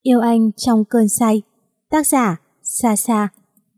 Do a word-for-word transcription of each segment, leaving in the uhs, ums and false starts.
Yêu anh trong cơn say. Tác giả Sa Sa.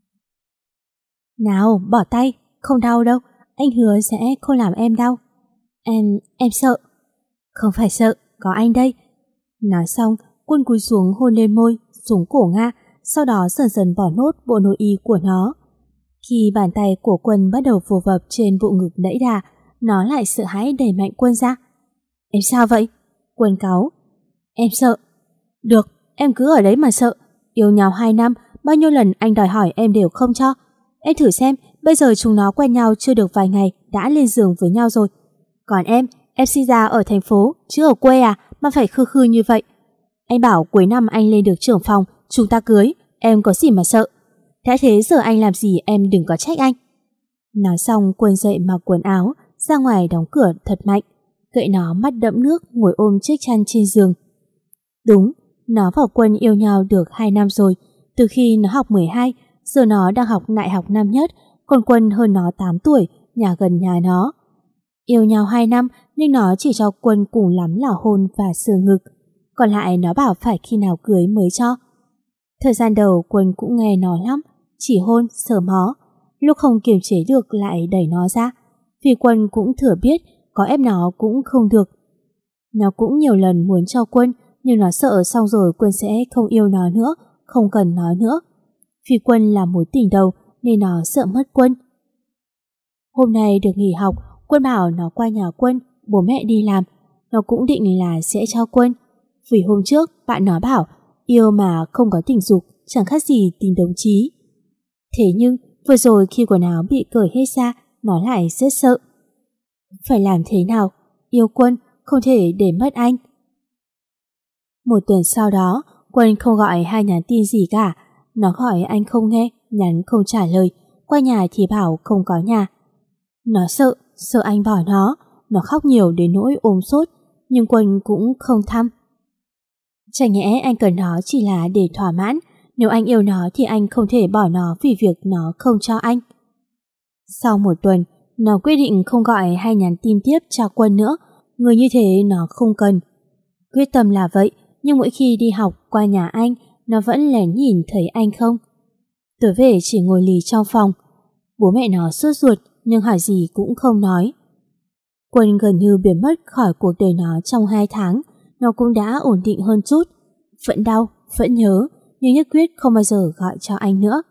Nào, bỏ tay, không đau đâu, anh hứa sẽ không làm em đau. Em, em sợ. Không phải sợ, có anh đây. Nói xong, Quân cúi xuống hôn lên môi, xuống cổ Nga, sau đó dần dần bỏ nốt bộ nội y của nó. Khi bàn tay của Quân bắt đầu vồ vập trên bộ ngực đẫy đà, nó lại sợ hãi đẩy mạnh Quân ra. Em sao vậy? Quân cáu. Em sợ. Được, em cứ ở đấy mà sợ. Yêu nhau hai năm, bao nhiêu lần anh đòi hỏi em đều không cho. Em thử xem, bây giờ chúng nó quen nhau chưa được vài ngày đã lên giường với nhau rồi. Còn em, em sinh ra ở thành phố chứ ở quê à mà phải khư khư như vậy. Anh bảo cuối năm anh lên được trưởng phòng, chúng ta cưới, em có gì mà sợ. Đã thế giờ anh làm gì em đừng có trách anh. Nói xong Quân dậy mặc quần áo, ra ngoài đóng cửa thật mạnh, gậy nó mắt đẫm nước ngồi ôm chiếc chăn trên giường. Đúng, nó và Quân yêu nhau được hai năm rồi, từ khi nó học mười hai, giờ nó đang học đại học năm nhất, còn Quân hơn nó tám tuổi, nhà gần nhà nó. Yêu nhau hai năm nhưng nó chỉ cho Quân cùng lắm là hôn và sờ ngực, còn lại nó bảo phải khi nào cưới mới cho. Thời gian đầu Quân cũng nghe nó lắm, chỉ hôn, sờ mó, lúc không kiềm chế được lại đẩy nó ra, vì Quân cũng thừa biết có ép nó cũng không được. Nó cũng nhiều lần muốn cho Quân, nhưng nó sợ xong rồi Quân sẽ không yêu nó nữa, không cần nó nữa. Vì Quân là mối tình đầu nên nó sợ mất Quân. Hôm nay được nghỉ học, Quân bảo nó qua nhà Quân, bố mẹ đi làm, nó cũng định là sẽ cho Quân. Vì hôm trước bạn nó bảo yêu mà không có tình dục chẳng khác gì tình đồng chí. Thế nhưng vừa rồi khi quần áo bị cởi hết ra, nó lại rất sợ. Phải làm thế nào? Yêu Quân, không thể để mất anh. Một tuần sau đó, Quân không gọi hay nhắn tin gì cả. Nó gọi anh không nghe, nhắn không trả lời, qua nhà thì bảo không có nhà. Nó sợ, sợ anh bỏ nó. Nó khóc nhiều đến nỗi ôm sốt, nhưng Quân cũng không thăm. Chẳng nhẽ anh cần nó chỉ là để thỏa mãn, nếu anh yêu nó thì anh không thể bỏ nó vì việc nó không cho anh. Sau một tuần, nó quyết định không gọi hay nhắn tin tiếp cho Quân nữa, người như thế nó không cần. Quyết tâm là vậy, nhưng mỗi khi đi học qua nhà anh, nó vẫn lén nhìn thấy anh không. Tối về chỉ ngồi lì trong phòng. Bố mẹ nó sốt ruột nhưng hỏi gì cũng không nói. Quân gần như biến mất khỏi cuộc đời nó trong hai tháng, nó cũng đã ổn định hơn chút. Vẫn đau, vẫn nhớ, nhưng nhất quyết không bao giờ gọi cho anh nữa.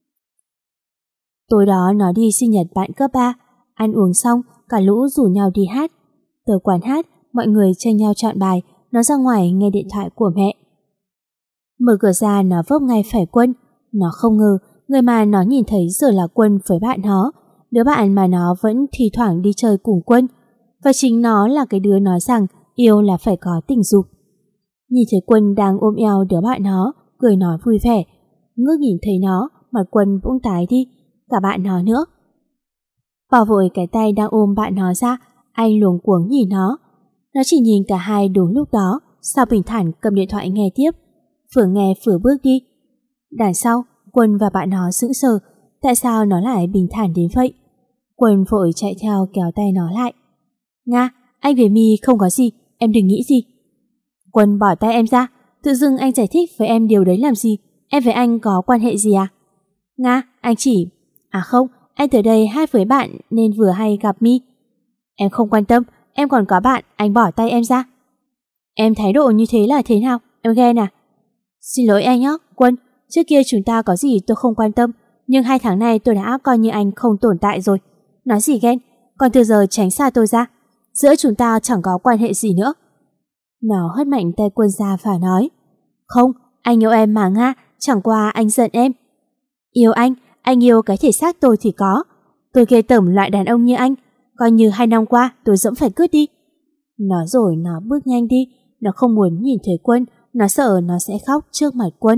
Tối đó nó đi sinh nhật bạn cấp ba, ăn uống xong, cả lũ rủ nhau đi hát. Tới quán hát, mọi người tranh nhau chọn bài, nó ra ngoài nghe điện thoại của mẹ. Mở cửa ra nó vấp ngay phải Quân. Nó không ngờ người mà nó nhìn thấy giờ là Quân với bạn nó, đứa bạn mà nó vẫn thi thoảng đi chơi cùng Quân. Và chính nó là cái đứa nói rằng yêu là phải có tình dục. Nhìn thấy Quân đang ôm eo đứa bạn nó, cười nói vui vẻ. Ngước nhìn thấy nó, mặt Quân bỗng tái đi, cả bạn nó nữa. Bỏ vội cái tay đang ôm bạn nó ra, anh luống cuống nhìn nó. Nó chỉ nhìn cả hai đúng lúc đó, sao bình thản cầm điện thoại nghe tiếp. Vừa nghe vừa bước đi. Đằng sau, Quân và bạn nó sững sờ, tại sao nó lại bình thản đến vậy? Quân vội chạy theo kéo tay nó lại. Nga, anh với My không có gì, em đừng nghĩ gì. Quân bỏ tay em ra, tự dưng anh giải thích với em điều đấy làm gì? Em với anh có quan hệ gì à? Nga, anh chỉ... À không, anh tới đây hát với bạn nên vừa hay gặp My. Em không quan tâm, em còn có bạn, anh bỏ tay em ra. Em thái độ như thế là thế nào? Em ghen à? Xin lỗi anh nhé, Quân, trước kia chúng ta có gì tôi không quan tâm, nhưng hai tháng này tôi đã coi như anh không tồn tại rồi. Nói gì ghen, còn từ giờ tránh xa tôi ra. Giữa chúng ta chẳng có quan hệ gì nữa. Nó hất mạnh tay Quân ra và nói. Không, anh yêu em mà Nga, chẳng qua anh giận em. Yêu anh, anh yêu cái thể xác tôi thì có. Tôi ghê tởm loại đàn ông như anh, coi như hai năm qua tôi dẫm phải cướp đi. Nói rồi nó bước nhanh đi, nó không muốn nhìn thấy Quân, nó sợ nó sẽ khóc trước mặt Quân.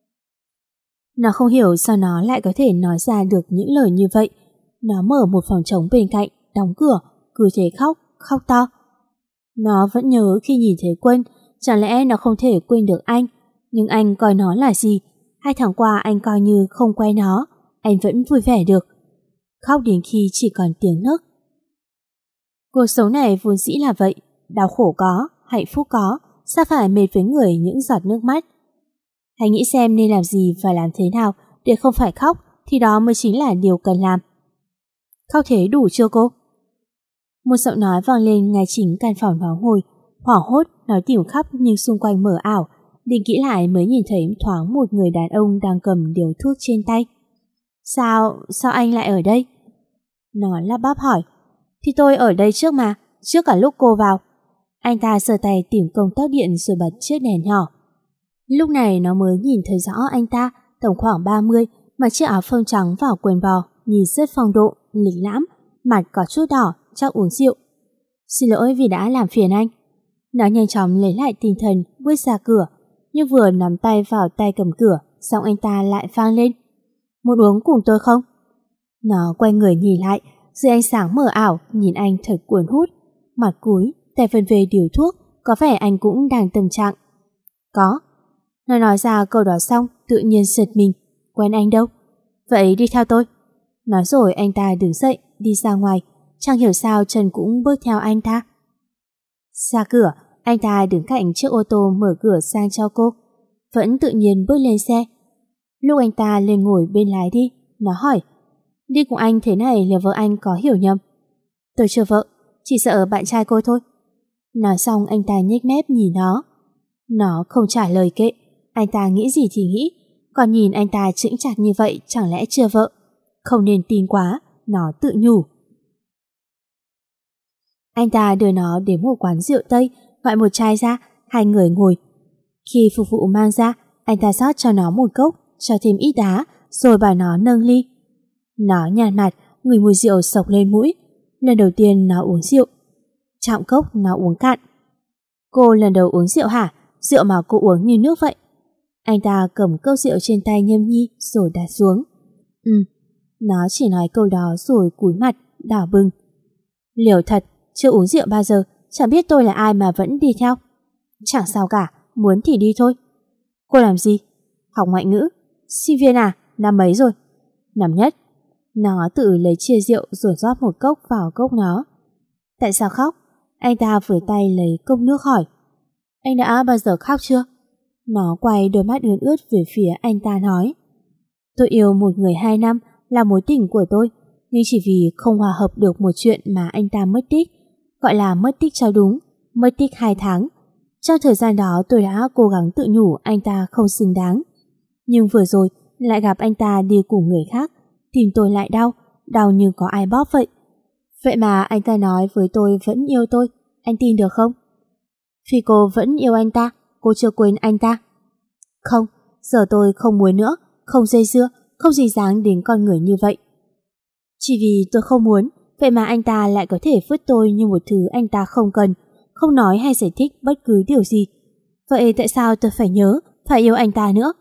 Nó không hiểu sao nó lại có thể nói ra được những lời như vậy. Nó mở một phòng trống bên cạnh, đóng cửa, cứ thế khóc, khóc to. Nó vẫn nhớ khi nhìn thấy Quân, chẳng lẽ nó không thể quên được anh, nhưng anh coi nó là gì? Hai tháng qua anh coi như không quen nó, anh vẫn vui vẻ được. Khóc đến khi chỉ còn tiếng nấc. Cuộc sống này vốn dĩ là vậy, đau khổ có, hạnh phúc có, sao phải mệt với người những giọt nước mắt. Hãy nghĩ xem nên làm gì và làm thế nào để không phải khóc, thì đó mới chính là điều cần làm. Khóc thế đủ chưa cô? Một giọng nói vang lên ngay chính căn phòng nó ngồi. Hoảng hốt, nó tìm khắp nhưng xung quanh mờ ảo. Định kỹ lại mới nhìn thấy thoáng một người đàn ông đang cầm điếu thuốc trên tay. Sao, sao anh lại ở đây? Nó lắp bắp hỏi. Thì tôi ở đây trước mà, trước cả lúc cô vào. Anh ta giơ tay tìm công tắc điện rồi bật chiếc đèn nhỏ. Lúc này nó mới nhìn thấy rõ anh ta, tầm khoảng ba mươi, mặc chiếc áo phông trắng và quần bò, nhìn rất phong độ, lịch lãm, mặt có chút đỏ, chắc uống rượu. Xin lỗi vì đã làm phiền anh. Nó nhanh chóng lấy lại tinh thần, bước ra cửa, nhưng vừa nắm tay vào tay cầm cửa, giọng anh ta lại vang lên. Muốn uống cùng tôi không? Nó quay người nhìn lại, dưới ánh sáng mờ ảo, nhìn anh thật cuốn hút. Mặt cúi, tay vần về điều thuốc, có vẻ anh cũng đang tâm trạng. Có. Nó nói ra câu đó xong, tự nhiên giật mình. Quen anh đâu? Vậy đi theo tôi. Nói rồi anh ta đứng dậy, đi ra ngoài. Chẳng hiểu sao Trần cũng bước theo anh ta. Ra cửa, anh ta đứng cạnh chiếc ô tô mở cửa sang cho cô. Vẫn tự nhiên bước lên xe. Lúc anh ta lên ngồi bên lái đi, nó hỏi. Đi cùng anh thế này là vợ anh có hiểu nhầm? Tôi chưa vợ, chỉ sợ bạn trai cô thôi. Nói xong anh ta nhếch mép nhìn nó. Nó không trả lời kệ. Anh ta nghĩ gì thì nghĩ. Còn nhìn anh ta chững chạc như vậy chẳng lẽ chưa vợ? Không nên tin quá, nó tự nhủ. Anh ta đưa nó đến một quán rượu Tây, gọi một chai ra, hai người ngồi. Khi phục vụ mang ra, anh ta rót cho nó một cốc, cho thêm ít đá, rồi bảo nó nâng ly. Nó nhàn mặt, ngửi mùi rượu sộc lên mũi. Lần đầu tiên nó uống rượu. Trọng cốc nó uống cạn. Cô lần đầu uống rượu hả? Rượu mà cô uống như nước vậy. Anh ta cầm cốc rượu trên tay nhâm nhi rồi đặt xuống. Ừ, nó chỉ nói câu đó rồi cúi mặt, đỏ bừng. Liều thật, chưa uống rượu bao giờ, chẳng biết tôi là ai mà vẫn đi theo. Chẳng sao cả, muốn thì đi thôi. Cô làm gì? Học ngoại ngữ. Sinh viên à? Năm mấy rồi? Năm nhất. Nó tự lấy chia rượu rồi rót một cốc vào cốc nó. Tại sao khóc? Anh ta vừa tay lấy cốc nước hỏi. Anh đã bao giờ khóc chưa? Nó quay đôi mắt ươn ướt về phía anh ta nói. Tôi yêu một người hai năm là mối tình của tôi, nhưng chỉ vì không hòa hợp được một chuyện mà anh ta mất tích. Gọi là mất tích cho đúng, mất tích hai tháng. Trong thời gian đó tôi đã cố gắng tự nhủ anh ta không xứng đáng. Nhưng vừa rồi lại gặp anh ta đi cùng người khác, tìm tôi lại đau, đau như có ai bóp vậy. Vậy mà anh ta nói với tôi vẫn yêu tôi, anh tin được không? Vì cô vẫn yêu anh ta, cô chưa quên anh ta. Không, giờ tôi không muốn nữa, không dây dưa, không dính dáng đến con người như vậy. Chỉ vì tôi không muốn, vậy mà anh ta lại có thể vứt tôi như một thứ anh ta không cần, không nói hay giải thích bất cứ điều gì. Vậy tại sao tôi phải nhớ, phải yêu anh ta nữa?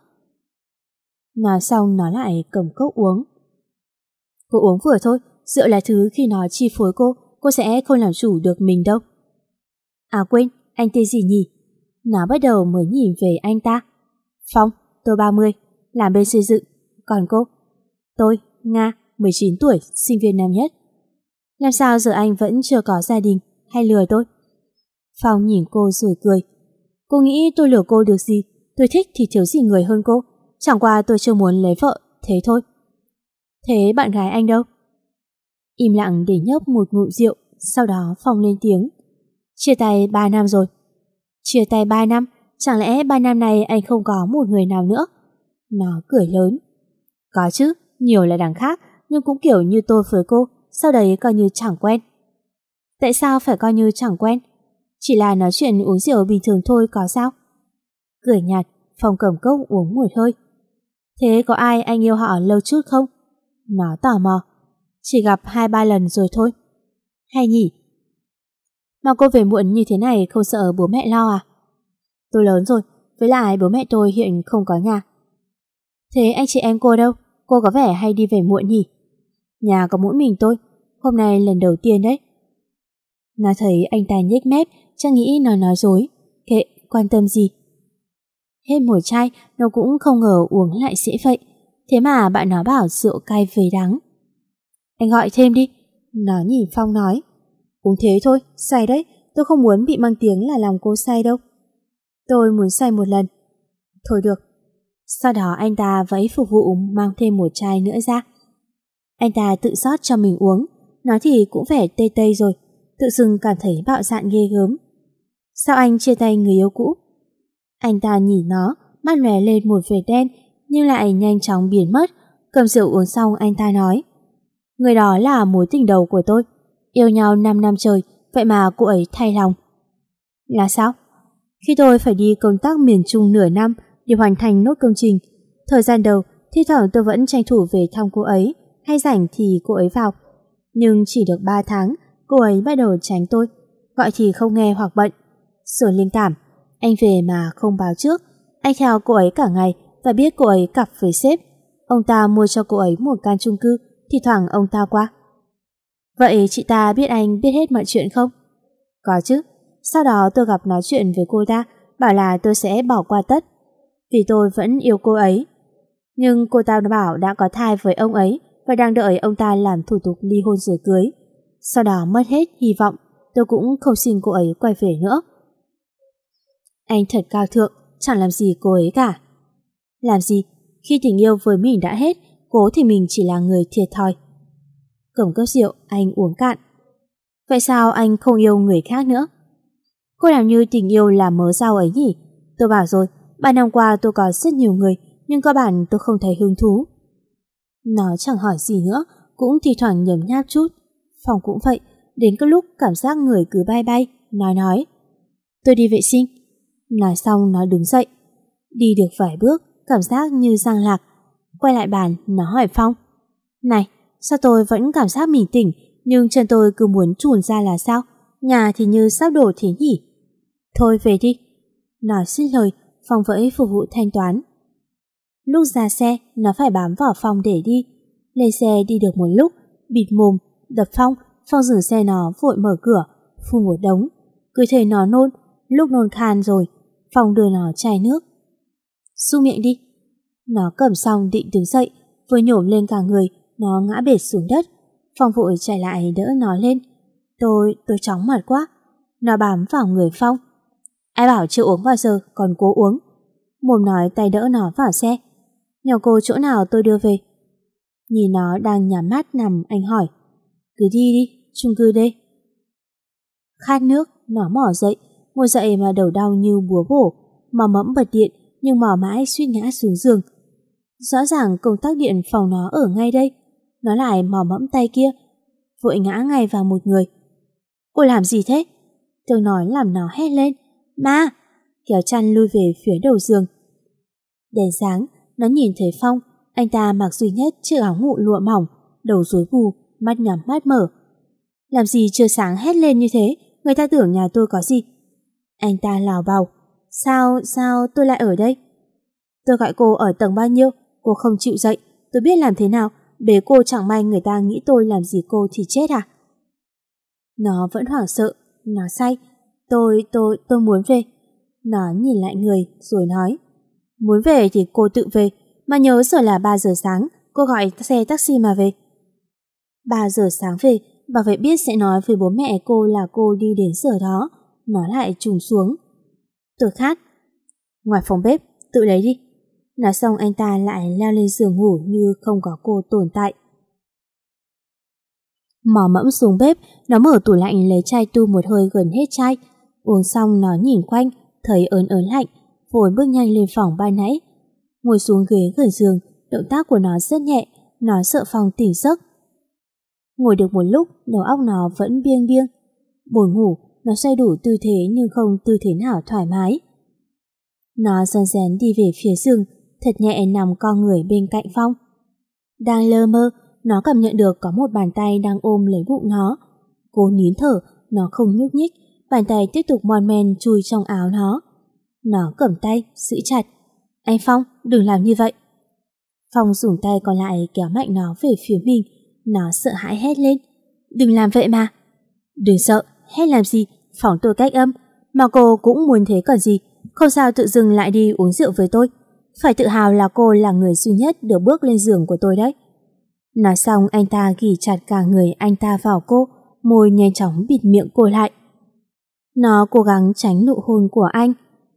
Nói xong nó lại cầm cốc uống. Cô uống vừa thôi, rượu là thứ khi nó chi phối cô, cô sẽ không làm chủ được mình đâu. À quên, anh tên gì nhỉ? Nó bắt đầu mới nhìn về anh ta. Phong, tôi ba mươi, làm bên xây dựng. Còn cô? Tôi, Nga, mười chín tuổi, sinh viên năm nhất. Làm sao giờ anh vẫn chưa có gia đình, hay lừa tôi? Phong nhìn cô rồi cười. Cô nghĩ tôi lừa cô được gì? Tôi thích thì thiếu gì người hơn cô. Chẳng qua tôi chưa muốn lấy vợ, thế thôi. Thế bạn gái anh đâu? Im lặng để nhấp một ngụm rượu, sau đó Phong lên tiếng. Chia tay ba năm rồi. Chia tay ba năm? Chẳng lẽ ba năm này anh không có một người nào nữa? Nó cười lớn. Có chứ, nhiều là đằng khác, nhưng cũng kiểu như tôi với cô, sau đấy coi như chẳng quen. Tại sao phải coi như chẳng quen? Chỉ là nói chuyện uống rượu bình thường thôi có sao? Cười nhạt, Phong cầm cốc uống một hơi. Thế có ai anh yêu họ lâu chút không? Nó tò mò. Chỉ gặp hai ba lần rồi thôi. Hay nhỉ? Mà cô về muộn như thế này không sợ bố mẹ lo à? Tôi lớn rồi, với lại bố mẹ tôi hiện không có nhà. Thế anh chị em cô đâu? Cô có vẻ hay đi về muộn nhỉ? Nhà có mỗi mình tôi, hôm nay lần đầu tiên đấy. Nó thấy anh ta nhếch mép, chắc nghĩ nó nói dối. Kệ, quan tâm gì? Hết một chai, nó cũng không ngờ uống lại dễ vậy. Thế mà bạn nó bảo rượu cay về đắng. Anh gọi thêm đi. Nó nhìn Phong nói. Uống thế thôi, say đấy. Tôi không muốn bị mang tiếng là làm cô say đâu. Tôi muốn say một lần. Thôi được. Sau đó anh ta vẫy phục vụ mang thêm một chai nữa ra. Anh ta tự rót cho mình uống, nói thì cũng vẻ tê tê rồi, tự dưng cảm thấy bạo dạn ghê gớm. Sao anh chia tay người yêu cũ? Anh ta nhìn nó, mắt lóe lên một vệt đen nhưng lại nhanh chóng biến mất. Cầm rượu uống xong anh ta nói, người đó là mối tình đầu của tôi, yêu nhau năm năm trời, vậy mà cô ấy thay lòng. Là sao? Khi tôi phải đi công tác miền Trung nửa năm để hoàn thành nốt công trình, thời gian đầu thi thoảng tôi vẫn tranh thủ về thăm cô ấy, hay rảnh thì cô ấy vào. Nhưng chỉ được ba tháng, cô ấy bắt đầu tránh tôi, gọi thì không nghe hoặc bận. Rồi linh cảm, anh về mà không báo trước. Anh theo cô ấy cả ngày và biết cô ấy cặp với sếp. Ông ta mua cho cô ấy một căn chung cư, thì thoảng ông ta qua. Vậy chị ta biết anh biết hết mọi chuyện không? Có chứ. Sau đó tôi gặp nói chuyện với cô ta, bảo là tôi sẽ bỏ qua tất, vì tôi vẫn yêu cô ấy. Nhưng cô ta bảo đã có thai với ông ấy và đang đợi ông ta làm thủ tục ly hôn rồi cưới. Sau đó mất hết hy vọng, tôi cũng không xin cô ấy quay về nữa. Anh thật cao thượng, chẳng làm gì cô ấy cả. Làm gì? Khi tình yêu với mình đã hết, cố thì mình chỉ là người thiệt thòi. Cầm cốc rượu, anh uống cạn. Vậy sao anh không yêu người khác nữa? Cô làm như tình yêu là mớ rau ấy nhỉ? Tôi bảo rồi, ba năm qua tôi có rất nhiều người, nhưng cơ bản tôi không thấy hứng thú. Nó chẳng hỏi gì nữa, cũng thi thoảng nhấm nháp chút. Phòng cũng vậy, đến cái lúc cảm giác người cứ bay bay, nói nói. Tôi đi vệ sinh. Nói xong nó đứng dậy. Đi được vài bước, cảm giác như giang lạc. Quay lại bàn, nó hỏi Phong. Này, sao tôi vẫn cảm giác mình tỉnh, nhưng chân tôi cứ muốn chùn ra là sao? Nhà thì như sắp đổ thế nhỉ? Thôi về đi. Nói xin lời, Phong vẫy phục vụ thanh toán. Lúc ra xe, nó phải bám vào Phong để đi. Lên xe đi được một lúc, bịt mồm, đập Phong. Phong dừng xe nó vội mở cửa, phun một đống. Cứ thấy nó nôn, lúc nôn khan rồi, Phong đưa nó chai nước. Su miệng đi. Nó cầm xong định đứng dậy, vừa nhổm lên cả người, nó ngã bệt xuống đất. Phong vội chạy lại đỡ nó lên. Tôi, tôi chóng mặt quá. Nó bám vào người Phong. Ai bảo chưa uống bao giờ, còn cố uống. Mồm nói tay đỡ nó vào xe. Nhờ cô chỗ nào tôi đưa về. Nhìn nó đang nhắm mắt nằm, anh hỏi. Cứ đi đi, chung cư đây. Khát nước, nó mò dậy. Ngồi dậy mà đầu đau như búa bổ. Mò mẫm bật điện, nhưng mò mãi suýt ngã xuống giường. Rõ ràng công tắc điện phòng nó ở ngay đây. Nó lại mò mẫm tay kia, vội ngã ngay vào một người. Cô làm gì thế? Tôi nói làm nó hét lên. Ma! Kéo chăn lui về phía đầu giường. Đèn sáng, nó nhìn thấy Phong. Anh ta mặc duy nhất chiếc áo ngủ lụa mỏng, đầu rối bù, mắt nhắm mắt mở. Làm gì chưa sáng hét lên như thế? Người ta tưởng nhà tôi có gì. Anh ta lào bào. Sao, sao tôi lại ở đây? Tôi gọi cô ở tầng bao nhiêu? Cô không chịu dậy. Tôi biết làm thế nào. Bế cô chẳng may người ta nghĩ tôi làm gì cô thì chết à? Nó vẫn hoảng sợ. Nó say. Tôi, tôi, tôi muốn về. Nó nhìn lại người rồi nói. Muốn về thì cô tự về. Mà nhớ giờ là ba giờ sáng. Cô gọi xe taxi mà về. ba giờ sáng về. Bảo vệ biết sẽ nói với bố mẹ cô là cô đi đến giờ đó. Nó lại trùng xuống. Tôi khát. Ngoài phòng bếp, tự lấy đi. Nói xong anh ta lại leo lên giường ngủ như không có cô tồn tại. Mò mẫm xuống bếp, nó mở tủ lạnh lấy chai tu một hơi gần hết chai. Uống xong nó nhìn quanh, thấy ớn ớn lạnh, vội bước nhanh lên phòng ban nãy. Ngồi xuống ghế gần giường, động tác của nó rất nhẹ, nó sợ Phong tỉnh giấc. Ngồi được một lúc, đầu óc nó vẫn biêng biêng. Buồn ngủ, nó xoay đủ tư thế nhưng không tư thế nào thoải mái. Nó rón rén đi về phía giường, thật nhẹ nằm co người bên cạnh Phong. Đang lơ mơ, nó cảm nhận được có một bàn tay đang ôm lấy bụng nó. Cố nín thở, nó không nhúc nhích, bàn tay tiếp tục mon men chui trong áo nó. Nó cầm tay, giữ chặt. Anh Phong, đừng làm như vậy. Phong dùng tay còn lại kéo mạnh nó về phía mình. Nó sợ hãi hét lên. Đừng làm vậy mà. Đừng sợ, hét làm gì, phòng tôi cách âm. Mà cô cũng muốn thế còn gì. Không sao tự dưng lại đi uống rượu với tôi. Phải tự hào là cô là người duy nhất được bước lên giường của tôi đấy. Nói xong anh ta ghì chặt cả người anh ta vào cô, môi nhanh chóng bịt miệng cô lại. Nó cố gắng tránh nụ hôn của anh.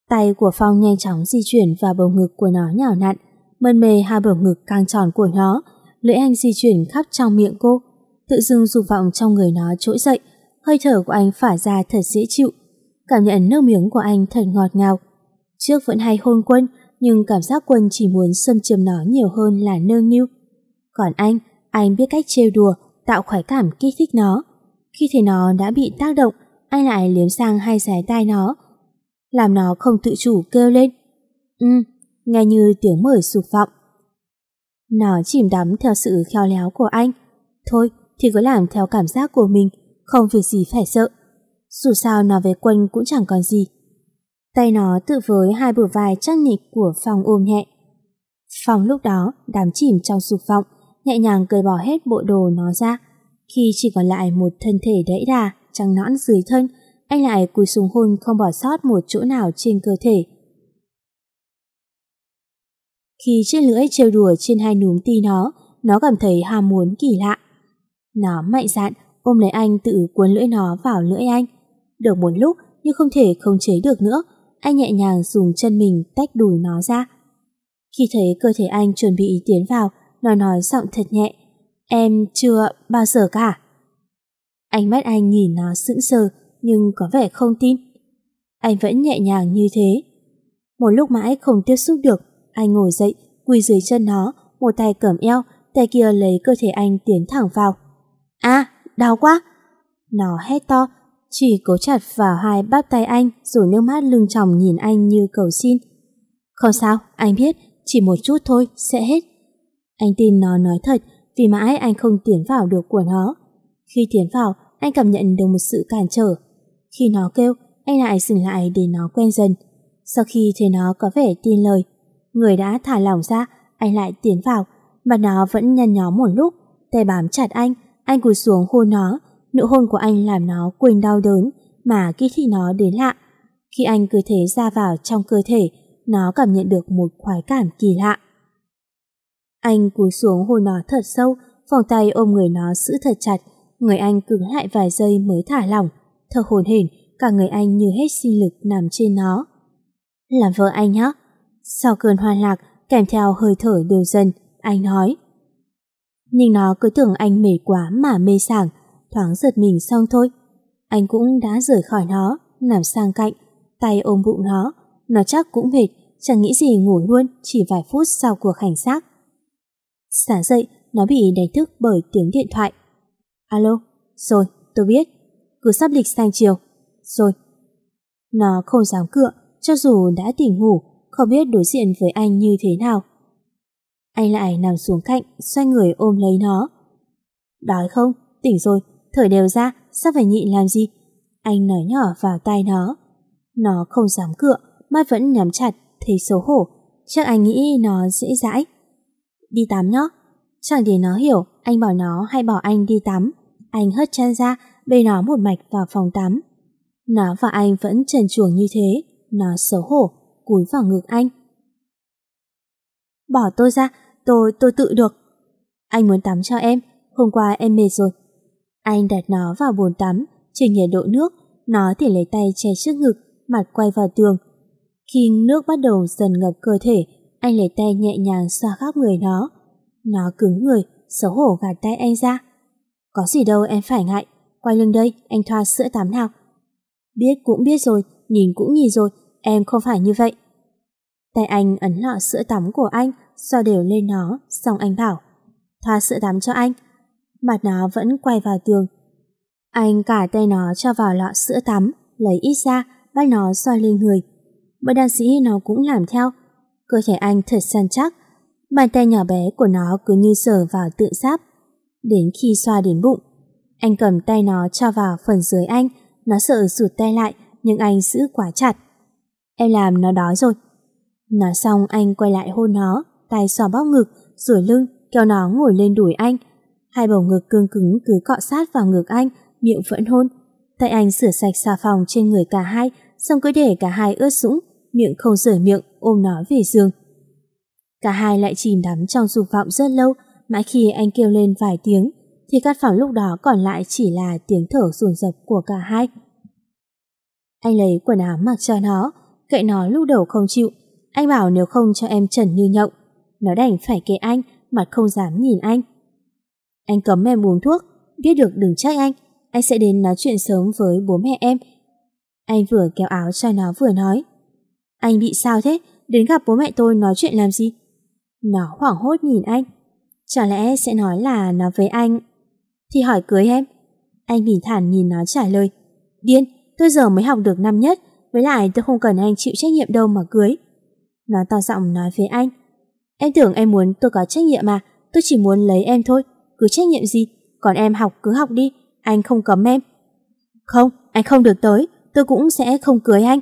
Tay của Phong nhanh chóng di chuyển vào bầu ngực của nó nhào nặn, mân mê hai bầu ngực căng tròn của nó, lưỡi anh di chuyển khắp trong miệng cô. Tự dưng dục vọng trong người nó trỗi dậy, hơi thở của anh phả ra thật dễ chịu. Cảm nhận nước miếng của anh thật ngọt ngào. Trước vẫn hay hôn Quân, nhưng cảm giác Quân chỉ muốn xâm chiếm nó nhiều hơn là nâng niu. Còn anh, anh biết cách trêu đùa, tạo khoái cảm kích thích nó. Khi thấy nó đã bị tác động, anh lại liếm sang hai xé tai nó, làm nó không tự chủ kêu lên. Ừ, nghe như tiếng mời dục vọng. Nó chìm đắm theo sự khéo léo của anh. Thôi thì cứ làm theo cảm giác của mình, không việc gì phải sợ. Dù sao nói với Quân cũng chẳng còn gì. Tay nó tự với hai bờ vai chắc nịch của Phong ôm nhẹ. Phong lúc đó đắm chìm trong dục vọng, nhẹ nhàng cởi bỏ hết bộ đồ nó ra. Khi chỉ còn lại một thân thể đẫy đà, trắng nõn dưới thân, anh lại cúi xuống hôn không bỏ sót một chỗ nào trên cơ thể. Khi chiếc lưỡi trêu đùa trên hai núm ti nó, nó cảm thấy ham muốn kỳ lạ. Nó mạnh dạn ôm lấy anh, tự cuốn lưỡi nó vào lưỡi anh. Được một lúc nhưng không thể khống chế được nữa, anh nhẹ nhàng dùng chân mình tách đùi nó ra. Khi thấy cơ thể anh chuẩn bị tiến vào, nó nói giọng thật nhẹ, em chưa bao giờ cả. Ánh mắt anh nhìn nó sững sờ nhưng có vẻ không tin. Anh vẫn nhẹ nhàng như thế. Một lúc mãi không tiếp xúc được, anh ngồi dậy, quỳ dưới chân nó, một tay cầm eo, tay kia lấy cơ thể anh tiến thẳng vào. À, đau quá! Nó hét to, chỉ cố chặt vào hai bắp tay anh, rồi nước mắt lưng tròng nhìn anh như cầu xin. Không sao, anh biết, chỉ một chút thôi, sẽ hết. Anh tin nó nói thật, vì mãi anh không tiến vào được của nó. Khi tiến vào, anh cảm nhận được một sự cản trở. Khi nó kêu, anh lại dừng lại để nó quen dần. Sau khi thấy nó có vẻ tin lời, người đã thả lỏng ra, anh lại tiến vào, mà nó vẫn nhăn nhó một lúc, tay bám chặt anh, anh cúi xuống hôn nó. Nụ hôn của anh làm nó quên đau đớn mà kích thích nó đến lạ. Khi anh cứ thế ra vào trong cơ thể, nó cảm nhận được một khoái cảm kỳ lạ. Anh cúi xuống hôn nó thật sâu, vòng tay ôm người nó giữ thật chặt, người anh cứng lại vài giây mới thả lỏng, thở hổn hển, cả người anh như hết sinh lực nằm trên nó. Làm vợ anh nhé. Sau cơn hoan lạc kèm theo hơi thở đều dần, anh nói. Nhưng nó cứ tưởng anh mệt quá mà mê sảng, thoáng giật mình xong thôi. Anh cũng đã rời khỏi nó, nằm sang cạnh, tay ôm bụng nó. Nó chắc cũng mệt, chẳng nghĩ gì ngủ luôn chỉ vài phút sau cuộc hành xác. Sáng dậy, nó bị đánh thức bởi tiếng điện thoại. Alo, rồi, tôi biết. Cứ sắp lịch sang chiều. Rồi. Nó không dám cựa, cho dù đã tỉnh ngủ, không biết đối diện với anh như thế nào. Anh lại nằm xuống cạnh, xoay người ôm lấy nó. Đói không? Tỉnh rồi, thở đều ra, sao phải nhịn làm gì? Anh nói nhỏ vào tai nó. Nó không dám cựa, mắt vẫn nhắm chặt, thấy xấu hổ. Chắc anh nghĩ nó dễ dãi. Đi tắm nhé. Chẳng để nó hiểu anh bảo nó hay bảo anh đi tắm. Anh hất chân ra, bê nó một mạch vào phòng tắm. Nó và anh vẫn trần truồng như thế. Nó xấu hổ, cúi vào ngực anh. Bỏ tôi ra, tôi tôi tự được. Anh muốn tắm cho em, hôm qua em mệt rồi. Anh đặt nó vào bồn tắm, chỉnh nhiệt độ nước. Nó thì lấy tay che trước ngực, mặt quay vào tường. Khi nước bắt đầu dần ngập cơ thể, anh lấy tay nhẹ nhàng xoa khắp người nó. Nó cứng người, xấu hổ gạt tay anh ra. Có gì đâu em phải ngại, quay lưng đây, anh thoa sữa tắm nào. Biết cũng biết rồi, nhìn cũng nhìn rồi, em không phải như vậy. Tay anh ấn lọ sữa tắm của anh, xoa đều lên nó, xong anh bảo, thoa sữa tắm cho anh. Mặt nó vẫn quay vào tường. Anh cả tay nó cho vào lọ sữa tắm, lấy ít ra, bắt nó xoa lên người. Bất đắc dĩ nó cũng làm theo. Cơ thể anh thật săn chắc, bàn tay nhỏ bé của nó cứ như sờ vào tự giáp. Đến khi xoa đến bụng, anh cầm tay nó cho vào phần dưới anh. Nó sợ rụt tay lại, nhưng anh giữ quá chặt. Em làm nó đói rồi. Nói xong anh quay lại hôn nó, tay xoa bóp ngực, rồi lưng, kéo nó ngồi lên đùi anh. Hai bầu ngực cương cứng cứ cọ sát vào ngực anh, miệng vẫn hôn. Tay anh rửa sạch xà phòng trên người cả hai, xong cứ để cả hai ướt sũng, miệng không rời miệng, ôm nó về giường. Cả hai lại chìm đắm trong dục vọng rất lâu, mãi khi anh kêu lên vài tiếng, thì căn phòng lúc đó còn lại chỉ là tiếng thở dồn dập của cả hai. Anh lấy quần áo mặc cho nó, kệ nó lúc đầu không chịu. Anh bảo nếu không cho em trần như nhộng. Nó đành phải kệ anh, mặt không dám nhìn anh. Anh cấm em uống thuốc, biết được đừng trách anh. Anh sẽ đến nói chuyện sớm với bố mẹ em. Anh vừa kéo áo cho nó vừa nói. Anh bị sao thế? Đến gặp bố mẹ tôi nói chuyện làm gì? Nó hoảng hốt nhìn anh. Chẳng lẽ sẽ nói là nó với anh? Thì hỏi cưới em. Anh bình thản nhìn nó trả lời. Điên, tôi giờ mới học được năm nhất. Với lại tôi không cần anh chịu trách nhiệm đâu mà cưới. Nó to giọng nói với anh. Em tưởng em muốn tôi có trách nhiệm mà. Tôi chỉ muốn lấy em thôi. Cứ trách nhiệm gì? Còn em học cứ học đi. Anh không cấm em. Không, anh không được tới. Tôi cũng sẽ không cưới anh.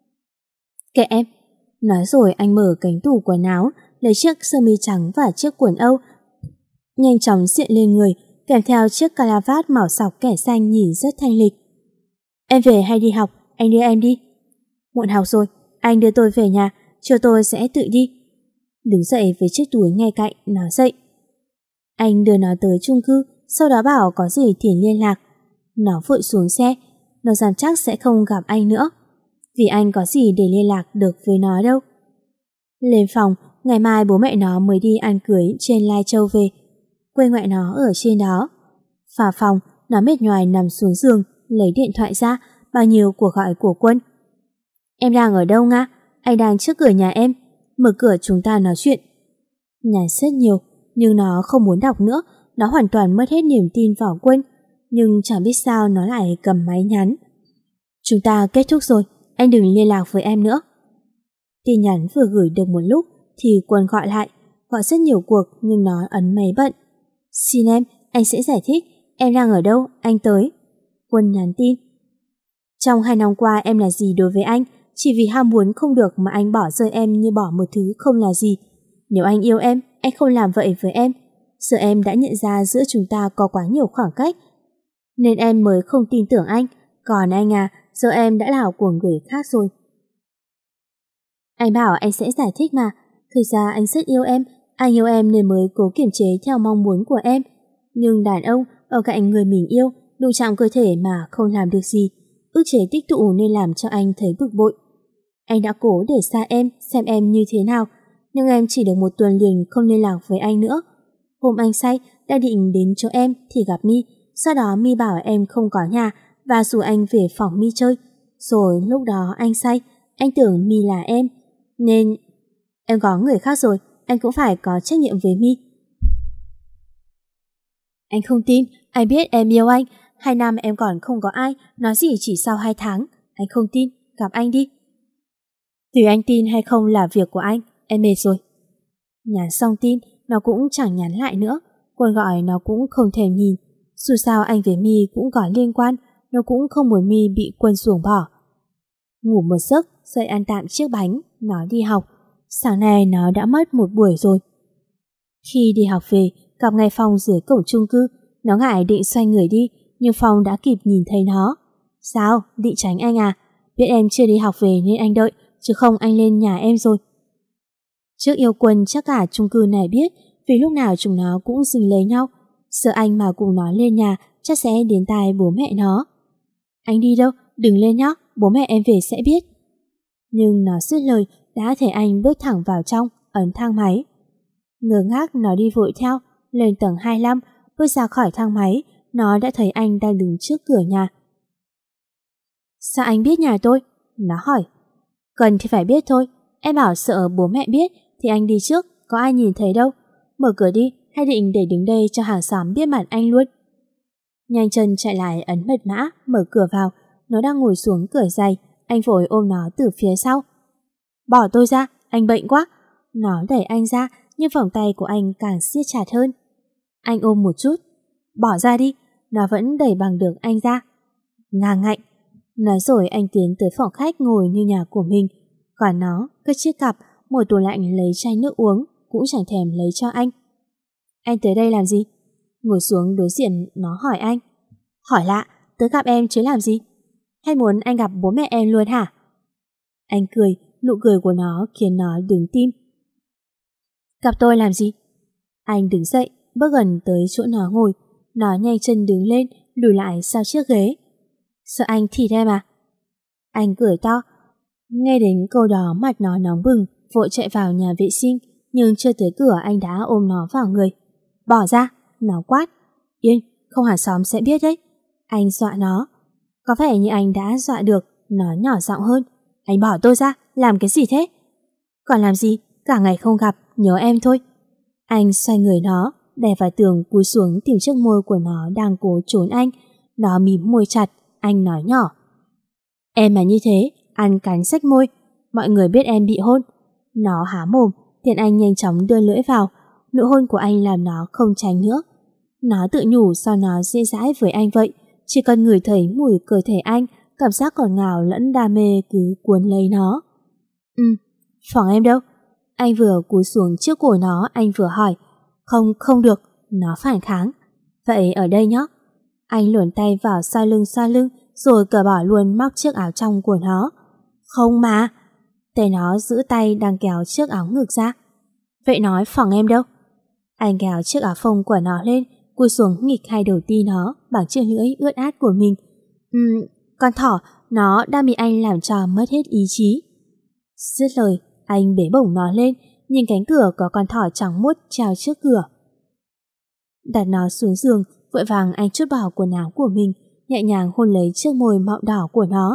Kệ em. Nói rồi anh mở cánh tủ quần áo, lấy chiếc sơ mi trắng và chiếc quần âu nhanh chóng diện lên người, kèm theo chiếc calavat màu sọc kẻ xanh nhìn rất thanh lịch. Em về hay đi học? Anh đưa em đi. Muộn học rồi, anh đưa tôi về nhà, chiều tôi sẽ tự đi. Đứng dậy với chiếc túi ngay cạnh, nó dậy. Anh đưa nó tới chung cư, sau đó bảo có gì thì liên lạc. Nó vội xuống xe, nó dám chắc sẽ không gặp anh nữa, vì anh có gì để liên lạc được với nó đâu. Lên phòng, ngày mai bố mẹ nó mới đi ăn cưới trên Lai Châu về. Quê ngoại nó ở trên đó. Phà phòng, nó mệt nhoài nằm xuống giường, lấy điện thoại ra, bao nhiêu cuộc gọi của Quân. Em đang ở đâu Nga? Anh đang trước cửa nhà em. Mở cửa chúng ta nói chuyện. Nhắn rất nhiều, nhưng nó không muốn đọc nữa. Nó hoàn toàn mất hết niềm tin vào Quân. Nhưng chẳng biết sao nó lại cầm máy nhắn. Chúng ta kết thúc rồi, anh đừng liên lạc với em nữa. Tin nhắn vừa gửi được một lúc thì Quân gọi lại, gọi rất nhiều cuộc nhưng nó ấn máy bận. Xin em, anh sẽ giải thích. Em đang ở đâu, anh tới. Quân nhắn tin. Trong hai năm qua em là gì đối với anh? Chỉ vì ham muốn không được mà anh bỏ rơi em như bỏ một thứ không là gì. Nếu anh yêu em, anh không làm vậy với em. Giờ em đã nhận ra giữa chúng ta có quá nhiều khoảng cách, nên em mới không tin tưởng anh. Còn anh à, giờ em đã là của người khác rồi. Anh bảo anh sẽ giải thích mà. Thực ra anh rất yêu em. Anh yêu em nên mới cố kiềm chế theo mong muốn của em. Nhưng đàn ông ở cạnh người mình yêu đụng chạm cơ thể mà không làm được gì, ức chế tích tụ nên làm cho anh thấy bực bội. Anh đã cố để xa em, xem em như thế nào, nhưng em chỉ được một tuần liền không liên lạc với anh nữa. Hôm anh say, đã định đến chỗ em thì gặp My. Sau đó My bảo em không có nhà và rủ anh về phòng My chơi. Rồi lúc đó anh say, anh tưởng My là em, nên em có người khác rồi, anh cũng phải có trách nhiệm với My. Anh không tin, anh biết em yêu anh. Hai năm em còn không có ai, nói gì chỉ sau hai tháng. Anh không tin, gặp anh đi. Tùy anh tin hay không là việc của anh, em mệt rồi. Nhắn xong tin, nó cũng chẳng nhắn lại nữa. Quân gọi nó cũng không thèm nhìn. Dù sao anh với My cũng có liên quan, nó cũng không muốn My bị Quân ruồng bỏ. Ngủ một giấc, dậy ăn tạm chiếc bánh, nó đi học. Sáng nay nó đã mất một buổi rồi. Khi đi học về, gặp ngay Phong dưới cổng chung cư. Nó ngại định xoay người đi, nhưng Phong đã kịp nhìn thấy nó. Sao, định tránh anh à? Biết em chưa đi học về nên anh đợi, chứ không anh lên nhà em rồi. Trước yêu Quân chắc cả chung cư này biết, vì lúc nào chúng nó cũng dình lấy nhau. Sợ anh mà cùng nó lên nhà chắc sẽ đến tai bố mẹ nó. Anh đi đâu, đừng lên nhé, bố mẹ em về sẽ biết. Nhưng nó dứt lời đã thấy anh bước thẳng vào trong, ấn thang máy. Ngơ ngác nó đi vội theo, lên tầng hai mươi lăm, bước ra khỏi thang máy, nó đã thấy anh đang đứng trước cửa nhà. Sao anh biết nhà tôi? Nó hỏi. Cần thì phải biết thôi, em bảo sợ bố mẹ biết thì anh đi trước, có ai nhìn thấy đâu. Mở cửa đi, hay định để đứng đây cho hàng xóm biết mặt anh luôn. Nhanh chân chạy lại ấn mật mã, mở cửa vào. Nó đang ngồi xuống cửa giày, anh vội ôm nó từ phía sau. Bỏ tôi ra, anh bệnh quá. Nó đẩy anh ra, nhưng vòng tay của anh càng siết chặt hơn. Anh ôm một chút. Bỏ ra đi. Nó vẫn đẩy bằng được anh ra. Ngang ngạnh. Nói rồi anh tiến tới phòng khách ngồi như nhà của mình. Còn nó cất chiếc cặp, mở tủ lạnh lấy chai nước uống, cũng chẳng thèm lấy cho anh. Anh tới đây làm gì? Ngồi xuống đối diện nó hỏi anh. Hỏi lạ, tới gặp em chứ làm gì? Hay muốn anh gặp bố mẹ em luôn hả? Anh cười, nụ cười của nó khiến nó đứng tim. Gặp tôi làm gì? Anh đứng dậy, bước gần tới chỗ nó ngồi. Nó nhanh chân đứng lên, lùi lại sau chiếc ghế. Sợ anh thịt em à? Anh cười to. Nghe đến câu đó mặt nó nóng bừng, vội chạy vào nhà vệ sinh, nhưng chưa tới cửa anh đã ôm nó vào người. Bỏ ra, nó quát. Yên, không hàng xóm sẽ biết đấy. Anh dọa nó. Có vẻ như anh đã dọa được, nó nhỏ giọng hơn. Anh bỏ tôi ra, làm cái gì thế? Còn làm gì, cả ngày không gặp, nhớ em thôi. Anh xoay người nó, đè vào tường cúi xuống tìm chiếc môi của nó đang cố trốn anh. Nó mím môi chặt, anh nói nhỏ. Em mà như thế, ăn cắn xách môi, mọi người biết em bị hôn. Nó há mồm, tiền anh nhanh chóng đưa lưỡi vào, nụ hôn của anh làm nó không tránh nữa. Nó tự nhủ sao nó dễ dãi với anh vậy, chỉ cần ngửi thấy mùi cơ thể anh, cảm giác ngọt ngào lẫn đam mê cứ cuốn lấy nó. Ừ, phòng em đâu? Anh vừa cúi xuống trước cổ nó, anh vừa hỏi. Không, không được, nó phản kháng. Vậy ở đây nhóc. Anh luồn tay vào sau lưng sau lưng, rồi cởi bỏ luôn móc chiếc áo trong của nó. Không mà. Tay nó giữ tay đang kéo chiếc áo ngực ra. Vậy nói phòng em đâu? Anh kéo chiếc áo phông của nó lên, cúi xuống nghịch hai đầu ti nó bằng chiếc lưỡi ướt át của mình. Ừm, con thỏ, nó đang bị anh làm cho mất hết ý chí. Dứt lời, anh bế bổng nó lên, nhìn cánh cửa có con thỏ trắng muốt treo trước cửa. Đặt nó xuống giường, vội vàng anh trút bỏ quần áo của mình, nhẹ nhàng hôn lấy chiếc môi mọng đỏ của nó.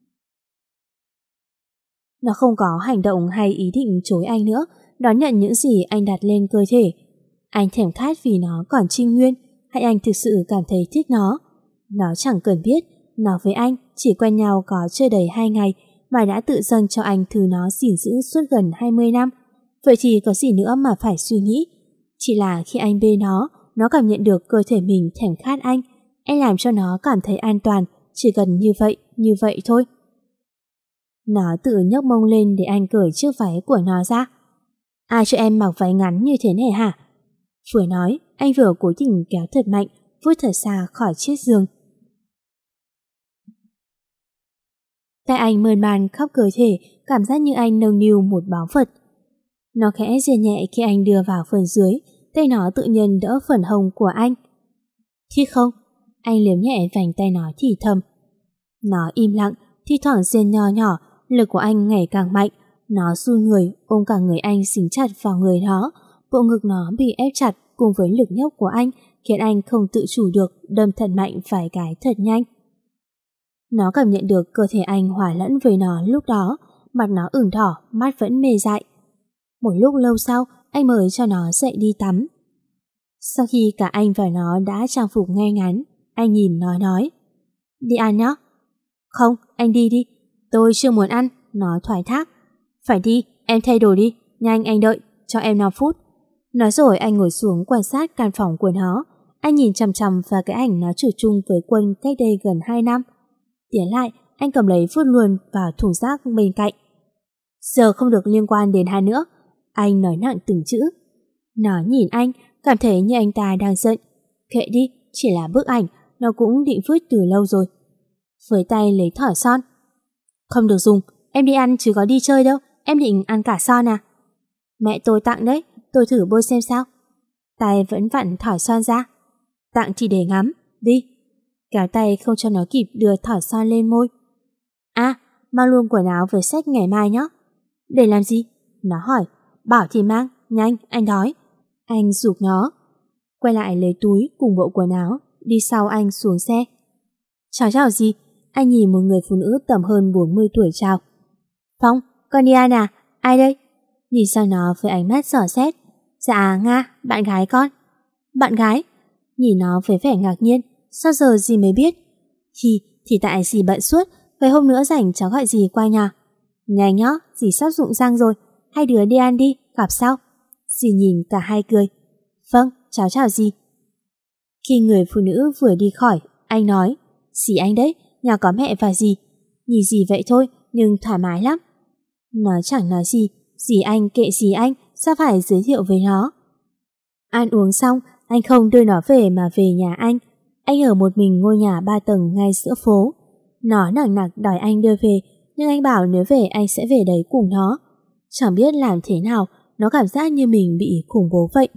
Nó không có hành động hay ý định chối anh nữa, đón nhận những gì anh đặt lên cơ thể. Anh thèm khát vì nó còn trinh nguyên, hay anh thực sự cảm thấy thích nó. Nó chẳng cần biết, nó với anh chỉ quen nhau có chưa đầy hai ngày mà đã tự dâng cho anh thứ nó gìn giữ suốt gần hai mươi năm. Vậy thì có gì nữa mà phải suy nghĩ. Chỉ là khi anh bê nó, nó cảm nhận được cơ thể mình thèm khát anh. Anh làm cho nó cảm thấy an toàn, chỉ cần như vậy, như vậy thôi. Nó tự nhấc mông lên để anh cởi chiếc váy của nó ra. Ai cho em mặc váy ngắn như thế này hả? Vừa nói, anh vừa cố tình kéo thật mạnh, vút thật xa khỏi chiếc giường. Tay anh mơn man khắp cơ thể, cảm giác như anh nâng niu một báu vật. Nó khẽ rên nhẹ khi anh đưa vào phần dưới, tay nó tự nhiên đỡ phần hông của anh. Thích không? Anh liếm nhẹ vành tay nó thì thầm. Nó im lặng, thi thoảng rên nho nhỏ, lực của anh ngày càng mạnh. Nó xui người, ôm cả người anh dính chặt vào người nó. Bộ ngực nó bị ép chặt cùng với lực nhốc của anh, khiến anh không tự chủ được đâm thật mạnh vài cái thật nhanh. Nó cảm nhận được cơ thể anh hòa lẫn với nó lúc đó, mặt nó ửng đỏ, mắt vẫn mê dại. Một lúc lâu sau, anh mới cho nó dậy đi tắm. Sau khi cả anh và nó đã trang phục ngay ngắn, anh nhìn nó nói. Đi ăn nhé. Không, anh đi đi. Tôi chưa muốn ăn, nó thoái thác. Phải đi, em thay đồ đi. Nhanh anh đợi, cho em năm phút. Nói rồi anh ngồi xuống quan sát căn phòng của nó. Anh nhìn chằm chằm vào cái ảnh nó chụp chung với Quân cách đây gần hai năm. Tiến lại, anh cầm lấy vứt luôn vào thùng rác bên cạnh. Giờ không được liên quan đến hai nữa. Anh nói nặng từng chữ. Nó nhìn anh, cảm thấy như anh ta đang giận. Kệ đi, chỉ là bức ảnh, nó cũng định vứt từ lâu rồi. Với tay lấy thỏi son. Không được dùng, em đi ăn chứ có đi chơi đâu. Em định ăn cả son à? Mẹ tôi tặng đấy, tôi thử bôi xem sao. Tay vẫn vặn thỏi son ra. Tặng thì để ngắm, đi. Kéo tay không cho nó kịp đưa thỏi son lên môi. À, mang luôn quần áo về xách ngày mai nhé. Để làm gì? Nó hỏi. Bảo thì mang, nhanh, anh đói. Anh giục nó. Quay lại lấy túi cùng bộ quần áo, đi sau anh xuống xe. Chào chào gì? Anh nhìn một người phụ nữ tầm hơn bốn mươi tuổi chào. Phong, con đi ăn à? Ai đây? Nhìn sang nó với ánh mắt dò xét. Dạ, Nga, bạn gái con. Bạn gái? Nhìn nó với vẻ ngạc nhiên. Sao giờ dì mới biết? Thì, thì tại dì bận suốt. Vậy hôm nữa rảnh cháu gọi dì qua nhà. Nhanh nhó, dì sắp rụng răng rồi. Hai đứa đi ăn đi, gặp sau. Dì nhìn cả hai cười. Vâng, cháu chào dì. Khi người phụ nữ vừa đi khỏi, anh nói. Dì anh đấy, nhà có mẹ và dì. Nhìn dì vậy thôi, nhưng thoải mái lắm. Nó chẳng nói gì. Dì anh kệ dì anh, sao phải giới thiệu với nó. Ăn uống xong, anh không đưa nó về mà về nhà anh. Anh ở một mình ngôi nhà ba tầng ngay giữa phố. Nó nặng nặc đòi anh đưa về, nhưng anh bảo nếu về anh sẽ về đấy cùng nó. Chẳng biết làm thế nào, nó cảm giác như mình bị khủng bố vậy.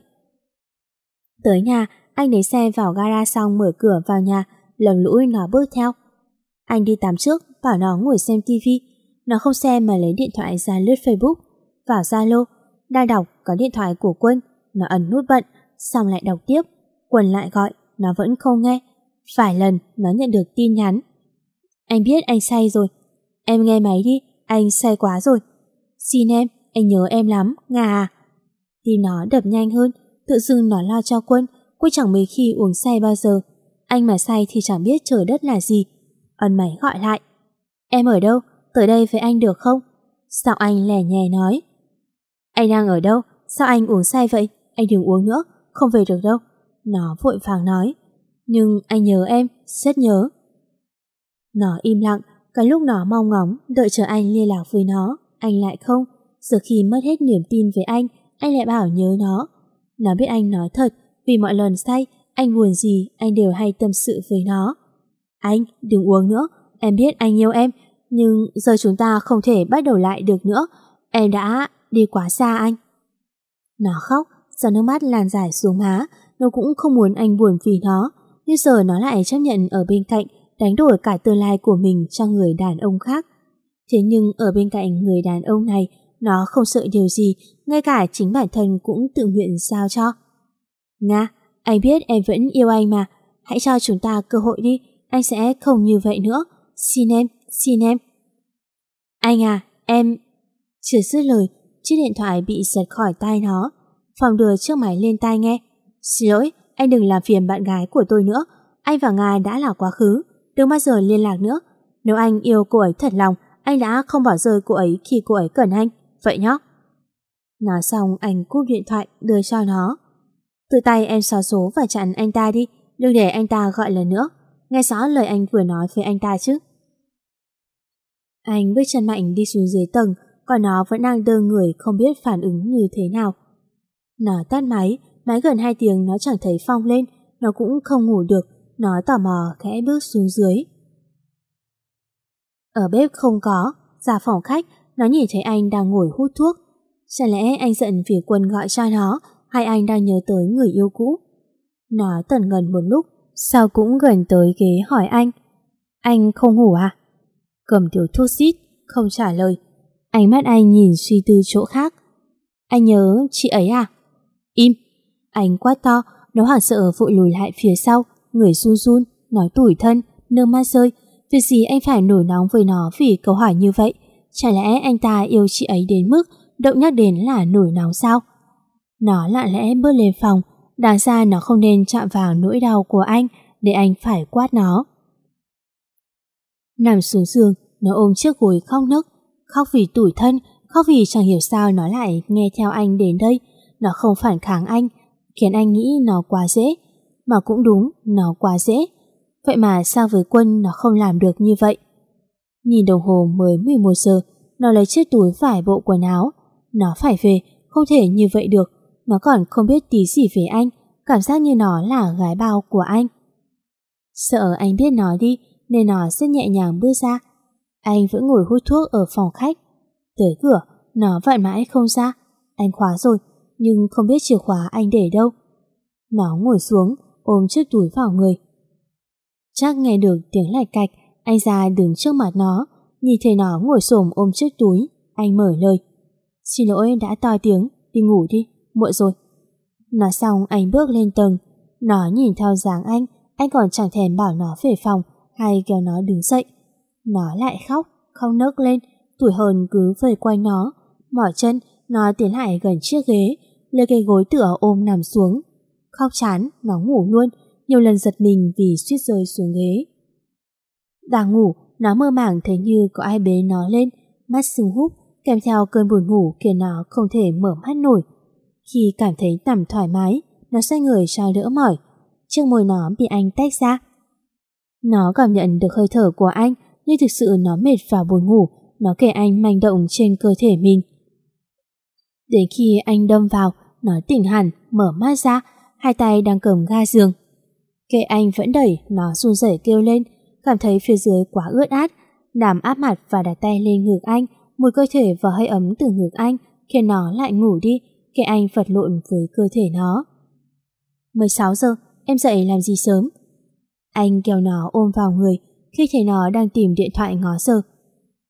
Tới nhà, anh lấy xe vào gara xong mở cửa vào nhà, lầm lũi nó bước theo. Anh đi tắm trước, bảo nó ngồi xem tivi. Nó không xem mà lấy điện thoại ra lướt Facebook, vào Zalo, đang đọc có điện thoại của Quân, nó ấn nút bận, xong lại đọc tiếp. Quân lại gọi, nó vẫn không nghe. Vài lần nó nhận được tin nhắn. Anh biết anh say rồi. Em nghe máy đi, anh say quá rồi. Xin em, anh nhớ em lắm, Nga à. Tim nó đập nhanh hơn, tự dưng nó lo cho Quân. Quân chẳng mấy khi uống say bao giờ. Anh mà say thì chẳng biết trời đất là gì. Ấn máy gọi lại. Em ở đâu? Tới đây với anh được không? Sao anh lẻ nhè nói. Anh đang ở đâu? Sao anh uống say vậy? Anh đừng uống nữa, không về được đâu. Nó vội vàng nói. Nhưng anh nhớ em, rất nhớ. Nó im lặng, cái lúc nó mong ngóng đợi chờ anh liên lạc với nó, anh lại không. Giờ khi mất hết niềm tin với anh, anh lại bảo nhớ nó. Nó biết anh nói thật, vì mọi lần say, anh buồn gì anh đều hay tâm sự với nó. Anh, đừng uống nữa, em biết anh yêu em, nhưng giờ chúng ta không thể bắt đầu lại được nữa. Em đã đi quá xa anh. Nó khóc, giọt nước mắt lan dài xuống má. Nó cũng không muốn anh buồn vì nó, nhưng giờ nó lại chấp nhận ở bên cạnh, đánh đổi cả tương lai của mình cho người đàn ông khác. Thế nhưng ở bên cạnh người đàn ông này, nó không sợ điều gì, ngay cả chính bản thân cũng tự nguyện giao cho. Nga, anh biết em vẫn yêu anh mà, hãy cho chúng ta cơ hội đi, anh sẽ không như vậy nữa. Xin em, xin em. Anh à, em... Chưa dứt lời, chiếc điện thoại bị giật khỏi tay nó. Phòng đưa chiếc máy lên tai nghe. Xin lỗi, anh đừng làm phiền bạn gái của tôi nữa. Anh và Nga đã là quá khứ, đừng bao giờ liên lạc nữa. Nếu anh yêu cô ấy thật lòng, anh đã không bỏ rơi cô ấy khi cô ấy cần anh. Vậy nhá. Nói xong anh cúp điện thoại đưa cho nó. Tự tay em xóa số và chặn anh ta đi, đừng để anh ta gọi lần nữa. Nghe rõ lời anh vừa nói với anh ta chứ. Anh bước chân mạnh đi xuống dưới tầng, còn nó vẫn đang đơ người không biết phản ứng như thế nào. Nó tắt máy, máy gần hai tiếng nó chẳng thấy Phong lên, nó cũng không ngủ được, nó tò mò khẽ bước xuống dưới. Ở bếp không có, ra phòng khách, nó nhìn thấy anh đang ngồi hút thuốc. Chẳng lẽ anh giận vì Quân gọi cho nó, hay anh đang nhớ tới người yêu cũ? Nó tần ngần một lúc, sau cũng gần tới ghế hỏi anh. Anh không ngủ à? Cầm điếu thuốc xít, không trả lời. Ánh mắt anh nhìn suy tư chỗ khác. Anh nhớ chị ấy à? Im! Anh quát to, nó hoảng sợ vội lùi lại phía sau, người run run, nói tủi thân, nước mắt rơi. Việc gì anh phải nổi nóng với nó vì câu hỏi như vậy? Chả lẽ anh ta yêu chị ấy đến mức động nhắc đến là nổi nóng sao? Nó lặng lẽ bước lên phòng, đáng ra nó không nên chạm vào nỗi đau của anh để anh phải quát nó. Nằm xuống giường, nó ôm chiếc gối khóc nức, khóc vì tủi thân, khóc vì chẳng hiểu sao nó lại nghe theo anh đến đây. Nó không phản kháng anh, khiến anh nghĩ nó quá dễ. Mà cũng đúng, nó quá dễ. Vậy mà sao với Quân nó không làm được như vậy? Nhìn đồng hồ mới mười một giờ, nó lấy chiếc túi vải bộ quần áo. Nó phải về, không thể như vậy được. Nó còn không biết tí gì về anh, cảm giác như nó là gái bao của anh. Sợ anh biết nó đi, nên nó rất nhẹ nhàng bước ra. Anh vẫn ngồi hút thuốc ở phòng khách. Tới cửa, nó vặn mãi không ra. Anh khóa rồi, nhưng không biết chìa khóa anh để đâu. Nó ngồi xuống, ôm chiếc túi vào người. Chắc nghe được tiếng lạch cạch, anh ra đứng trước mặt nó, nhìn thấy nó ngồi xổm ôm chiếc túi. Anh mở lời. Xin lỗi đã to tiếng, đi ngủ đi, muộn rồi. Nói xong anh bước lên tầng. Nó nhìn theo dáng anh, anh còn chẳng thèm bảo nó về phòng hay kéo nó đứng dậy. Nó lại khóc, khóc nấc lên, tủi hờn cứ vây quanh nó. Mỏi chân, nó tiến lại gần chiếc ghế, lấy cái gối tựa ôm nằm xuống. Khóc chán, nó ngủ luôn, nhiều lần giật mình vì suýt rơi xuống ghế. Đang ngủ, nó mơ màng thấy như có ai bế nó lên, mắt sưng húp, kèm theo cơn buồn ngủ khiến nó không thể mở mắt nổi. Khi cảm thấy nằm thoải mái, nó xoay người cho đỡ mỏi. Chiếc môi nó bị anh tách ra. Nó cảm nhận được hơi thở của anh, nhưng thực sự nó mệt và buồn ngủ. Nó kể anh manh động trên cơ thể mình. Đến khi anh đâm vào, nó tỉnh hẳn, mở mắt ra, hai tay đang cầm ga giường. Kệ anh vẫn đẩy, nó run rẩy kêu lên, cảm thấy phía dưới quá ướt át. Làm áp mặt và đặt tay lên ngực anh, mùi cơ thể và hơi ấm từ ngực anh khiến nó lại ngủ đi. Kệ anh vật lộn với cơ thể nó. mười sáu giờ, em dậy làm gì sớm? Anh kéo nó ôm vào người khi thấy nó đang tìm điện thoại ngó giờ.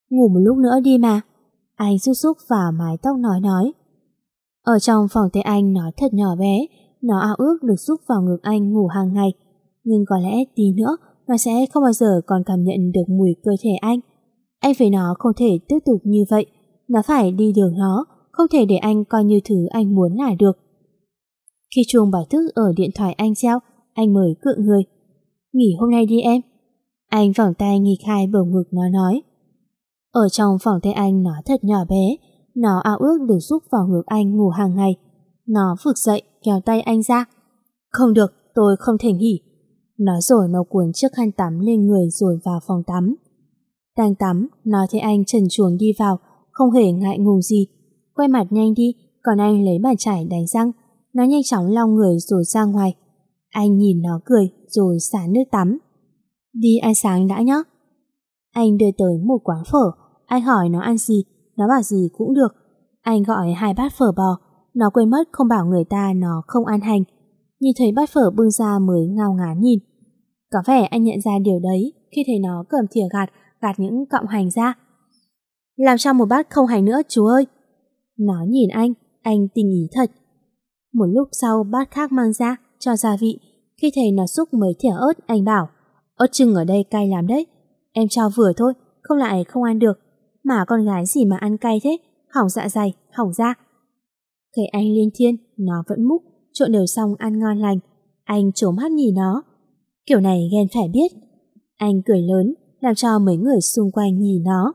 Ngủ một lúc nữa đi mà. Anh rút rút vào mái tóc nói nói. Ở trong phòng tay anh nó thật nhỏ bé, nó ao ước được rúc vào ngực anh ngủ hàng ngày. Nhưng có lẽ tí nữa nó sẽ không bao giờ còn cảm nhận được mùi cơ thể anh. Anh với nó không thể tiếp tục như vậy. Nó phải đi đường nó, không thể để anh coi như thứ anh muốn là được. Khi chuông báo thức ở điện thoại anh reo, anh mới cựa người. Nghỉ hôm nay đi em. Anh vòng tay nghịch hai bầu ngực nó nói. Ở trong phòng tay anh nó thật nhỏ bé, nó ao ước được rúc vào ngực anh ngủ hàng ngày. Nó vực dậy kéo tay anh ra. Không được, tôi không thể nghỉ. Nói rồi nó cuốn chiếc khăn tắm lên người rồi vào phòng tắm. Đang tắm, nó thấy anh trần truồng đi vào, không hề ngại ngùng gì. Quay mặt nhanh đi, còn anh lấy bàn chải đánh răng. Nó nhanh chóng lau người rồi ra ngoài. Anh nhìn nó cười rồi xả nước tắm. Đi ăn sáng đã nhé. Anh đưa tới một quán phở. Anh hỏi nó ăn gì, nó bảo gì cũng được. Anh gọi hai bát phở bò. Nó quên mất không bảo người ta nó không ăn hành. Nhìn thấy bát phở bưng ra mới ngao ngán nhìn. Có vẻ anh nhận ra điều đấy khi thấy nó cầm thìa gạt gạt những cọng hành ra. Làm cho một bát không hành nữa chú ơi. Nó nhìn anh, anh tinh ý thật. Một lúc sau bát khác mang ra, cho gia vị. Khi thấy nó xúc mấy thìa ớt, anh bảo, ớt chưng ở đây cay lắm đấy. Em cho vừa thôi, không lại không ăn được. Mà con gái gì mà ăn cay thế, hỏng dạ dày, hỏng da. Thấy anh liên thiên, nó vẫn múc, trộn đều xong ăn ngon lành. Anh trố mắt nhìn nó. Kiểu này ghen phải biết. Anh cười lớn, làm cho mấy người xung quanh nhìn nó.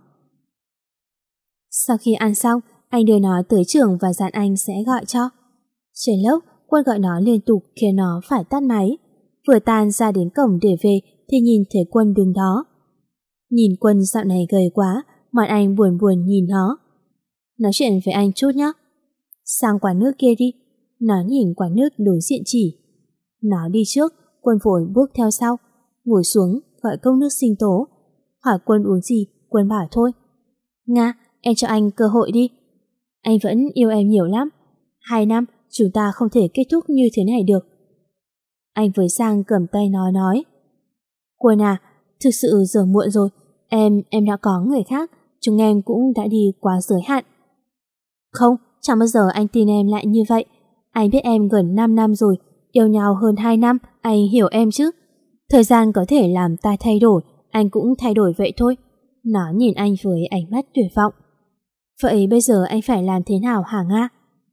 Sau khi ăn xong, anh đưa nó tới trường và dặn anh sẽ gọi cho. Trên lớp, Quân gọi nó liên tục khiến nó phải tắt máy. Vừa tan ra đến cổng để về thì nhìn thấy Quân đứng đó. Nhìn Quân dạo này gầy quá, mặt anh buồn buồn nhìn nó. Nói chuyện với anh chút nhé. Sang quán nước kia đi. Nó nhìn quán nước đối diện chỉ. Nó đi trước, Quân vội bước theo sau. Ngồi xuống, gọi cốc nước sinh tố. Hỏi Quân uống gì, Quân bảo thôi. Nga, em cho anh cơ hội đi. Anh vẫn yêu em nhiều lắm. Hai năm, chúng ta không thể kết thúc như thế này được. Anh với Sang cầm tay nó nói. Quân à, thực sự giờ muộn rồi. Em, em đã có người khác. Chúng em cũng đã đi quá giới hạn. Không, chẳng bao giờ anh tin em lại như vậy. Anh biết em gần năm năm rồi. Yêu nhau hơn hai năm, anh hiểu em chứ. Thời gian có thể làm ta thay đổi, anh cũng thay đổi vậy thôi. Nó nhìn anh với ánh mắt tuyệt vọng. Vậy bây giờ anh phải làm thế nào hả Nga?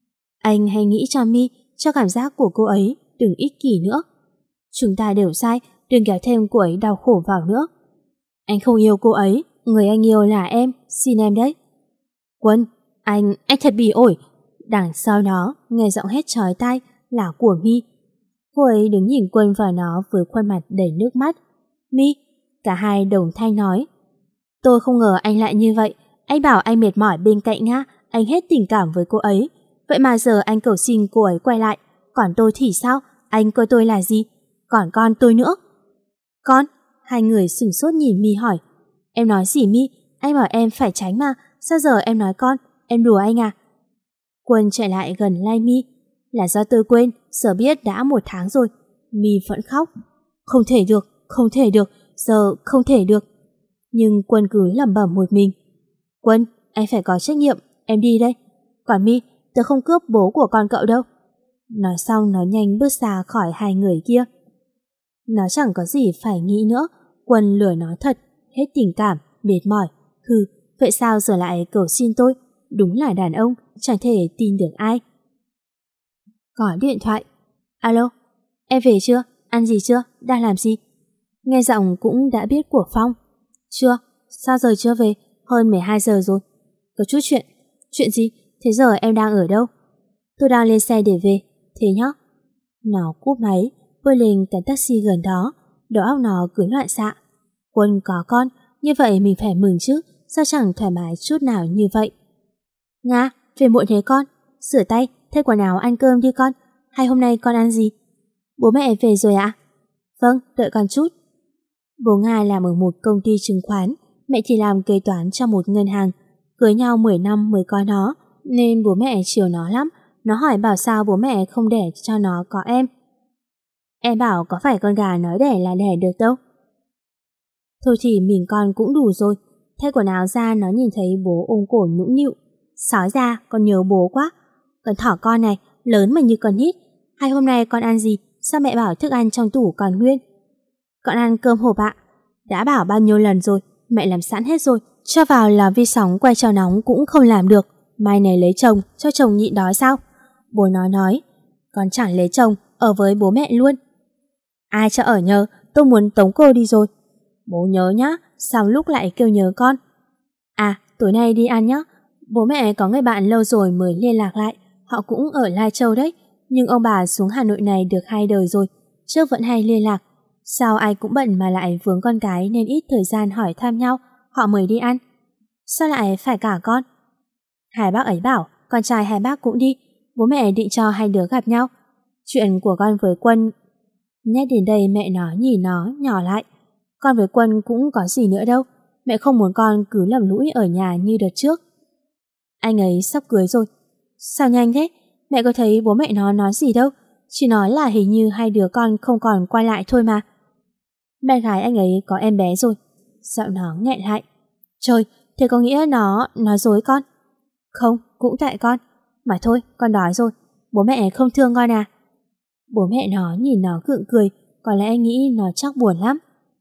Anh hãy nghĩ cho Mi, cho cảm giác của cô ấy, đừng ích kỷ nữa. Chúng ta đều sai, đừng kéo thêm cô ấy đau khổ vào nữa. Anh không yêu cô ấy, người anh yêu là em, xin em đấy. Quân, anh, anh thật bỉ ổi. Đằng sau đó, nghe giọng hét chói tai là của Mi. Cô ấy đứng nhìn Quân vào nó với khuôn mặt đầy nước mắt. Mi, cả hai đồng thanh nói. Tôi không ngờ anh lại như vậy. Anh bảo anh mệt mỏi bên cạnh Nga, anh hết tình cảm với cô ấy. Vậy mà giờ anh cầu xin cô ấy quay lại. Còn tôi thì sao? Anh coi tôi là gì? Còn con tôi nữa. Con? Hai người sửng sốt nhìn Mi hỏi. Em nói gì Mi? Anh bảo em phải tránh mà. Sao giờ em nói con? Em đùa anh à? Quân chạy lại gần lai Mi. Là do tôi quên, giờ biết đã một tháng rồi. Mi vẫn khóc. Không thể được, không thể được, giờ không thể được. Nhưng Quân cứ lẩm bẩm một mình. Quân, anh phải có trách nhiệm, em đi đây. Còn Mi, tôi không cướp bố của con cậu đâu. Nói xong nó nhanh bước xa khỏi hai người kia. Nó chẳng có gì phải nghĩ nữa. Quân lừa nó thật, hết tình cảm, mệt mỏi. Hừ, vậy sao giờ lại cầu xin tôi? Đúng là đàn ông, chẳng thể tin được ai. Có điện thoại. Alo, em về chưa? Ăn gì chưa? Đang làm gì? Nghe giọng cũng đã biết của Phong. Chưa, sao giờ chưa về? Hơn mười hai giờ rồi. Có chút chuyện. Chuyện gì? Thế giờ em đang ở đâu? Tôi đang lên xe để về. Thế nhá. Nó cúp máy, bơi lên cái taxi gần đó. Đầu óc nó cứ loạn xạ. Quân có con, như vậy mình phải mừng chứ. Sao chẳng thoải mái chút nào như vậy? Nga, về muộn thế con. Rửa tay, thay quần áo ăn cơm đi con. Hay hôm nay con ăn gì? Bố mẹ về rồi ạ? Vâng, đợi con chút. Bố Nga làm ở một công ty chứng khoán, mẹ thì làm kế toán cho một ngân hàng. Cưới nhau mười năm mới có nó, nên bố mẹ chiều nó lắm. Nó hỏi bảo sao bố mẹ không đẻ cho nó có em. Em bảo có phải con gà nói đẻ là đẻ được đâu. Thôi thì mình con cũng đủ rồi. Thay quần áo ra nó nhìn thấy bố ôm cổ nũng nịu. Sói ra, con nhớ bố quá. Con thỏ con này, lớn mà như con nít. Hay hôm nay con ăn gì? Sao mẹ bảo thức ăn trong tủ còn nguyên? Con ăn cơm hộp ạ. Đã bảo bao nhiêu lần rồi, mẹ làm sẵn hết rồi. Cho vào là vi sóng quay chảo nóng cũng không làm được. Mai này lấy chồng, cho chồng nhịn đói sao? Bố nó nói, con chẳng lấy chồng, ở với bố mẹ luôn. Ai cho ở nhờ, tôi muốn tống cô đi rồi. Bố nhớ nhá, sao lúc lại kêu nhớ con? À, tối nay đi ăn nhá. Bố mẹ có người bạn lâu rồi mới liên lạc lại. Họ cũng ở Lai Châu đấy. Nhưng ông bà xuống Hà Nội này được hai đời rồi, trước vẫn hay liên lạc. Sao ai cũng bận mà lại vướng con cái nên ít thời gian hỏi thăm nhau, họ mới đi ăn. Sao lại phải cả con? Hai bác ấy bảo, con trai hai bác cũng đi. Bố mẹ định cho hai đứa gặp nhau. Chuyện của con với Quân... Nhắc đến đây mẹ nó nhìn nó nhỏ lại. Con với Quân cũng có gì nữa đâu. Mẹ không muốn con cứ lầm lũi ở nhà như đợt trước. Anh ấy sắp cưới rồi. Sao nhanh thế? Mẹ có thấy bố mẹ nó nói gì đâu. Chỉ nói là hình như hai đứa con không còn quay lại thôi mà. Mẹ gái anh ấy có em bé rồi. Giọng nó nghẹn lại. Trời, thế có nghĩa nó nói dối con? Không, cũng tại con. Mà thôi, con đói rồi. Bố mẹ không thương con à? Bố mẹ nó nhìn nó gượng cười. Có lẽ nghĩ nó chắc buồn lắm.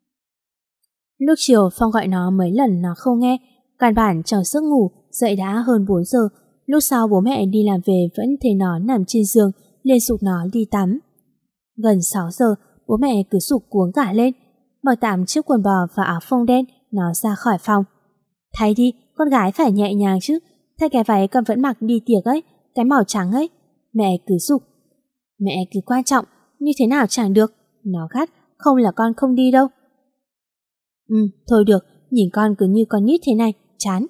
Lúc chiều Phong gọi nó mấy lần nó không nghe. Căn bản trong giấc ngủ, dậy đã hơn bốn giờ. Lúc sau bố mẹ đi làm về vẫn thấy nó nằm trên giường, liền giục nó đi tắm. Gần sáu giờ, bố mẹ cứ giục cuống cả lên. Mặc tạm chiếc quần bò và áo phông đen, nó ra khỏi phòng. Thay đi, con gái phải nhẹ nhàng chứ. Thay cái váy con vẫn mặc đi tiệc ấy, cái màu trắng ấy. Mẹ cứ giục. Mẹ cứ quan trọng, như thế nào chẳng được. Nó gắt, không là con không đi đâu. Ừ, thôi được, nhìn con cứ như con nít thế này, chán.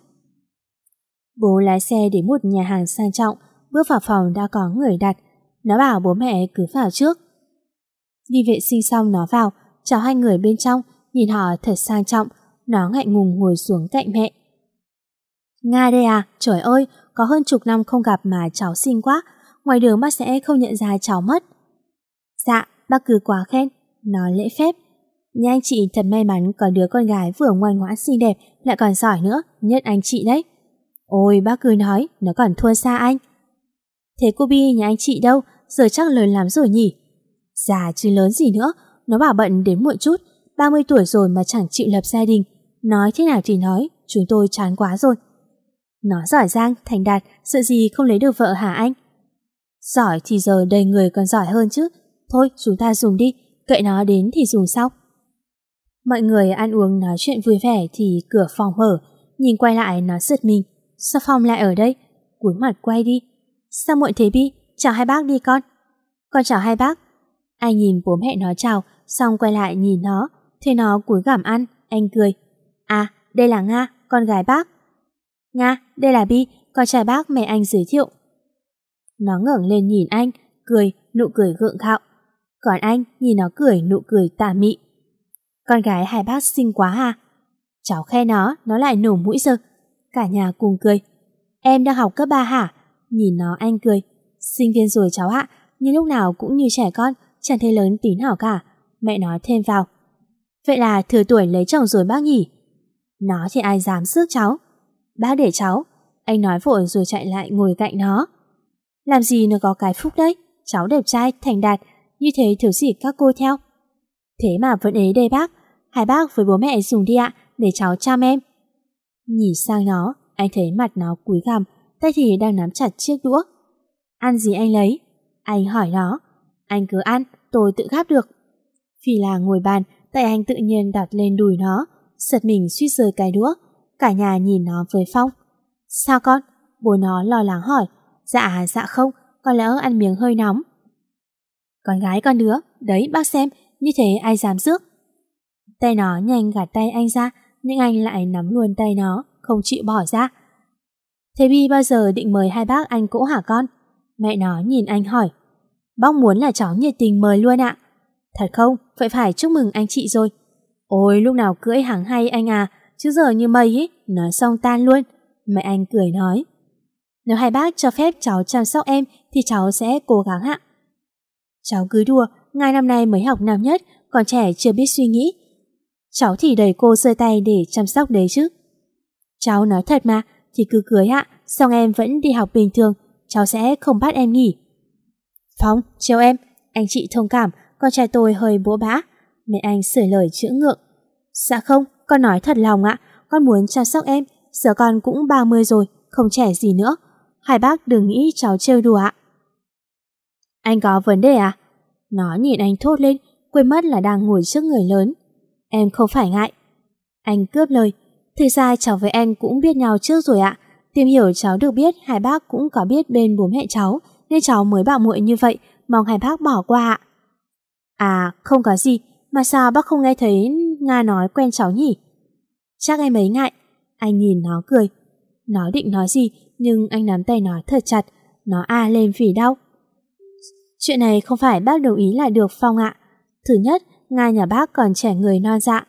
Bố lái xe đến một nhà hàng sang trọng, bước vào phòng đã có người đặt. Nó bảo bố mẹ cứ vào trước. Đi vệ sinh xong nó vào, chào hai người bên trong, nhìn họ thật sang trọng. Nó ngại ngùng ngồi xuống cạnh mẹ. Nga đây à, trời ơi, có hơn chục năm không gặp mà cháu xinh quá. Ngoài đường bác sẽ không nhận ra cháu mất. Dạ, bác cứ quá khen. Nó lễ phép. Nhà anh chị thật may mắn có đứa con gái vừa ngoan ngoãn xinh đẹp lại còn giỏi nữa, nhất anh chị đấy. Ôi bác cứ nói, nó còn thua xa anh. Thế cô Bi nhà anh chị đâu, giờ chắc lớn lắm rồi nhỉ? Già chứ lớn gì nữa, nó bảo bận đến muộn chút, ba mươi tuổi rồi mà chẳng chịu lập gia đình. Nói thế nào thì nói, chúng tôi chán quá rồi. Nó giỏi giang, thành đạt, sợ gì không lấy được vợ hả anh? Giỏi thì giờ đầy người còn giỏi hơn chứ. Thôi chúng ta dùng đi, cậy nó đến thì dùng sau. Mọi người ăn uống nói chuyện vui vẻ thì cửa phòng mở, nhìn quay lại nó giật mình. Sao Phong lại ở đây? Cúi mặt quay đi. Sao muộn thế Bi? Chào hai bác đi con. Con chào hai bác. Anh nhìn bố mẹ nó chào, xong quay lại nhìn nó, thấy nó cúi gằm ăn, anh cười. À, đây là Nga, con gái bác. Nga, đây là Bi, con trai bác mẹ anh giới thiệu. Nó ngẩng lên nhìn anh, cười, nụ cười gượng gạo. Còn anh nhìn nó cười nụ cười tà mị. Con gái hai bác xinh quá à? Cháu khen nó, nó lại nổ mũi giờ. Cả nhà cùng cười. Em đang học cấp ba hả? Nhìn nó anh cười. Sinh viên rồi cháu ạ, nhưng lúc nào cũng như trẻ con, chẳng thấy lớn tí nào cả. Mẹ nói thêm vào. Vậy là thừa tuổi lấy chồng rồi bác nhỉ? Nó thì ai dám xước cháu. Bác để cháu. Anh nói vội rồi chạy lại ngồi cạnh nó. Làm gì nó có cái phúc đấy. Cháu đẹp trai, thành đạt, như thế thiếu gì các cô theo. Thế mà vẫn ế đây bác. Hai bác với bố mẹ dùng đi ạ, để cháu chăm em. Nhìn sang nó, anh thấy mặt nó cúi gằm, tay thì đang nắm chặt chiếc đũa. Ăn gì anh lấy? Anh hỏi nó. Anh cứ ăn, tôi tự gắp được. Vì là ngồi bàn, tay anh tự nhiên đặt lên đùi nó, giật mình suýt rơi cái đũa. Cả nhà nhìn nó với Phong. Sao con? Bố nó lo lắng hỏi. Dạ dạ không, có lẽ ăn miếng hơi nóng. Con gái con đứa, đấy bác xem, như thế ai dám rước. Tay nó nhanh gạt tay anh ra, nhưng anh lại nắm luôn tay nó, không chịu bỏ ra. Thế Bi bao giờ định mời hai bác ăn cỗ hả con? Mẹ nó nhìn anh hỏi. Bác muốn là cháu nhiệt tình mời luôn ạ. Thật không? Vậy phải chúc mừng anh chị rồi. Ôi lúc nào cưỡi hắng hay anh à, chứ giờ như mây ấy, nói xong tan luôn. Mẹ anh cười nói. Nếu hai bác cho phép cháu chăm sóc em thì cháu sẽ cố gắng ạ. Cháu cứ đùa, ngay năm nay mới học năm nhất, còn trẻ chưa biết suy nghĩ. Cháu thì đẩy cô giơ tay để chăm sóc đấy chứ. Cháu nói thật mà, thì cứ cưới ạ, xong em vẫn đi học bình thường, cháu sẽ không bắt em nghỉ. Phong, trêu em, anh chị thông cảm, con trai tôi hơi bỗ bã. Mẹ anh sửa lời chữa ngượng. Dạ không, con nói thật lòng ạ, con muốn chăm sóc em, giờ con cũng ba mươi rồi, không trẻ gì nữa. Hai bác đừng nghĩ cháu trêu đùa ạ. Anh có vấn đề à? Nó nhìn anh thốt lên, quên mất là đang ngồi trước người lớn. Em không phải ngại. Anh cướp lời. Thực ra cháu với anh cũng biết nhau trước rồi ạ. Tìm hiểu cháu được biết hai bác cũng có biết bên bố mẹ cháu, nên cháu mới bảo muội như vậy, mong hai bác bỏ qua ạ. À, không có gì, mà sao bác không nghe thấy Nga nói quen cháu nhỉ? Chắc em ấy ngại. Anh nhìn nó cười. Nó định nói gì, nhưng anh nắm tay nó thật chặt. Nó a lên vì đau. Chuyện này không phải bác đồng ý là được Phong ạ. Thứ nhất, Nga nhà bác còn trẻ người non dạ,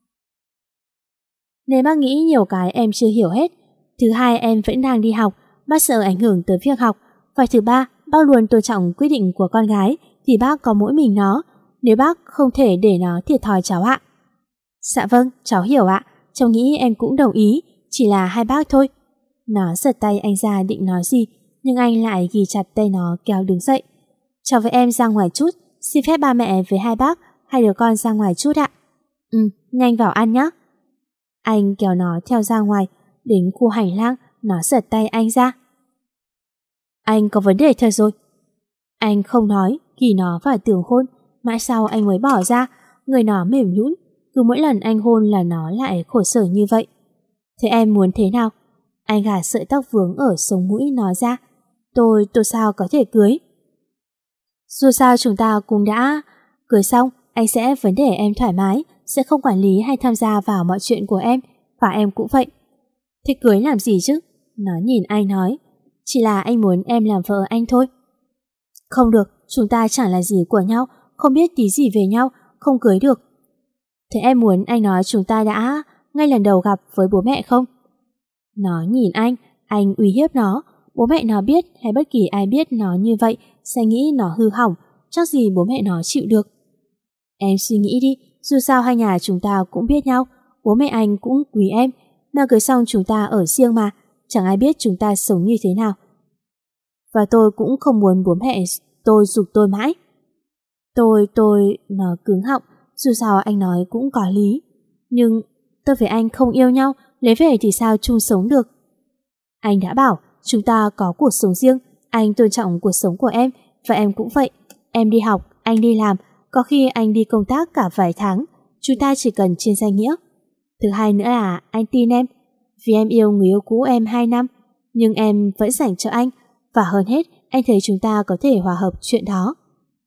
nên bác nghĩ nhiều cái em chưa hiểu hết. Thứ hai, em vẫn đang đi học, bác sợ ảnh hưởng tới việc học. Và thứ ba, bác luôn tôn trọng quyết định của con gái, thì bác có mỗi mình nó, nếu bác không thể để nó thiệt thòi cháu ạ. Dạ vâng, cháu hiểu ạ, cháu nghĩ em cũng đồng ý, chỉ là hai bác thôi. Nó giật tay anh ra định nói gì, nhưng anh lại ghi chặt tay nó kéo đứng dậy. Cháu với em ra ngoài chút, xin phép ba mẹ với hai bác, hai đứa con ra ngoài chút ạ. Ừ, nhanh vào ăn nhé. Anh kéo nó theo ra ngoài, đến khu hành lang, nó giật tay anh ra. Anh có vấn đề thật rồi. Anh không nói, ghi nó vào tường hôn, mãi sau anh mới bỏ ra, người nó mềm nhũn, cứ mỗi lần anh hôn là nó lại khổ sở như vậy. Thế em muốn thế nào? Anh gạt sợi tóc vướng ở sống mũi nó ra. Tôi, tôi sao có thể cưới? Dù sao chúng ta cũng đã cưới xong, anh sẽ vấn đề em thoải mái, sẽ không quản lý hay tham gia vào mọi chuyện của em, và em cũng vậy. Thế cưới làm gì chứ? Nó nhìn anh nói, chỉ là anh muốn em làm vợ anh thôi. Không được, chúng ta chẳng là gì của nhau, không biết tí gì về nhau, không cưới được. Thế em muốn anh nói chúng ta đã ngay lần đầu gặp với bố mẹ không? Nó nhìn anh, anh uy hiếp nó. Bố mẹ nó biết hay bất kỳ ai biết nó như vậy sẽ nghĩ nó hư hỏng, chắc gì bố mẹ nó chịu được. Em suy nghĩ đi, dù sao hai nhà chúng ta cũng biết nhau, bố mẹ anh cũng quý em, mà cưới xong chúng ta ở riêng mà, chẳng ai biết chúng ta sống như thế nào. Và tôi cũng không muốn bố mẹ tôi giục tôi mãi. Tôi, tôi, nó cứng họng, dù sao anh nói cũng có lý. Nhưng tôi với anh không yêu nhau, lấy về thì sao chung sống được? Anh đã bảo, chúng ta có cuộc sống riêng, anh tôn trọng cuộc sống của em, và em cũng vậy. Em đi học, anh đi làm, có khi anh đi công tác cả vài tháng, chúng ta chỉ cần trên danh nghĩa. Thứ hai nữa là anh tin em, vì em yêu người yêu cũ em hai năm, nhưng em vẫn dành cho anh, và hơn hết, anh thấy chúng ta có thể hòa hợp chuyện đó.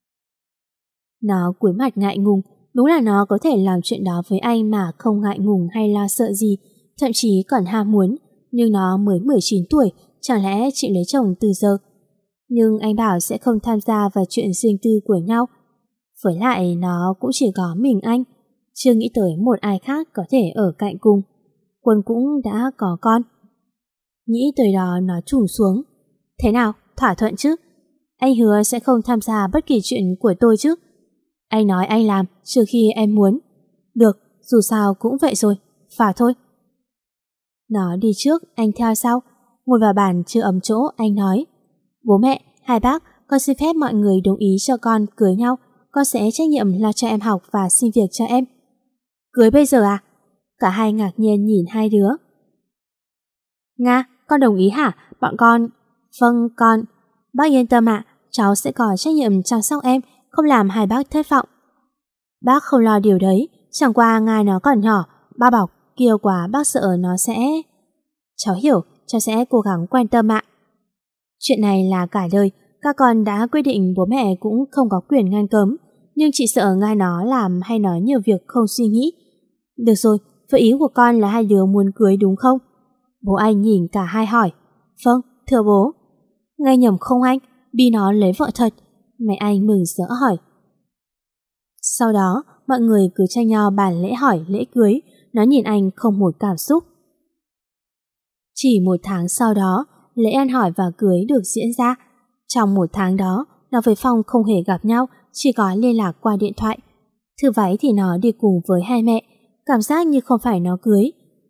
Nó cúi mặt ngại ngùng, đúng là nó có thể làm chuyện đó với anh mà không ngại ngùng hay lo sợ gì, thậm chí còn ham muốn, nhưng nó mới mười chín tuổi, chẳng lẽ chịu lấy chồng từ giờ. Nhưng anh bảo sẽ không tham gia vào chuyện riêng tư của nhau. Với lại nó cũng chỉ có mình anh, chưa nghĩ tới một ai khác có thể ở cạnh cùng. Quân cũng đã có con. Nghĩ tới đó nó trùng xuống. Thế nào, thỏa thuận chứ? Anh hứa sẽ không tham gia bất kỳ chuyện của tôi chứ? Anh nói anh làm trừ khi em muốn. Được, dù sao cũng vậy rồi, vào thôi. Nó đi trước, anh theo sau. Ngồi vào bàn chưa ấm chỗ, anh nói: Bố mẹ, hai bác, con xin phép mọi người đồng ý cho con cưới nhau. Con sẽ trách nhiệm lo cho em học và xin việc cho em. Cưới bây giờ à? Cả hai ngạc nhiên nhìn hai đứa. Nga, con đồng ý hả? Bọn con... Vâng, con... Bác yên tâm ạ, cháu sẽ có trách nhiệm chăm sóc em, không làm hai bác thất vọng. Bác không lo điều đấy, chẳng qua Nga nó còn nhỏ, ba bọc kia quá bác sợ nó sẽ... Cháu hiểu, cháu sẽ cố gắng quan tâm ạ. Chuyện này là cả đời, các con đã quyết định, bố mẹ cũng không có quyền ngăn cấm, nhưng chị sợ Nga nó làm hay nói nhiều việc không suy nghĩ. Được rồi, vậy ý của con là hai đứa muốn cưới đúng không? Bố anh nhìn cả hai hỏi. Vâng, thưa bố. Nghe nhầm không anh? Bi nó lấy vợ thật. Mẹ anh mừng rỡ hỏi. Sau đó, mọi người cứ tranh nhau bàn lễ hỏi lễ cưới, nó nhìn anh không một cảm xúc. Chỉ một tháng sau đó, lễ ăn hỏi và cưới được diễn ra. Trong một tháng đó, nó với Phong không hề gặp nhau, chỉ có liên lạc qua điện thoại. Thử váy thì nó đi cùng với hai mẹ, cảm giác như không phải nó cưới.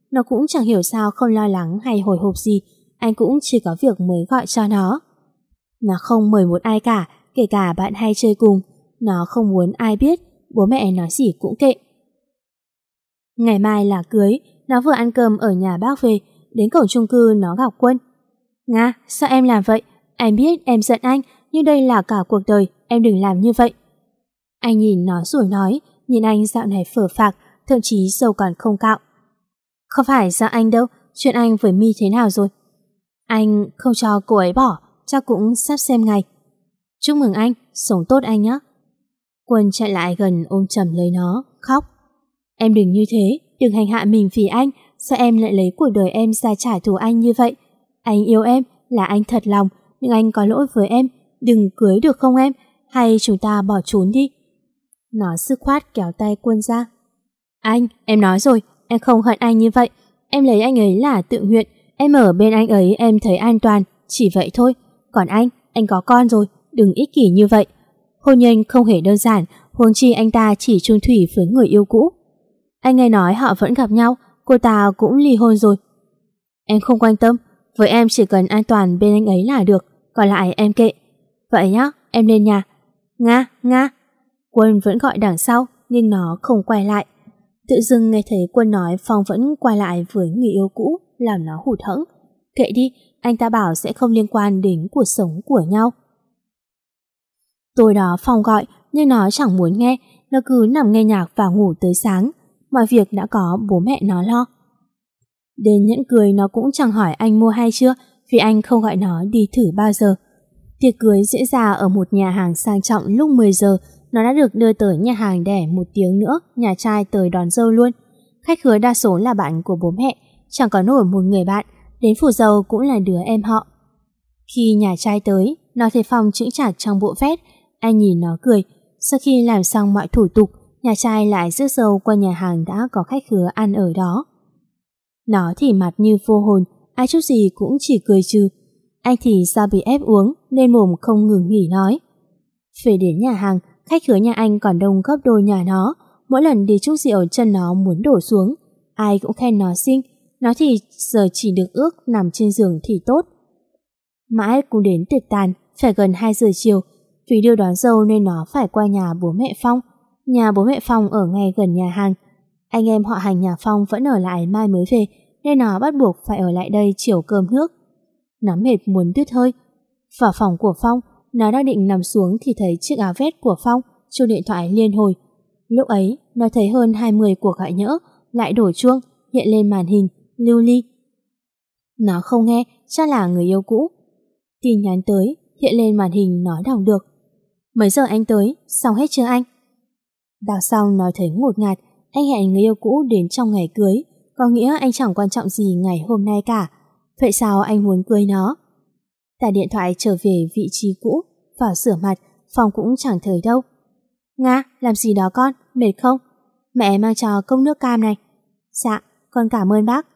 Nó cũng chẳng hiểu sao không lo lắng hay hồi hộp gì, anh cũng chỉ có việc mới gọi cho nó. Nó không mời một ai cả, kể cả bạn hay chơi cùng. Nó không muốn ai biết, bố mẹ nói gì cũng kệ. Ngày mai là cưới, nó vừa ăn cơm ở nhà bác về, đến cổng chung cư nó gặp Quân. Nga, sao em làm vậy? Anh biết em giận anh, nhưng đây là cả cuộc đời, em đừng làm như vậy. Anh nhìn nó rồi nói, nhìn anh dạo này phờ phạc, thậm chí dâu còn không cạo. Không phải do anh đâu, chuyện anh với My thế nào rồi? Anh không cho cô ấy bỏ, chắc cũng sắp xem ngày. Chúc mừng anh, sống tốt anh nhé. Quân chạy lại gần ôm chầm lấy nó, khóc. Em đừng như thế, đừng hành hạ mình vì anh, sao em lại lấy cuộc đời em ra trả thù anh như vậy? Anh yêu em, là anh thật lòng, nhưng anh có lỗi với em, đừng cưới được không em, hay chúng ta bỏ trốn đi. Nó dứt khoát kéo tay Quân ra. Anh, em nói rồi, em không hận anh như vậy, em lấy anh ấy là tự nguyện, em ở bên anh ấy em thấy an toàn, chỉ vậy thôi. Còn anh, anh có con rồi, đừng ích kỷ như vậy. Hôn nhân không hề đơn giản, huống chi anh ta chỉ chung thủy với người yêu cũ. Anh nghe nói họ vẫn gặp nhau, cô ta cũng ly hôn rồi. Em không quan tâm, với em chỉ cần an toàn bên anh ấy là được, còn lại em kệ. Vậy nhá, em lên nhà. Nga, Nga. Quân vẫn gọi đằng sau, nhưng nó không quay lại. Tự dưng nghe thấy Quân nói Phong vẫn quay lại với người yêu cũ, làm nó hụt hẫng. Kệ đi, anh ta bảo sẽ không liên quan đến cuộc sống của nhau. Tối đó Phong gọi, nhưng nó chẳng muốn nghe, nó cứ nằm nghe nhạc và ngủ tới sáng. Mọi việc đã có bố mẹ nó lo. Đến nhẫn cưới nó cũng chẳng hỏi anh mua hay chưa, vì anh không gọi nó đi thử bao giờ. Tiệc cưới diễn ra ở một nhà hàng sang trọng lúc mười giờ, nó đã được đưa tới nhà hàng để một tiếng nữa nhà trai tới đón dâu luôn. Khách khứa đa số là bạn của bố mẹ, chẳng có nổi một người bạn, đến phủ dâu cũng là đứa em họ. Khi nhà trai tới, nó thấy Phong chững chạc trong bộ vest, anh nhìn nó cười. Sau khi làm xong mọi thủ tục, nhà trai lại rước dâu qua nhà hàng đã có khách khứa ăn ở đó. Nó thì mặt như vô hồn, ai chút gì cũng chỉ cười trừ. Anh thì do bị ép uống nên mồm không ngừng nghỉ nói. Về đến nhà hàng, khách khứa nhà anh còn đông gấp đôi nhà nó. Mỗi lần đi chúc rượu chân nó muốn đổ xuống. Ai cũng khen nó xinh, nó thì giờ chỉ được ước nằm trên giường thì tốt. Mãi cũng đến tiệc tàn, phải gần hai giờ chiều. Vì đưa đón dâu nên nó phải qua nhà bố mẹ Phong. Nhà bố mẹ Phong ở ngay gần nhà hàng. Anh em họ hàng nhà Phong vẫn ở lại mai mới về, nên nó bắt buộc phải ở lại đây chiều cơm nước. Nó mệt muốn đứt hơi. Vào phòng của Phong, nó đang định nằm xuống thì thấy chiếc áo vest của Phong chuông điện thoại liên hồi. Lúc ấy, nó thấy hơn hai mươi cuộc gọi nhỡ, lại đổ chuông, hiện lên màn hình, lưu ly. Nó không nghe, chắc là người yêu cũ. Tin nhắn tới, hiện lên màn hình nó đọc được. Mấy giờ anh tới, xong hết chưa anh? Đọc xong nó thấy ngột ngạt, anh hẹn người yêu cũ đến trong ngày cưới, có nghĩa anh chẳng quan trọng gì ngày hôm nay cả. Vậy sao anh muốn cưới nó? Tải điện thoại trở về vị trí cũ, vào sửa mặt, Phong cũng chẳng thấy đâu. Nga, làm gì đó con, mệt không? Mẹ mang cho cốc nước cam này. Dạ, con cảm ơn bác.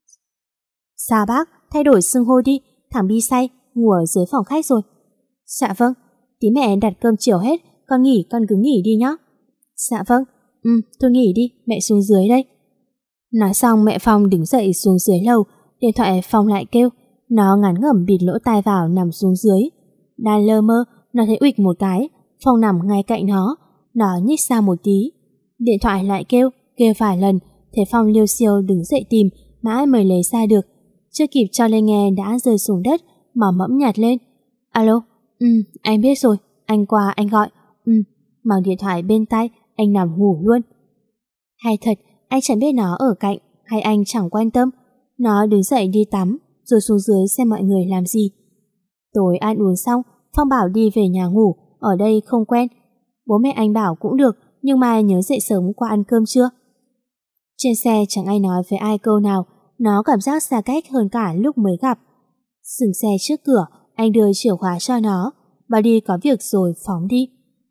Sao bác, thay đổi xưng hô đi, thằng Bi say, ngủ ở dưới phòng khách rồi. Dạ vâng, tí mẹ đặt cơm chiều hết, con nghỉ con cứ nghỉ đi nhá. Dạ vâng, ừ, tôi nghỉ đi, mẹ xuống dưới đây. Nói xong mẹ Phong đứng dậy xuống dưới lầu, điện thoại Phong lại kêu, nó ngắn ngẩm bịt lỗ tai vào nằm xuống dưới. Đang lơ mơ, nó thấy uịch một cái, Phong nằm ngay cạnh nó, nó nhích xa một tí. Điện thoại lại kêu, kêu vài lần, thấy Phong liêu xiêu đứng dậy tìm, mãi mới lấy ra được. Chưa kịp cho lên nghe đã rơi xuống đất, mỏ mẫm nhạt lên. Alo, ừ, anh biết rồi, anh qua anh gọi, ừ, mang điện thoại bên tay, anh nằm ngủ luôn. Hay thật, anh chẳng biết nó ở cạnh, hay anh chẳng quan tâm. Nó đứng dậy đi tắm, rồi xuống dưới xem mọi người làm gì. Tối ăn uống xong, Phong bảo đi về nhà ngủ, ở đây không quen. Bố mẹ anh bảo cũng được, nhưng mà nhớ dậy sớm qua ăn cơm chưa? Trên xe chẳng ai nói với ai câu nào, nó cảm giác xa cách hơn cả lúc mới gặp. Dừng xe trước cửa, anh đưa chìa khóa cho nó, bảo đi có việc rồi phóng đi.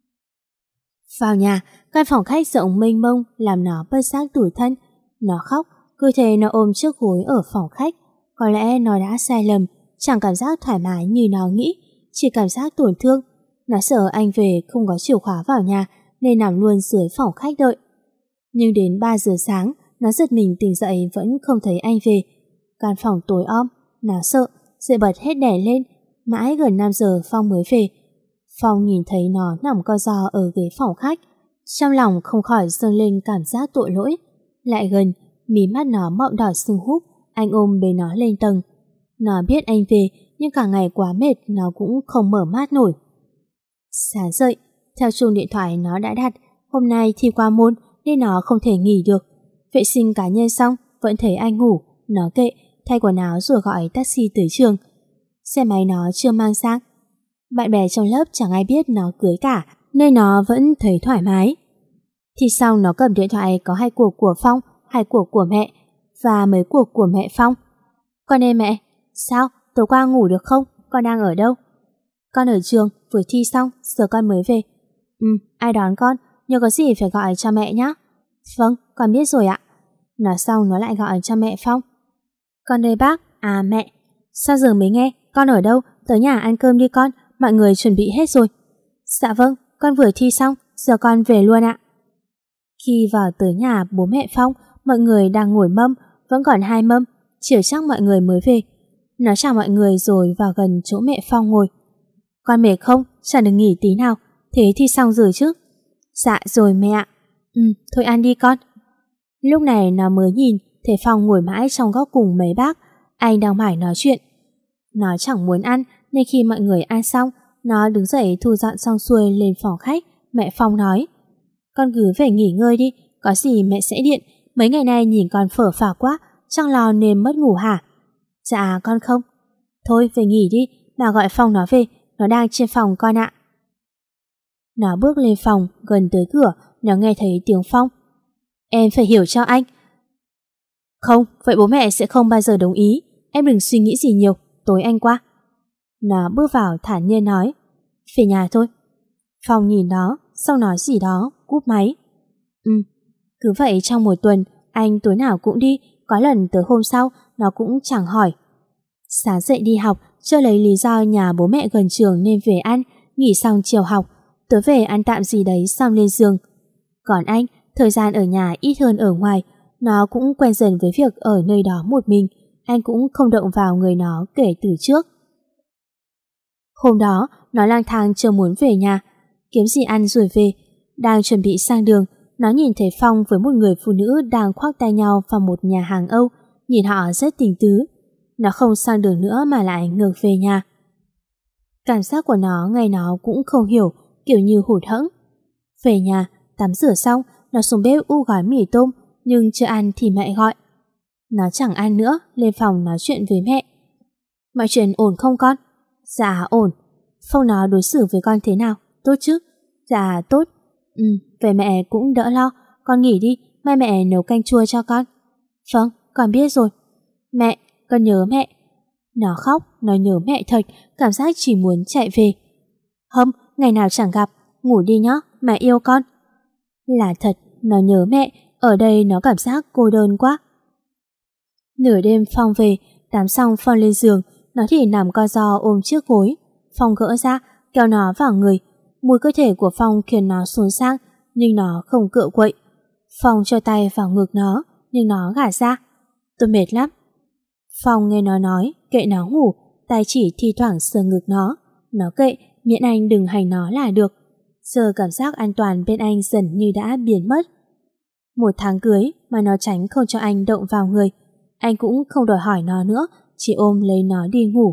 Vào nhà, căn phòng khách rộng mênh mông làm nó bất giác tủi thân. Nó khóc, cứ thế nó ôm chiếc gối ở phòng khách. Có lẽ nó đã sai lầm, chẳng cảm giác thoải mái như nó nghĩ, chỉ cảm giác tổn thương. Nó sợ anh về không có chìa khóa vào nhà nên nằm luôn dưới phòng khách đợi. Nhưng đến ba giờ sáng, nó giật mình tỉnh dậy vẫn không thấy anh về. Căn phòng tối om, nó sợ, dậy bật hết đèn lên. Mãi gần năm giờ Phong mới về. Phong nhìn thấy nó nằm co ro ở ghế phòng khách, trong lòng không khỏi dâng lên cảm giác tội lỗi. Lại gần, mí mắt nó mọng đỏ sưng húp, anh ôm bế nó lên tầng. Nó biết anh về, nhưng cả ngày quá mệt nó cũng không mở mắt nổi. Sáng dậy, theo chuông điện thoại nó đã đặt, hôm nay thi qua môn nên nó không thể nghỉ được. Vệ sinh cá nhân xong, vẫn thấy anh ngủ, nó kệ, thay quần áo rồi gọi taxi tới trường. Xe máy nó chưa mang sang. Bạn bè trong lớp chẳng ai biết nó cưới cả, nên nó vẫn thấy thoải mái. Thì xong nó cầm điện thoại có hai cuộc của Phong, hai cuộc của mẹ và mấy cuộc của mẹ Phong. Con ơi mẹ, sao? Tối qua ngủ được không? Con đang ở đâu? Con ở trường, vừa thi xong, giờ con mới về. Ừ, ai đón con? Nhớ có gì phải gọi cho mẹ nhé. Vâng, con biết rồi ạ. Nói xong nó lại gọi cho mẹ Phong. Con đây bác, à mẹ. Sao giờ mới nghe? Con ở đâu? Tới nhà ăn cơm đi con, mọi người chuẩn bị hết rồi. Dạ vâng, con vừa thi xong, giờ con về luôn ạ. Khi vào tới nhà bố mẹ Phong, mọi người đang ngồi mâm, vẫn còn hai mâm, chiều chắc mọi người mới về. Nó chào mọi người rồi vào gần chỗ mẹ Phong ngồi. Con mệt không? Chẳng được nghỉ tí nào. Thế thi xong rồi chứ? Dạ rồi mẹ ạ. Ừ, thôi ăn đi con. Lúc này nó mới nhìn thấy Phong ngồi mãi trong góc cùng mấy bác. Anh đang mải nói chuyện. Nó chẳng muốn ăn, nên khi mọi người ăn xong, nó đứng dậy thu dọn xong xuôi lên phòng khách. Mẹ Phong nói: Con cứ về nghỉ ngơi đi, có gì mẹ sẽ điện. Mấy ngày nay nhìn con phở phào quá, chắc lo nên mất ngủ hả? Dạ con không. Thôi về nghỉ đi, bà gọi Phong nó về, nó đang trên phòng con ạ. Nó bước lên phòng, gần tới cửa, nó nghe thấy tiếng Phong. Em phải hiểu cho anh. Không, vậy bố mẹ sẽ không bao giờ đồng ý. Em đừng suy nghĩ gì nhiều, tối anh qua. Nó bước vào thản nhiên nói: Về nhà thôi. Phong nhìn nó, xong nói gì đó, cúp máy. Ừ, cứ vậy trong một tuần, anh tối nào cũng đi, có lần tới hôm sau, nó cũng chẳng hỏi. Sáng dậy đi học, chưa lấy lý do nhà bố mẹ gần trường nên về ăn, nghỉ xong chiều học, tối về ăn tạm gì đấy xong lên giường. Còn anh, thời gian ở nhà ít hơn ở ngoài, nó cũng quen dần với việc ở nơi đó một mình, anh cũng không động vào người nó kể từ trước. Hôm đó, nó lang thang chưa muốn về nhà, kiếm gì ăn rồi về. Đang chuẩn bị sang đường, nó nhìn thấy Phong với một người phụ nữ đang khoác tay nhau vào một nhà hàng Âu, nhìn họ rất tình tứ. Nó không sang đường nữa mà lại ngược về nhà. Cảm giác của nó ngày nó cũng không hiểu, kiểu như hụt hẫng. Về nhà, tắm rửa xong, nó xuống bếp u gói mì tôm, nhưng chưa ăn thì mẹ gọi. Nó chẳng ăn nữa, lên phòng nói chuyện với mẹ. Mọi chuyện ổn không con? Dạ ổn. Phong nó đối xử với con thế nào? Tốt chứ? Dạ tốt. Ừ, về mẹ cũng đỡ lo. Con nghỉ đi, mai mẹ nấu canh chua cho con. Vâng, con biết rồi. Mẹ, con nhớ mẹ. Nó khóc, nó nhớ mẹ thật, cảm giác chỉ muốn chạy về. Hâm, ngày nào chẳng gặp, ngủ đi nhá, mẹ yêu con. Là thật, nó nhớ mẹ, ở đây nó cảm giác cô đơn quá. Nửa đêm Phong về, tắm xong Phong lên giường, nó thì nằm co ro ôm chiếc gối. Phong gỡ ra, kéo nó vào người. Mùi cơ thể của Phong khiến nó xốn sang, nhưng nó không cựa quậy. Phong cho tay vào ngực nó, nhưng nó gạt ra. Tôi mệt lắm. Phong nghe nó nói, kệ nó ngủ, tay chỉ thi thoảng sờ ngực nó. Nó kệ, miễn anh đừng hành nó là được. Giờ cảm giác an toàn bên anh dần như đã biến mất. Một tháng cưới mà nó tránh không cho anh động vào người. Anh cũng không đòi hỏi nó nữa, chỉ ôm lấy nó đi ngủ.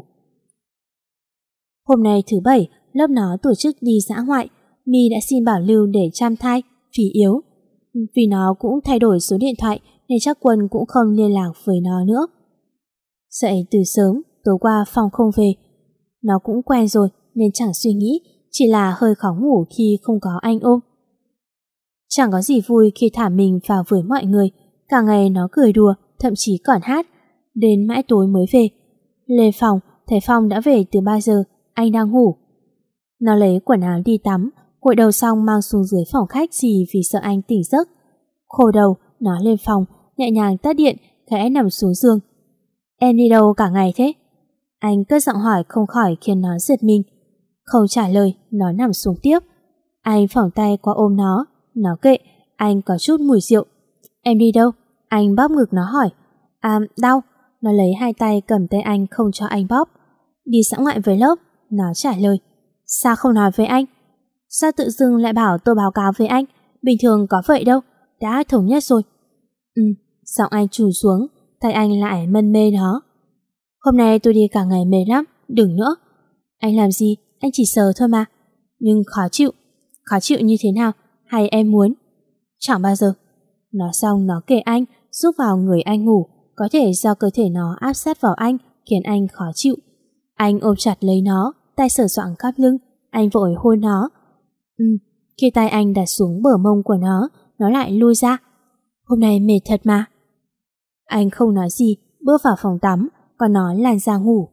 Hôm nay thứ bảy, lớp nó tổ chức đi dã ngoại. My đã xin bảo lưu để chăm thai, vì yếu. Vì nó cũng thay đổi số điện thoại nên chắc Quân cũng không liên lạc với nó nữa. Dậy từ sớm, tối qua Phong không về. Nó cũng quen rồi nên chẳng suy nghĩ, chỉ là hơi khó ngủ khi không có anh ôm. Chẳng có gì vui khi thả mình vào với mọi người. Cả ngày nó cười đùa, thậm chí còn hát. Đến mãi tối mới về. Lên phòng, thấy Phong đã về từ ba giờ, anh đang ngủ. Nó lấy quần áo đi tắm, gội đầu xong mang xuống dưới phòng khách gì vì sợ anh tỉnh giấc. Khô đầu, nó lên phòng, nhẹ nhàng tắt điện, khẽ nằm xuống giường. Em đi đâu cả ngày thế? Anh cất giọng hỏi không khỏi khiến nó giật mình. Không trả lời, nó nằm xuống tiếp. Anh phỏng tay qua ôm nó. Nó kệ, anh có chút mùi rượu. Em đi đâu? Anh bóp ngực nó hỏi. À, đau. Nó lấy hai tay cầm tay anh không cho anh bóp. Đi dã ngoại với lớp. Nó trả lời. Sao không nói với anh? Sao tự dưng lại bảo tôi báo cáo với anh? Bình thường có vậy đâu. Đã thống nhất rồi. Ừ, giọng anh trùng xuống. Tay anh lại mân mê nó. Hôm nay tôi đi cả ngày mệt lắm. Đừng nữa. Anh làm gì? Anh chỉ sờ thôi mà. Nhưng khó chịu. Khó chịu như thế nào? Hay em muốn? Chẳng bao giờ. Nói xong nó kể anh giúp vào người anh ngủ. Có thể do cơ thể nó áp sát vào anh khiến anh khó chịu. Anh ôm chặt lấy nó, tay sờ soạng khắp lưng. Anh vội hôn nó. Ừ, khi tay anh đặt xuống bờ mông của nó, nó lại lui ra. Hôm nay mệt thật mà. Anh không nói gì, bước vào phòng tắm, còn nó làn ra ngủ.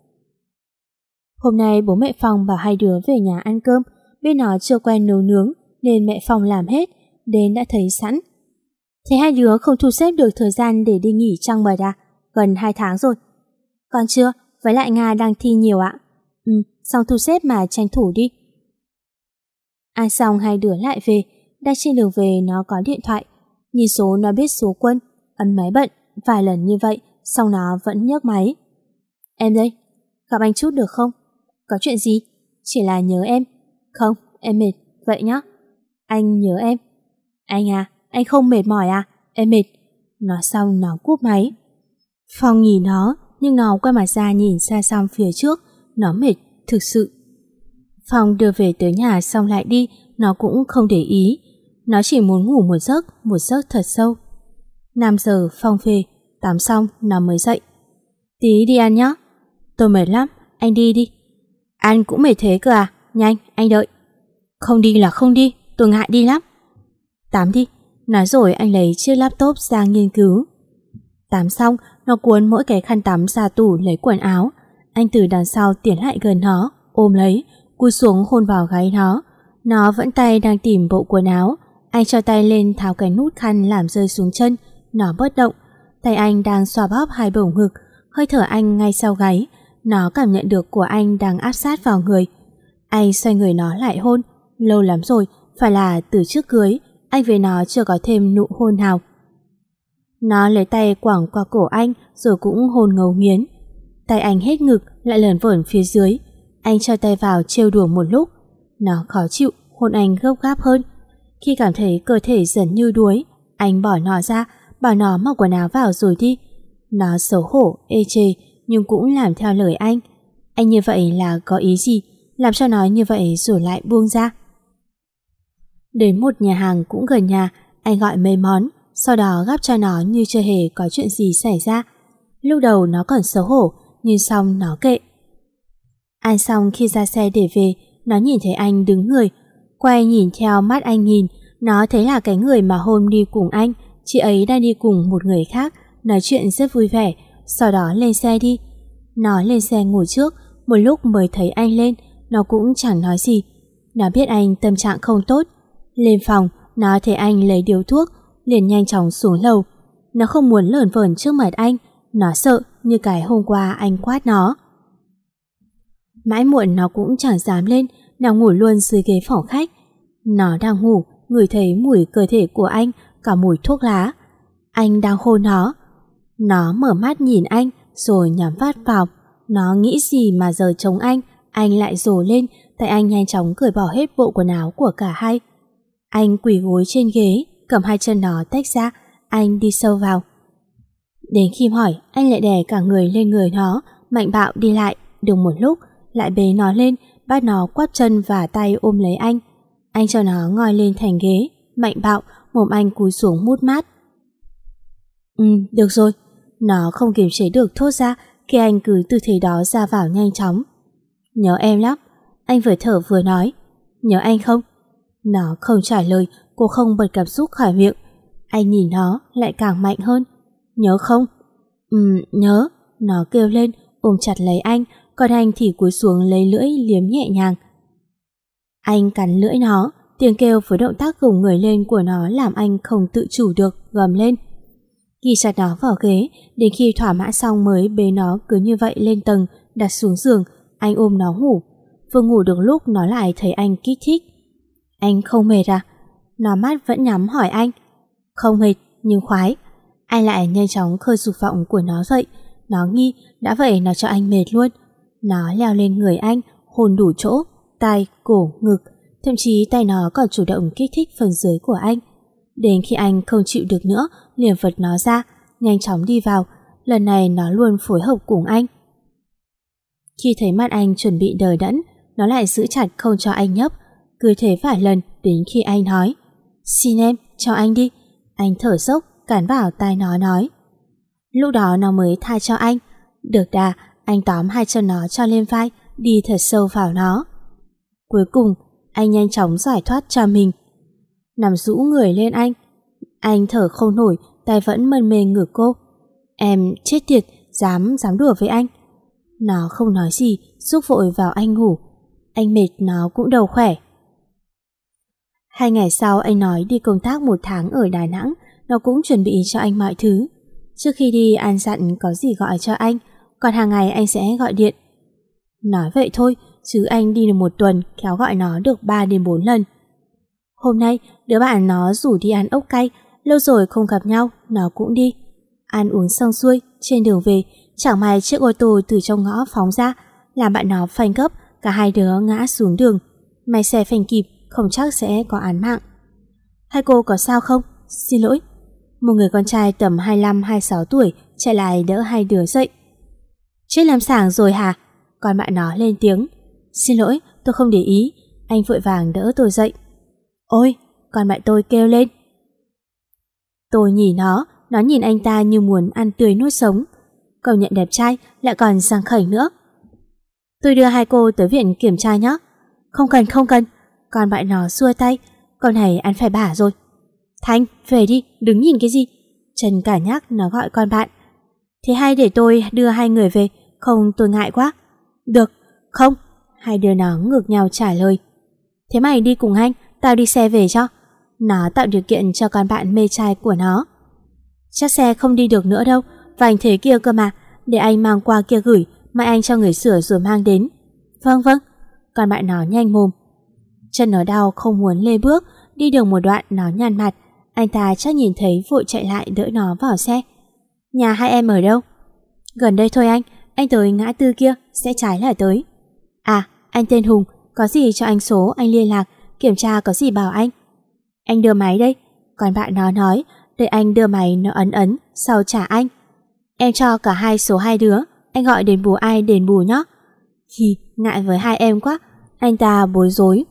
Hôm nay bố mẹ Phong bảo hai đứa về nhà ăn cơm. Biết nó chưa quen nấu nướng nên mẹ Phong làm hết. Đến đã thấy sẵn. Thế hai đứa không thu xếp được thời gian để đi nghỉ trăng mật à? Gần hai tháng rồi. Còn chưa, với lại Nga đang thi nhiều ạ. Ừ, xong thu xếp mà tranh thủ đi. Ăn xong hai đứa lại về. Đang trên đường về nó có điện thoại. Nhìn số nó biết số Quân. Ấn máy bận, vài lần như vậy, xong nó vẫn nhấc máy. Em đây, gặp anh chút được không? Có chuyện gì? Chỉ là nhớ em. Không, em mệt, vậy nhá. Anh nhớ em. Anh à, anh không mệt mỏi à? Em mệt. Nói xong nó cúp máy. Phong nhìn nó, nhưng nó quay mặt ra nhìn xa xăm phía trước. Nó mệt, thực sự. Phong đưa về tới nhà xong lại đi. Nó cũng không để ý. Nó chỉ muốn ngủ một giấc, một giấc thật sâu. năm giờ Phong về, tắm xong nó mới dậy. Tí đi ăn nhé. Tôi mệt lắm, anh đi đi. Anh cũng mệt thế cơ à? Nhanh, anh đợi. Không đi là không đi, tôi ngại đi lắm. Tắm đi. Nói rồi anh lấy chiếc laptop ra nghiên cứu. Tắm xong, nó cuốn mỗi cái khăn tắm ra tủ lấy quần áo. Anh từ đằng sau tiến lại gần nó, ôm lấy, cúi xuống hôn vào gáy nó. Nó vẫn tay đang tìm bộ quần áo. Anh cho tay lên tháo cái nút khăn làm rơi xuống chân. Nó bất động. Tay anh đang xoa bóp hai bầu ngực. Hơi thở anh ngay sau gáy. Nó cảm nhận được của anh đang áp sát vào người. Anh xoay người nó lại hôn. Lâu lắm rồi, phải là từ trước cưới anh với nó chưa có thêm nụ hôn nào. Nó lấy tay quẳng qua cổ anh rồi cũng hôn ngấu nghiến. Tay anh hết ngực lại lởn vởn phía dưới. Anh cho tay vào trêu đùa một lúc. Nó khó chịu, hôn anh gấp gáp hơn. Khi cảm thấy cơ thể dần như đuối, anh bỏ nó ra, bảo nó mặc quần áo vào rồi đi. Nó xấu hổ, ê chề nhưng cũng làm theo lời anh. Anh như vậy là có ý gì? Làm cho nó như vậy rồi lại buông ra. Đến một nhà hàng cũng gần nhà, anh gọi mấy món, sau đó gắp cho nó như chưa hề có chuyện gì xảy ra. Lúc đầu nó còn xấu hổ, nhưng xong nó kệ. Ăn xong khi ra xe để về, nó nhìn thấy anh đứng người. Quay nhìn theo mắt anh nhìn, nó thấy là cái người mà hôm đi cùng anh, chị ấy đang đi cùng một người khác, nói chuyện rất vui vẻ, sau đó lên xe đi. Nó lên xe ngồi trước, một lúc mới thấy anh lên, nó cũng chẳng nói gì. Nó biết anh tâm trạng không tốt. Lên phòng, nó thấy anh lấy điếu thuốc, liền nhanh chóng xuống lầu. Nó không muốn lởn vởn trước mặt anh, nó sợ như cái hôm qua anh quát nó. Mãi muộn nó cũng chẳng dám lên, nào ngủ luôn dưới ghế phòng khách. Nó đang ngủ, ngửi thấy mùi cơ thể của anh, cả mùi thuốc lá. Anh đang hôn nó. Nó mở mắt nhìn anh, rồi nhắm mắt vào. Nó nghĩ gì mà giờ chống anh, anh lại rồ lên, tay anh nhanh chóng cởi bỏ hết bộ quần áo của cả hai. Anh quỳ gối trên ghế, cầm hai chân nó tách ra, anh đi sâu vào. Đến khi hỏi, anh lại đè cả người lên người nó, mạnh bạo đi lại, được một lúc, lại bế nó lên, bắt nó quắp chân và tay ôm lấy anh. Anh cho nó ngồi lên thành ghế, mạnh bạo, mồm anh cúi xuống mút mát. Ừ, được rồi. Nó không kiềm chế được thốt ra khi anh cứ tư thế đó ra vào nhanh chóng. Nhớ em lắm. Anh vừa thở vừa nói. Nhớ anh không? Nó không trả lời, cô không bật cảm xúc khỏi miệng. Anh nhìn nó lại càng mạnh hơn. Nhớ không? Ừ, nhớ. Nó kêu lên, ôm chặt lấy anh, còn anh thì cúi xuống lấy lưỡi liếm nhẹ nhàng. Anh cắn lưỡi nó, tiếng kêu với động tác gồng người lên của nó làm anh không tự chủ được, gầm lên. Ghi chặt nó vào ghế, đến khi thỏa mãn xong mới bế nó cứ như vậy lên tầng, đặt xuống giường, anh ôm nó ngủ. Vừa ngủ được lúc nó lại thấy anh kích thích. Anh không mệt à? Nó mắt vẫn nhắm hỏi anh. Không mệt, nhưng khoái. Anh lại nhanh chóng khơi dục vọng của nó vậy. Nó nghi, đã vậy nó cho anh mệt luôn. Nó leo lên người anh, hôn đủ chỗ, tai, cổ, ngực. Thậm chí tay nó còn chủ động kích thích phần dưới của anh. Đến khi anh không chịu được nữa, liền vật nó ra, nhanh chóng đi vào. Lần này nó luôn phối hợp cùng anh. Khi thấy mắt anh chuẩn bị đờ đẫn, nó lại giữ chặt không cho anh nhấp. Cứ thế vài lần đến khi anh nói: "Xin em, cho anh đi." Anh thở dốc, cản vào tai nó nói. Lúc đó nó mới tha cho anh. Được đà, anh tóm hai chân nó cho lên vai, đi thật sâu vào nó. Cuối cùng, anh nhanh chóng giải thoát cho mình. Nằm rũ người lên anh. Anh thở không nổi, tay vẫn mân mê ngửa cô. Em chết tiệt, dám, dám đùa với anh. Nó không nói gì, rúc vội vào anh ngủ. Anh mệt nó cũng đầu khỏe. Hai ngày sau anh nói đi công tác một tháng ở Đà Nẵng. Nó cũng chuẩn bị cho anh mọi thứ. Trước khi đi anh dặn có gì gọi cho anh, còn hàng ngày anh sẽ gọi điện. Nói vậy thôi, chứ anh đi được một tuần khéo gọi nó được ba đến bốn lần. Hôm nay đứa bạn nó rủ đi ăn ốc cay, lâu rồi không gặp nhau, nó cũng đi. Ăn uống xong xuôi, trên đường về, chẳng may chiếc ô tô từ trong ngõ phóng ra, làm bạn nó phanh gấp, cả hai đứa ngã xuống đường. May xe phanh kịp, không chắc sẽ có án mạng. Hai cô có sao không? Xin lỗi. Một người con trai tầm hai mươi lăm hai mươi sáu tuổi chạy lại đỡ hai đứa dậy. Chết làm sảng rồi hả? Còn bạn nó lên tiếng. Xin lỗi, tôi không để ý. Anh vội vàng đỡ tôi dậy. Ôi, con bạn tôi kêu lên. Tôi nhìn nó, nó nhìn anh ta như muốn ăn tươi nuốt sống. Công nhận đẹp trai, lại còn sang khẩy nữa. Tôi đưa hai cô tới viện kiểm tra nhé. Không cần, không cần. Còn bạn nó xua tay. Câu này ăn phải bả rồi. Thanh, về đi, đứng nhìn cái gì? Trần cả nhắc nó gọi con bạn. Thế hay để tôi đưa hai người về, không tôi ngại quá. Được, không. Hai đứa nó ngược nhau trả lời. Thế mày đi cùng anh, tao đi xe về cho. Nó tạo điều kiện cho con bạn mê trai của nó. Chắc xe không đi được nữa đâu, và anh thế kia cơ mà. Để anh mang qua kia gửi, mai anh cho người sửa rồi mang đến. Vâng vâng. Con bạn nó nhanh mồm. Chân nó đau không muốn lê bước. Đi được một đoạn nó nhăn mặt. Anh ta chắc nhìn thấy vội chạy lại đỡ nó vào xe. Nhà hai em ở đâu? Gần đây thôi anh. Anh tới ngã tư kia, sẽ trái là tới. À, anh tên Hùng. Có gì cho anh số, anh liên lạc. Kiểm tra có gì bảo anh. Anh đưa máy đây. Còn bạn nó nói, đợi anh đưa máy nó ấn ấn, sau trả anh. Em cho cả hai số hai đứa. Anh gọi đền bù ai đền bù nhé. Hi, ngại với hai em quá. Anh ta bối rối.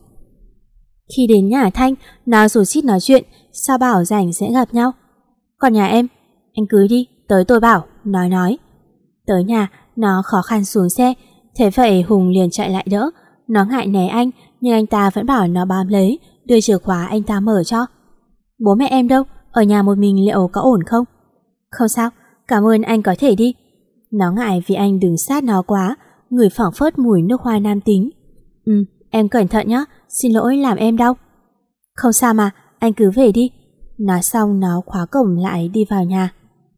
Khi đến nhà Thanh, nó rủ xít nói chuyện, sao bảo rảnh sẽ gặp nhau. Còn nhà em, anh cứ đi, tới tôi bảo, nói nói. Tới nhà, nó khó khăn xuống xe, thế vậy Hùng liền chạy lại đỡ. Nó ngại né anh, nhưng anh ta vẫn bảo nó bám lấy, đưa chìa khóa anh ta mở cho. Bố mẹ em đâu? Ở nhà một mình liệu có ổn không? Không sao, cảm ơn anh có thể đi. Nó ngại vì anh đứng sát nó quá, người phảng phất mùi nước hoa nam tính. Ừ, em cẩn thận nhé, xin lỗi làm em đau. Không sao mà, anh cứ về đi. Nói xong nó khóa cổng lại đi vào nhà.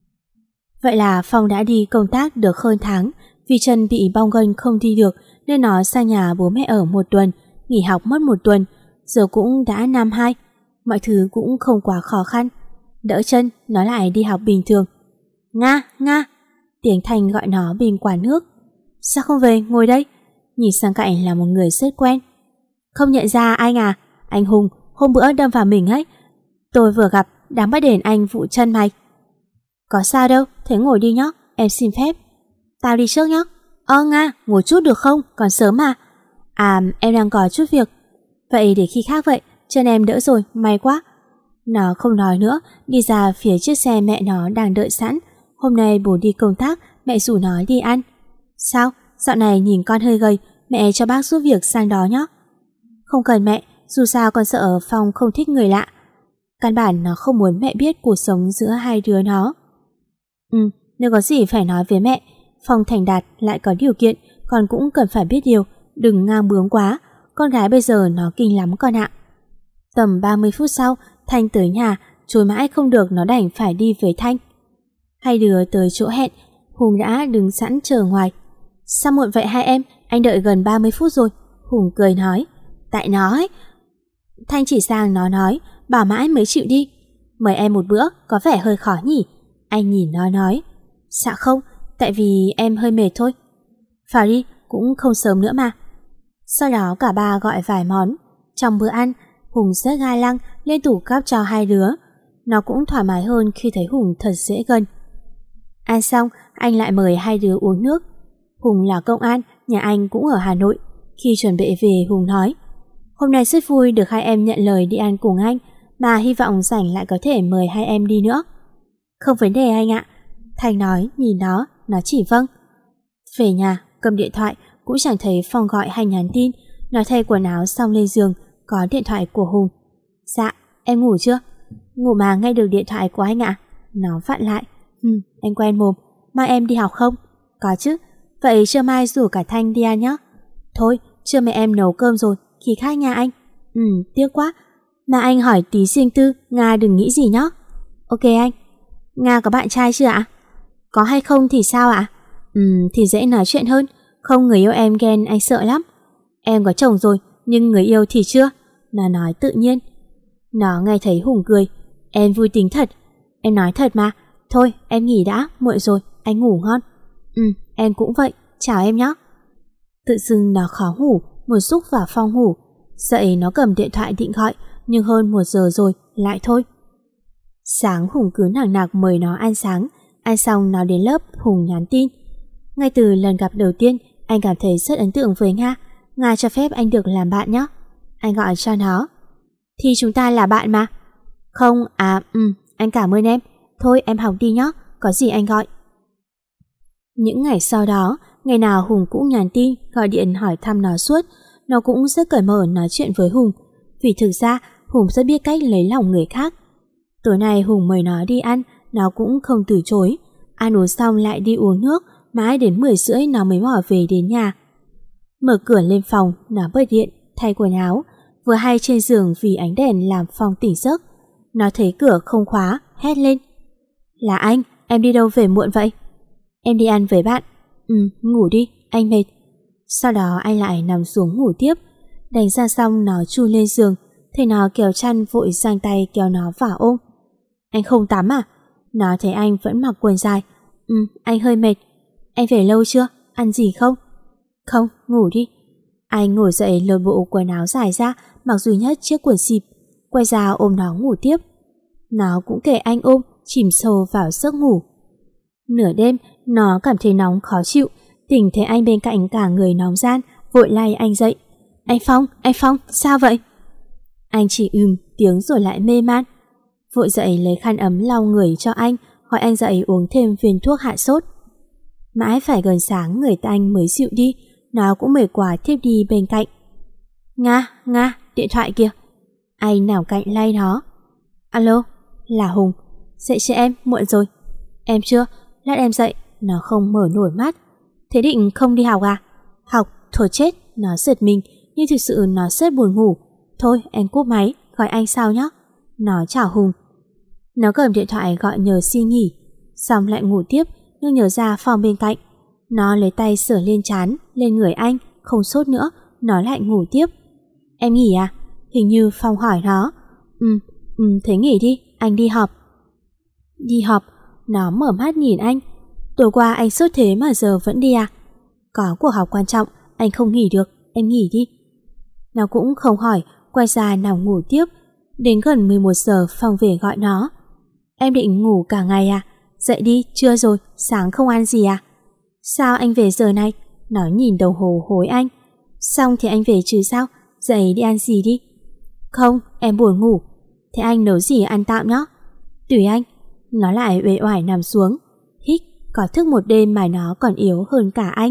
Vậy là Phong đã đi công tác được hơn tháng. Vì chân bị bong gân không đi được nên nó sang nhà bố mẹ ở một tuần, nghỉ học mất một tuần. Giờ cũng đã năm hai, mọi thứ cũng không quá khó khăn. Đỡ chân, nó lại đi học bình thường. Nga, Nga. Tiếng Thanh gọi nó bên quán nước. Sao không về, ngồi đây. Nhìn sang cạnh là một người rất quen. Không nhận ra anh à? Anh Hùng, hôm bữa đâm vào mình ấy. Tôi vừa gặp, đáng bắt đền anh vụ chân mày. Có sao đâu, thế ngồi đi nhóc, em xin phép. Tao đi trước nhóc. Ơ Nga, ngồi chút được không, còn sớm mà. À, em đang có chút việc. Vậy để khi khác vậy, chân em đỡ rồi, may quá. Nó không nói nữa, đi ra phía chiếc xe mẹ nó đang đợi sẵn. Hôm nay bố đi công tác, mẹ rủ nó đi ăn. Sao, dạo này nhìn con hơi gầy, mẹ cho bác giúp việc sang đó nhé. Không cần mẹ, dù sao con sợ Phong không thích người lạ. Căn bản nó không muốn mẹ biết cuộc sống giữa hai đứa nó. Ừ, nếu có gì phải nói với mẹ. Phong thành đạt lại có điều kiện, con cũng cần phải biết điều, đừng ngang bướng quá. Con gái bây giờ nó kinh lắm con ạ. Tầm ba mươi phút sau, Thanh tới nhà, chối mãi không được nó đành phải đi với Thanh. Hai đứa tới chỗ hẹn, Hùng đã đứng sẵn chờ ngoài. Sao muộn vậy hai em, anh đợi gần ba mươi phút rồi. Hùng cười nói. Tại nó ấy. Thanh chỉ sang nó nói, bảo mãi mới chịu đi. Mời em một bữa, có vẻ hơi khó nhỉ. Anh nhìn nó nói, dạ không, tại vì em hơi mệt thôi. Vào đi, cũng không sớm nữa mà. Sau đó cả ba gọi vài món. Trong bữa ăn, Hùng rất ga lăng liên tục gắp cho hai đứa. Nó cũng thoải mái hơn khi thấy Hùng thật dễ gần. Ăn xong, anh lại mời hai đứa uống nước. Hùng là công an, nhà anh cũng ở Hà Nội. Khi chuẩn bị về, Hùng nói, hôm nay rất vui được hai em nhận lời đi ăn cùng anh, mà hy vọng rảnh lại có thể mời hai em đi nữa. Không vấn đề anh ạ. Thành nói, nhìn nó, nó chỉ vâng. Về nhà, cầm điện thoại, cũng chẳng thấy Phong gọi hay nhắn tin. Nó thay quần áo xong lên giường, có điện thoại của Hùng. Dạ, em ngủ chưa? Ngủ mà nghe được điện thoại của anh ạ. Nó vặn lại. Ừ, anh quen mồm. Mai em đi học không? Có chứ. Vậy trưa mai rủ cả Thanh đi ăn nhé. Thôi, trưa mẹ em nấu cơm rồi, khi khác nha anh. Ừ, tiếc quá. Mà anh hỏi tí riêng tư, Nga đừng nghĩ gì nhé. Ok anh. Nga có bạn trai chưa ạ? Có hay không thì sao ạ? Ừ, thì dễ nói chuyện hơn. Không người yêu em ghen anh sợ lắm. Em có chồng rồi, nhưng người yêu thì chưa. Nó nói tự nhiên. Nó nghe thấy Hùng cười. Em vui tính thật. Em nói thật mà. Thôi em nghỉ đã, muộn rồi, anh ngủ ngon. Ừ, em cũng vậy, chào em nhé. Tự dưng nó khó ngủ, muốn xúc vào Phong ngủ. Dậy nó cầm điện thoại định gọi, nhưng hơn một giờ rồi, lại thôi. Sáng Hùng cứ nằng nặc mời nó ăn sáng. Ăn xong nó đến lớp, Hùng nhắn tin. Ngay từ lần gặp đầu tiên, anh cảm thấy rất ấn tượng với Nga. Nga cho phép anh được làm bạn nhé. Anh gọi cho nó. Thì chúng ta là bạn mà. Không, à, ừ, anh cảm ơn em. Thôi em học đi nhé, có gì anh gọi. Những ngày sau đó, ngày nào Hùng cũng nhắn tin, gọi điện hỏi thăm nó suốt. Nó cũng rất cởi mở nói chuyện với Hùng. Vì thực ra, Hùng rất biết cách lấy lòng người khác. Tối nay Hùng mời nó đi ăn, nó cũng không từ chối. Ăn uống xong lại đi uống nước, mãi đến mười rưỡi nó mới mò về đến nhà. Mở cửa lên phòng, nó bật điện, thay quần áo. Vừa hay trên giường vì ánh đèn làm Phong tỉnh giấc. Nó thấy cửa không khóa, hét lên. Là anh, em đi đâu về muộn vậy? Em đi ăn với bạn. Ừ, ngủ đi, anh mệt. Sau đó anh lại nằm xuống ngủ tiếp. Đánh ra xong nó chui lên giường. Thấy nó kéo chăn vội giang tay kéo nó vào ôm. Anh không tắm à? Nó thấy anh vẫn mặc quần dài. Ừ, anh hơi mệt. Em về lâu chưa? Ăn gì không? Không, ngủ đi. Anh ngồi dậy lột bộ quần áo dài ra, mặc duy nhất chiếc quần xịp. Quay ra ôm nó ngủ tiếp. Nó cũng kể anh ôm, chìm sâu vào giấc ngủ. Nửa đêm, nó cảm thấy nóng khó chịu. Tỉnh thấy anh bên cạnh cả người nóng ran, vội lay anh dậy. Anh Phong, anh Phong, sao vậy? Anh chỉ ừm tiếng rồi lại mê man. Vội dậy lấy khăn ấm lau người cho anh, gọi anh dậy uống thêm viên thuốc hạ sốt. Mãi phải gần sáng người ta anh mới dịu đi. Nó cũng mệt quá thiếp đi bên cạnh. Nga, Nga, điện thoại kìa. Anh nằm cạnh lay nó. Alo, là Hùng. Dậy cho em, muộn rồi. Em chưa, lát em dậy. Nó không mở nổi mắt. Thế định không đi học à? Học, thôi chết. Nó giật mình, nhưng thực sự nó rất buồn ngủ. Thôi em cúp máy, gọi anh sau nhé. Nó chào Hùng. Nó cầm điện thoại gọi nhờ xin nghỉ. Xong lại ngủ tiếp, nhưng nhớ ra phòng bên cạnh. Nó lấy tay sửa lên trán, lên người anh, không sốt nữa. Nó lại ngủ tiếp. Em nghỉ à? Hình như Phong hỏi nó. Ừ, ừ, thế nghỉ đi, anh đi họp. Đi họp? Nó mở mắt nhìn anh. Tối qua anh sốt thế mà giờ vẫn đi à? Có cuộc họp quan trọng, anh không nghỉ được, em nghỉ đi. Nó cũng không hỏi, quay ra nằm ngủ tiếp. Đến gần mười một giờ Phong về gọi nó. Em định ngủ cả ngày à? Dậy đi, trưa rồi, sáng không ăn gì à? Sao anh về giờ này? Nó nhìn đồng hồ hối anh. Xong thì anh về chứ sao? Dậy đi ăn gì đi. Không, em buồn ngủ. Thế anh nấu gì ăn tạm nhé. Tùy anh. Nó lại uể oải nằm xuống. Hích, có thức một đêm mà nó còn yếu hơn cả anh.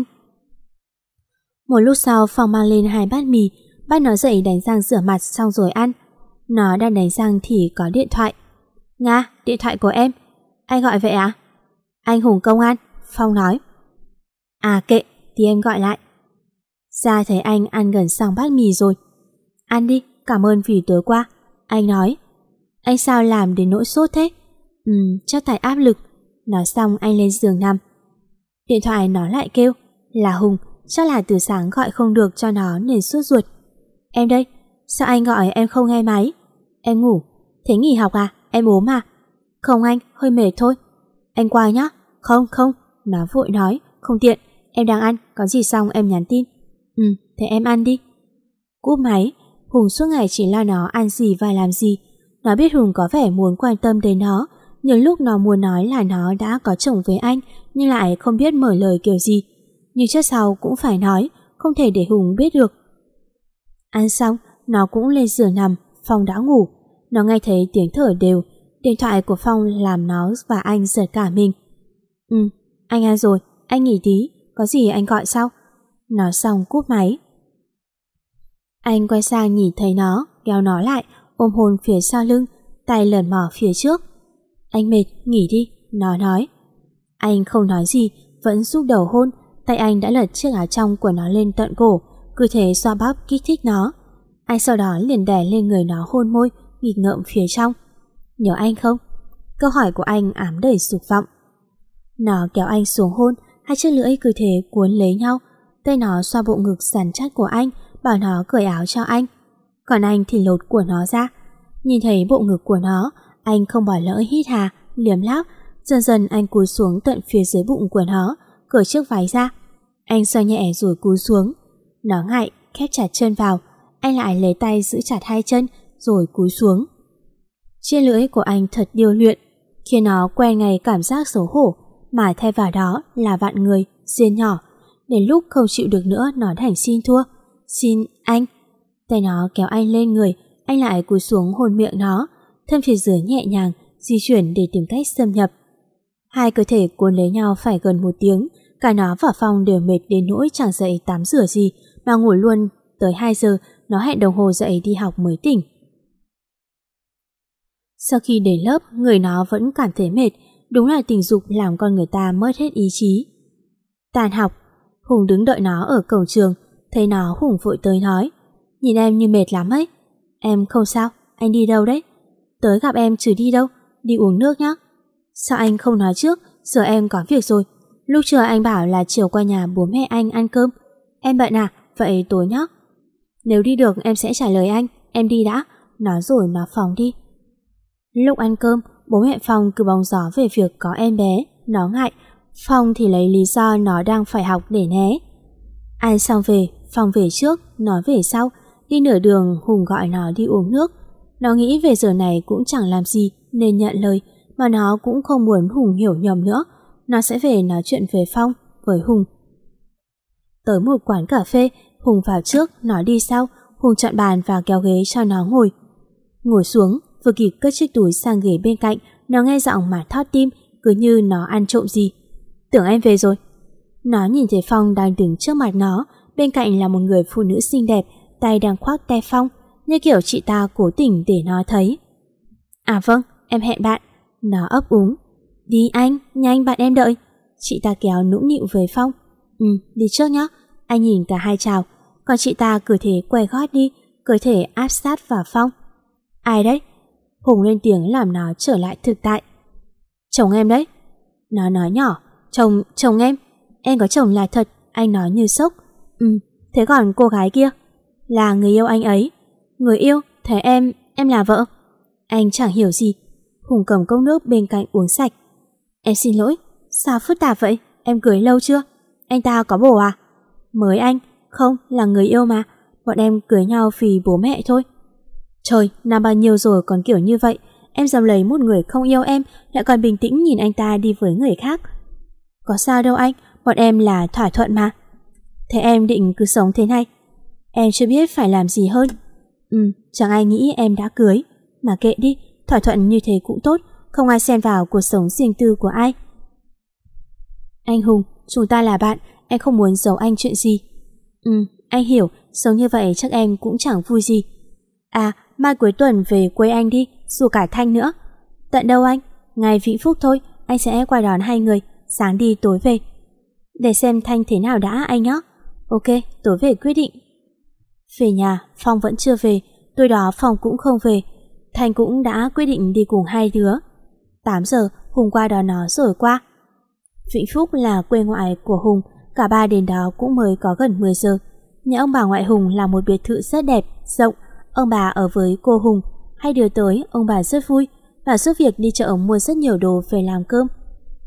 Một lúc sau Phong mang lên hai bát mì, bắt nó dậy đánh răng rửa mặt xong rồi ăn. Nó đang đánh răng thì có điện thoại. Nga, điện thoại của em. Anh gọi vậy à? Anh Hùng công an, Phong nói. À kệ, thì em gọi lại. Ra thấy anh ăn gần xong bát mì rồi. Ăn đi, cảm ơn vì tối qua. Anh nói. Anh sao làm đến nỗi sốt thế? Ừ, chắc tại áp lực. Nói xong anh lên giường nằm. Điện thoại nó lại kêu. Là Hùng, chắc là từ sáng gọi không được cho nó nên sốt ruột. Em đây, sao anh gọi em không nghe máy? Em ngủ. Thế nghỉ học à? Em ốm à? Không anh, hơi mệt thôi. Anh qua nhá. Không không, nó vội nói, không tiện, em đang ăn, có gì xong em nhắn tin. Ừ, thế em ăn đi. Cúp máy, Hùng suốt ngày chỉ lo nó ăn gì và làm gì. Nó biết Hùng có vẻ muốn quan tâm đến nó, nhưng lúc nó muốn nói là nó đã có chồng với anh, nhưng lại không biết mở lời kiểu gì. Nhưng trước sau cũng phải nói, không thể để Hùng biết được. Ăn xong, nó cũng lên giường nằm, Phong đã ngủ. Nó nghe thấy tiếng thở đều, điện thoại của Phong làm nó và anh giật cả mình. Ừ, anh ăn rồi, anh nghỉ tí, có gì anh gọi sau. Nói xong cúp máy. Anh quay sang nhìn thấy nó, kéo nó lại, ôm hôn phía sau lưng, tay lởn mỏ phía trước. Anh mệt, nghỉ đi, nó nói. Anh không nói gì, vẫn giúp đầu hôn, tay anh đã lật chiếc áo trong của nó lên tận cổ, cứ thế xoa bóp kích thích nó. Anh sau đó liền đè lên người nó hôn môi, nghịch ngợm phía trong. Nhớ anh không? Câu hỏi của anh ám đầy dục vọng. Nó kéo anh xuống hôn, hai chiếc lưỡi cứ thế cuốn lấy nhau, tay nó xoa bộ ngực săn chắc của anh, bảo nó cởi áo cho anh. Còn anh thì lột của nó ra. Nhìn thấy bộ ngực của nó, anh không bỏ lỡ hít hà, liếm láp. Dần dần anh cúi xuống tận phía dưới bụng của nó, cởi chiếc váy ra. Anh xoa nhẹ rồi cúi xuống. Nó ngại, khép chặt chân vào. Anh lại lấy tay giữ chặt hai chân, rồi cúi xuống. Chiếc lưỡi của anh thật điêu luyện, khiến nó quen ngay cảm giác xấu hổ, mà thay vào đó là vạn người, xiên nhỏ. Đến lúc không chịu được nữa, nó đành xin thua. Xin anh. Tay nó kéo anh lên người, anh lại cúi xuống hôn miệng nó, thân phía dưới nhẹ nhàng di chuyển để tìm cách xâm nhập. Hai cơ thể cuốn lấy nhau phải gần một tiếng, cả nó và Phong đều mệt đến nỗi chẳng dậy tắm rửa gì mà ngủ luôn tới hai giờ. Nó hẹn đồng hồ dậy đi học mới tỉnh. Sau khi đến lớp, người nó vẫn cảm thấy mệt. Đúng là tình dục làm con người ta mất hết ý chí. Tàn học, Hùng đứng đợi nó ở cổng trường. Thấy nó, Hùng vội tới nói, nhìn em như mệt lắm ấy. Em không sao, anh đi đâu đấy? Tới gặp em chứ đi đâu, đi uống nước nhá. Sao anh không nói trước, giờ em có việc rồi. Lúc trưa anh bảo là chiều qua nhà bố mẹ anh ăn cơm. Em bận à, vậy tối nhá. Nếu đi được em sẽ trả lời anh, em đi đã. Nói rồi nó phóng đi. Lúc ăn cơm, bố mẹ Phong cứ bóng gió về việc có em bé. Nó ngại, Phong thì lấy lý do nó đang phải học để né. Ăn xong về, Phong về trước, nó về sau. Đi nửa đường, Hùng gọi nó đi uống nước. Nó nghĩ về giờ này cũng chẳng làm gì nên nhận lời, mà nó cũng không muốn Hùng hiểu nhầm nữa. Nó sẽ về nói chuyện với Phong, với Hùng. Tới một quán cà phê, Hùng vào trước, nó đi sau. Hùng chọn bàn và kéo ghế cho nó ngồi. Ngồi xuống, vừa kịp cất chiếc túi sang ghế bên cạnh, nó nghe giọng mà thót tim, cứ như nó ăn trộm gì. Tưởng em về rồi. Nó nhìn thấy Phong đang đứng trước mặt nó, bên cạnh là một người phụ nữ xinh đẹp, tay đang khoác tay Phong, như kiểu chị ta cố tình để nó thấy. À vâng, em hẹn bạn. Nó ấp úng. Đi anh, nhanh bạn em đợi. Chị ta kéo nũng nịu với Phong. Ừ, đi trước nhá. Anh nhìn cả hai chào, còn chị ta cứ thế quay gót đi, cơ thể áp sát vào Phong. Ai đấy? Hùng lên tiếng làm nó trở lại thực tại. Chồng em đấy. Nó nói nhỏ. Chồng, chồng em. Em có chồng là thật. Anh nói như sốc. Ừ, thế còn cô gái kia? Là người yêu anh ấy. Người yêu? Thế em, em là vợ? Anh chẳng hiểu gì. Hùng cầm cốc nước bên cạnh uống sạch. Em xin lỗi. Sao phức tạp vậy? Em cưới lâu chưa? Anh ta có bồ à? Mới anh. Không, là người yêu mà. Bọn em cưới nhau vì bố mẹ thôi. Trời, năm bao nhiêu rồi còn kiểu như vậy. Em dám lấy một người không yêu em, lại còn bình tĩnh nhìn anh ta đi với người khác. Có sao đâu anh, bọn em là thỏa thuận mà. Thế em định cứ sống thế này? Em chưa biết phải làm gì hơn. Ừ, chẳng ai nghĩ em đã cưới. Mà kệ đi, thỏa thuận như thế cũng tốt, không ai xen vào cuộc sống riêng tư của ai. Anh Hùng, chúng ta là bạn, em không muốn giấu anh chuyện gì. Ừ, anh hiểu, sống như vậy chắc em cũng chẳng vui gì. À, mai cuối tuần về quê anh đi, dù cả Thanh nữa. Tận đâu anh? Ngày Vĩnh Phúc thôi, anh sẽ qua đón hai người, sáng đi tối về. Để xem Thanh thế nào đã anh nhé. Ok, tối về quyết định. Về nhà, Phong vẫn chưa về, tối đó Phong cũng không về. Thanh cũng đã quyết định đi cùng hai đứa. tám giờ, Hùng qua đón nó rồi qua. Vĩnh Phúc là quê ngoại của Hùng, cả ba đến đó cũng mới có gần mười giờ. Nhà ông bà ngoại Hùng là một biệt thự rất đẹp, rộng. Ông bà ở với cô Hùng, hai đứa tới, ông bà rất vui và giúp việc đi chợ mua rất nhiều đồ về làm cơm.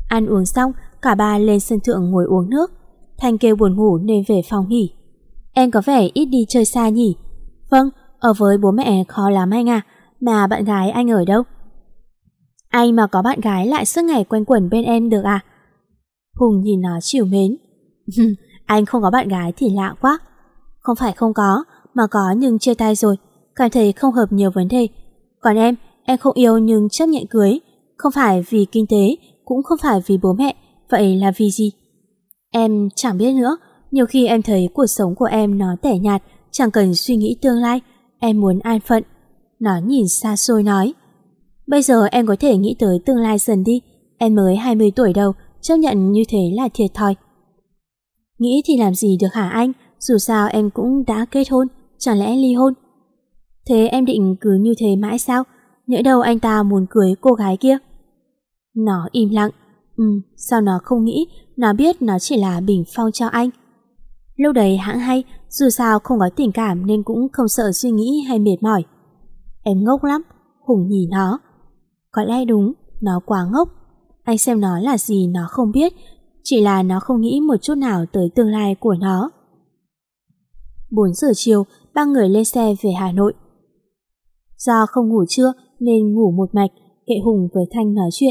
Ăn uống xong, cả ba lên sân thượng ngồi uống nước. Thanh kêu buồn ngủ nên về phòng nghỉ. Em có vẻ ít đi chơi xa nhỉ? Vâng, ở với bố mẹ khó lắm anh à. Mà bạn gái anh ở đâu? Anh mà có bạn gái lại suốt ngày quanh quẩn bên em được à? Hùng nhìn nó trìu mến. Anh không có bạn gái thì lạ quá. Không phải không có, mà có nhưng chia tay rồi. Cảm thấy không hợp nhiều vấn đề. Còn em, em không yêu nhưng chấp nhận cưới. Không phải vì kinh tế, cũng không phải vì bố mẹ. Vậy là vì gì? Em chẳng biết nữa. Nhiều khi em thấy cuộc sống của em nó tẻ nhạt, chẳng cần suy nghĩ tương lai. Em muốn an phận. Nó nhìn xa xôi nói. Bây giờ em có thể nghĩ tới tương lai dần đi. Em mới hai mươi tuổi đầu, chấp nhận như thế là thiệt thòi. Nghĩ thì làm gì được hả anh? Dù sao em cũng đã kết hôn, chẳng lẽ ly hôn? Thế em định cứ như thế mãi sao? Nhỡ đâu anh ta muốn cưới cô gái kia? Nó im lặng. Ừ, sao nó không nghĩ? Nó biết nó chỉ là bình phong cho anh. Lúc đấy hãng hay, dù sao không có tình cảm nên cũng không sợ suy nghĩ hay mệt mỏi. Em ngốc lắm. Hùng nhìn nó. Có lẽ đúng, nó quá ngốc. Anh xem nó là gì nó không biết, chỉ là nó không nghĩ một chút nào tới tương lai của nó. bốn giờ chiều, ba người lên xe về Hà Nội. Do không ngủ trưa nên ngủ một mạch, kệ Hùng với Thanh nói chuyện.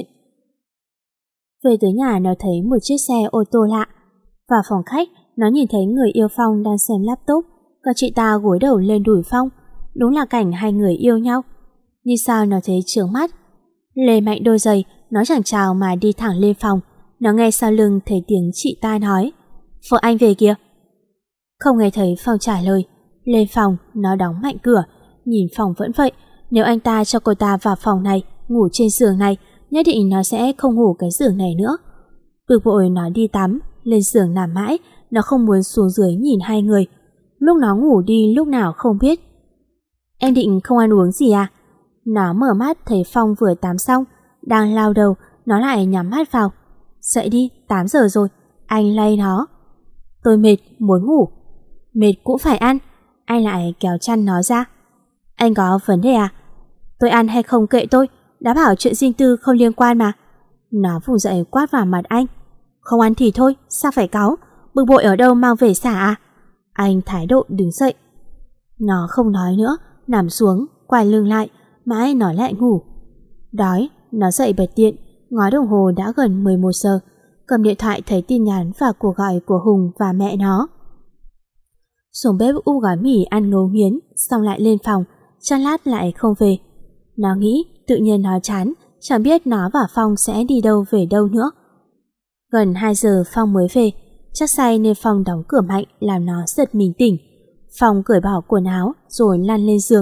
Về tới nhà nó thấy một chiếc xe ô tô lạ. Vào phòng khách, nó nhìn thấy người yêu Phong đang xem laptop, còn chị ta gối đầu lên đùi Phong. Đúng là cảnh hai người yêu nhau. Nhưng sao nó thấy chướng mắt. Lê mạnh đôi giày, nó chẳng chào mà đi thẳng lên phòng. Nó nghe sau lưng thấy tiếng chị ta nói, vợ anh về kìa. Không nghe thấy Phong trả lời. Lên phòng, nó đóng mạnh cửa. Nhìn Phong vẫn vậy. Nếu anh ta cho cô ta vào phòng này, ngủ trên giường này, nhất định nó sẽ không ngủ cái giường này nữa. Bực bội nó đi tắm, lên giường nằm mãi. Nó không muốn xuống dưới nhìn hai người. Lúc nó ngủ đi lúc nào không biết. Em định không ăn uống gì à? Nó mở mắt thấy Phong vừa tắm xong, đang lao đầu. Nó lại nhắm mắt vào. Dậy đi, tám giờ rồi. Anh lay nó. Tôi mệt, muốn ngủ. Mệt cũng phải ăn. Anh lại kéo chăn nó ra. Anh có vấn đề à? Tôi ăn hay không kệ tôi. Đã bảo chuyện riêng tư không liên quan mà. Nó vùng dậy quát vào mặt anh. Không ăn thì thôi, sao phải cáu? Bực bội ở đâu mang về xả à? Anh thái độ đứng dậy. Nó không nói nữa, nằm xuống, quay lưng lại. Mãi nó lại ngủ. Đói, nó dậy bật điện. Ngó đồng hồ đã gần mười một giờ. Cầm điện thoại thấy tin nhắn và cuộc gọi của Hùng và mẹ nó. Xuống bếp úp gói mì ăn ngấu nghiến, xong lại lên phòng. Chăn lát lại không về. Nó nghĩ tự nhiên nó chán, chẳng biết nó và Phong sẽ đi đâu về đâu nữa. Gần hai giờ Phong mới về. Chắc say nên Phong đóng cửa mạnh làm nó giật mình tỉnh. Phong cởi bỏ quần áo rồi lăn lên giường.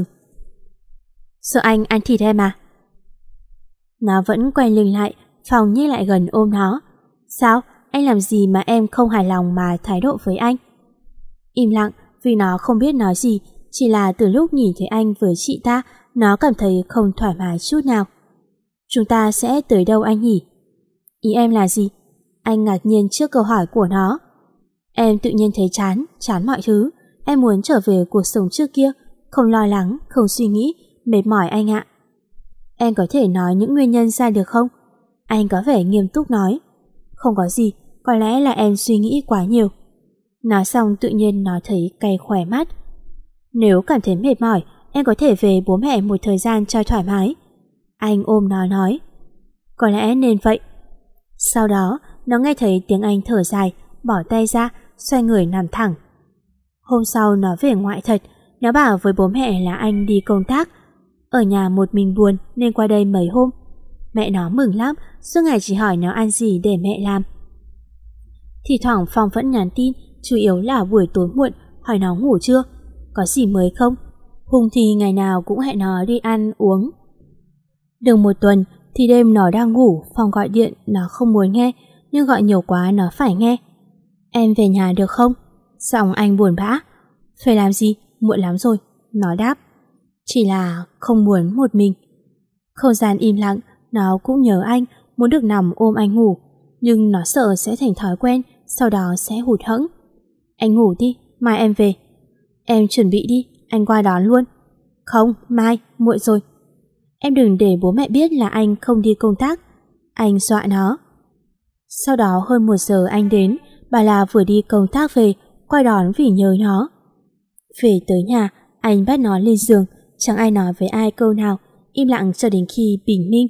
Sợ anh ăn thịt em à? Nó vẫn quay lưng lại. Phong nhích lại gần ôm nó. Sao? Anh làm gì mà em không hài lòng mà thái độ với anh? Im lặng vì nó không biết nói gì. Chỉ là từ lúc nhìn thấy anh với chị ta, nó cảm thấy không thoải mái chút nào. Chúng ta sẽ tới đâu anh nhỉ? Ý em là gì? Anh ngạc nhiên trước câu hỏi của nó. Em tự nhiên thấy chán, chán mọi thứ. Em muốn trở về cuộc sống trước kia, không lo lắng, không suy nghĩ, mệt mỏi anh ạ. Em có thể nói những nguyên nhân ra được không? Anh có vẻ nghiêm túc nói. Không có gì, có lẽ là em suy nghĩ quá nhiều. Nói xong tự nhiên nó thấy cay khỏe mắt. Nếu cảm thấy mệt mỏi, em có thể về bố mẹ một thời gian cho thoải mái. Anh ôm nó nói. Có lẽ nên vậy. Sau đó, nó nghe thấy tiếng anh thở dài, bỏ tay ra, xoay người nằm thẳng. Hôm sau nó về ngoại thật. Nó bảo với bố mẹ là anh đi công tác. Ở nhà một mình buồn nên qua đây mấy hôm. Mẹ nó mừng lắm, suốt ngày chỉ hỏi nó ăn gì để mẹ làm. Thì thoảng Phong vẫn nhắn tin, chủ yếu là buổi tối muộn hỏi nó ngủ chưa, có gì mới không. Hùng thì ngày nào cũng hẹn nó đi ăn uống. Được một tuần thì đêm nó đang ngủ, Phong gọi điện nó không muốn nghe, nhưng gọi nhiều quá nó phải nghe. Em về nhà được không? Giọng anh buồn bã. Phải làm gì? Muộn lắm rồi. Nó đáp. Chỉ là không muốn một mình. Không gian im lặng. Nó cũng nhớ anh, muốn được nằm ôm anh ngủ, nhưng nó sợ sẽ thành thói quen, sau đó sẽ hụt hẫng. Anh ngủ đi, mai em về. Em chuẩn bị đi, anh qua đón luôn. Không, mai, muộn rồi. Em đừng để bố mẹ biết là anh không đi công tác. Anh dọa nó. Sau đó hơn một giờ anh đến, bà là vừa đi công tác về, quay đón vì nhớ nó. Về tới nhà, anh bắt nó lên giường, chẳng ai nói với ai câu nào, im lặng cho đến khi bình minh.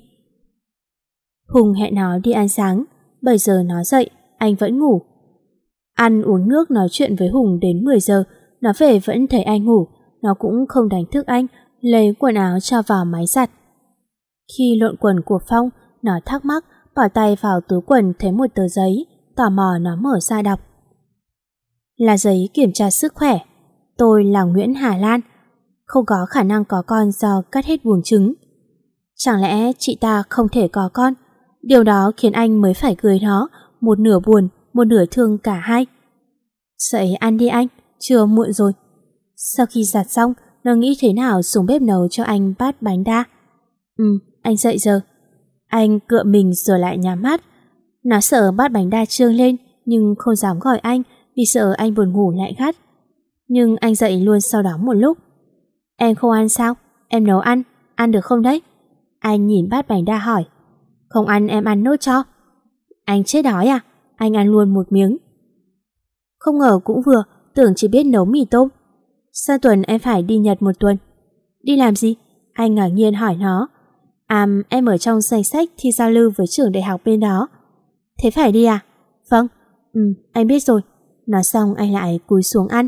Hùng hẹn nó đi ăn sáng, bảy giờ nó dậy, anh vẫn ngủ. Ăn uống nước nói chuyện với Hùng đến mười giờ, nó về vẫn thấy anh ngủ, nó cũng không đánh thức anh, lấy quần áo cho vào máy giặt. Khi lộn quần của Phong, nó thắc mắc, bỏ tay vào túi quần thấy một tờ giấy, tò mò nó mở ra đọc. Là giấy kiểm tra sức khỏe. Tôi là Nguyễn Hà Lan, không có khả năng có con do cắt hết buồng trứng. Chẳng lẽ chị ta không thể có con? Điều đó khiến anh mới phải cười nó, một nửa buồn, một nửa thương cả hai. Dậy ăn đi anh, chưa muộn rồi. Sau khi giặt xong, nó nghĩ thế nào xuống bếp nấu cho anh bát bánh đa. Ừ, anh dậy giờ. Anh cựa mình rồi lại nhắm mắt. Nó sợ bát bánh đa trương lên, nhưng không dám gọi anh vì sợ anh buồn ngủ lại gắt. Nhưng anh dậy luôn sau đó một lúc. Em không ăn sao? Em nấu ăn, ăn được không đấy? Anh nhìn bát bánh đa hỏi. Không ăn em ăn nốt cho. Anh chết đói à? Anh ăn luôn một miếng. Không ngờ cũng vừa, tưởng chỉ biết nấu mì tôm. Sang tuần em phải đi Nhật một tuần. Đi làm gì? Anh ngạc nhiên hỏi nó. À, em ở trong danh sách thi giao lưu với trường đại học bên đó. Thế phải đi à? Vâng. Ừ, anh biết rồi. Nói xong anh lại cúi xuống ăn.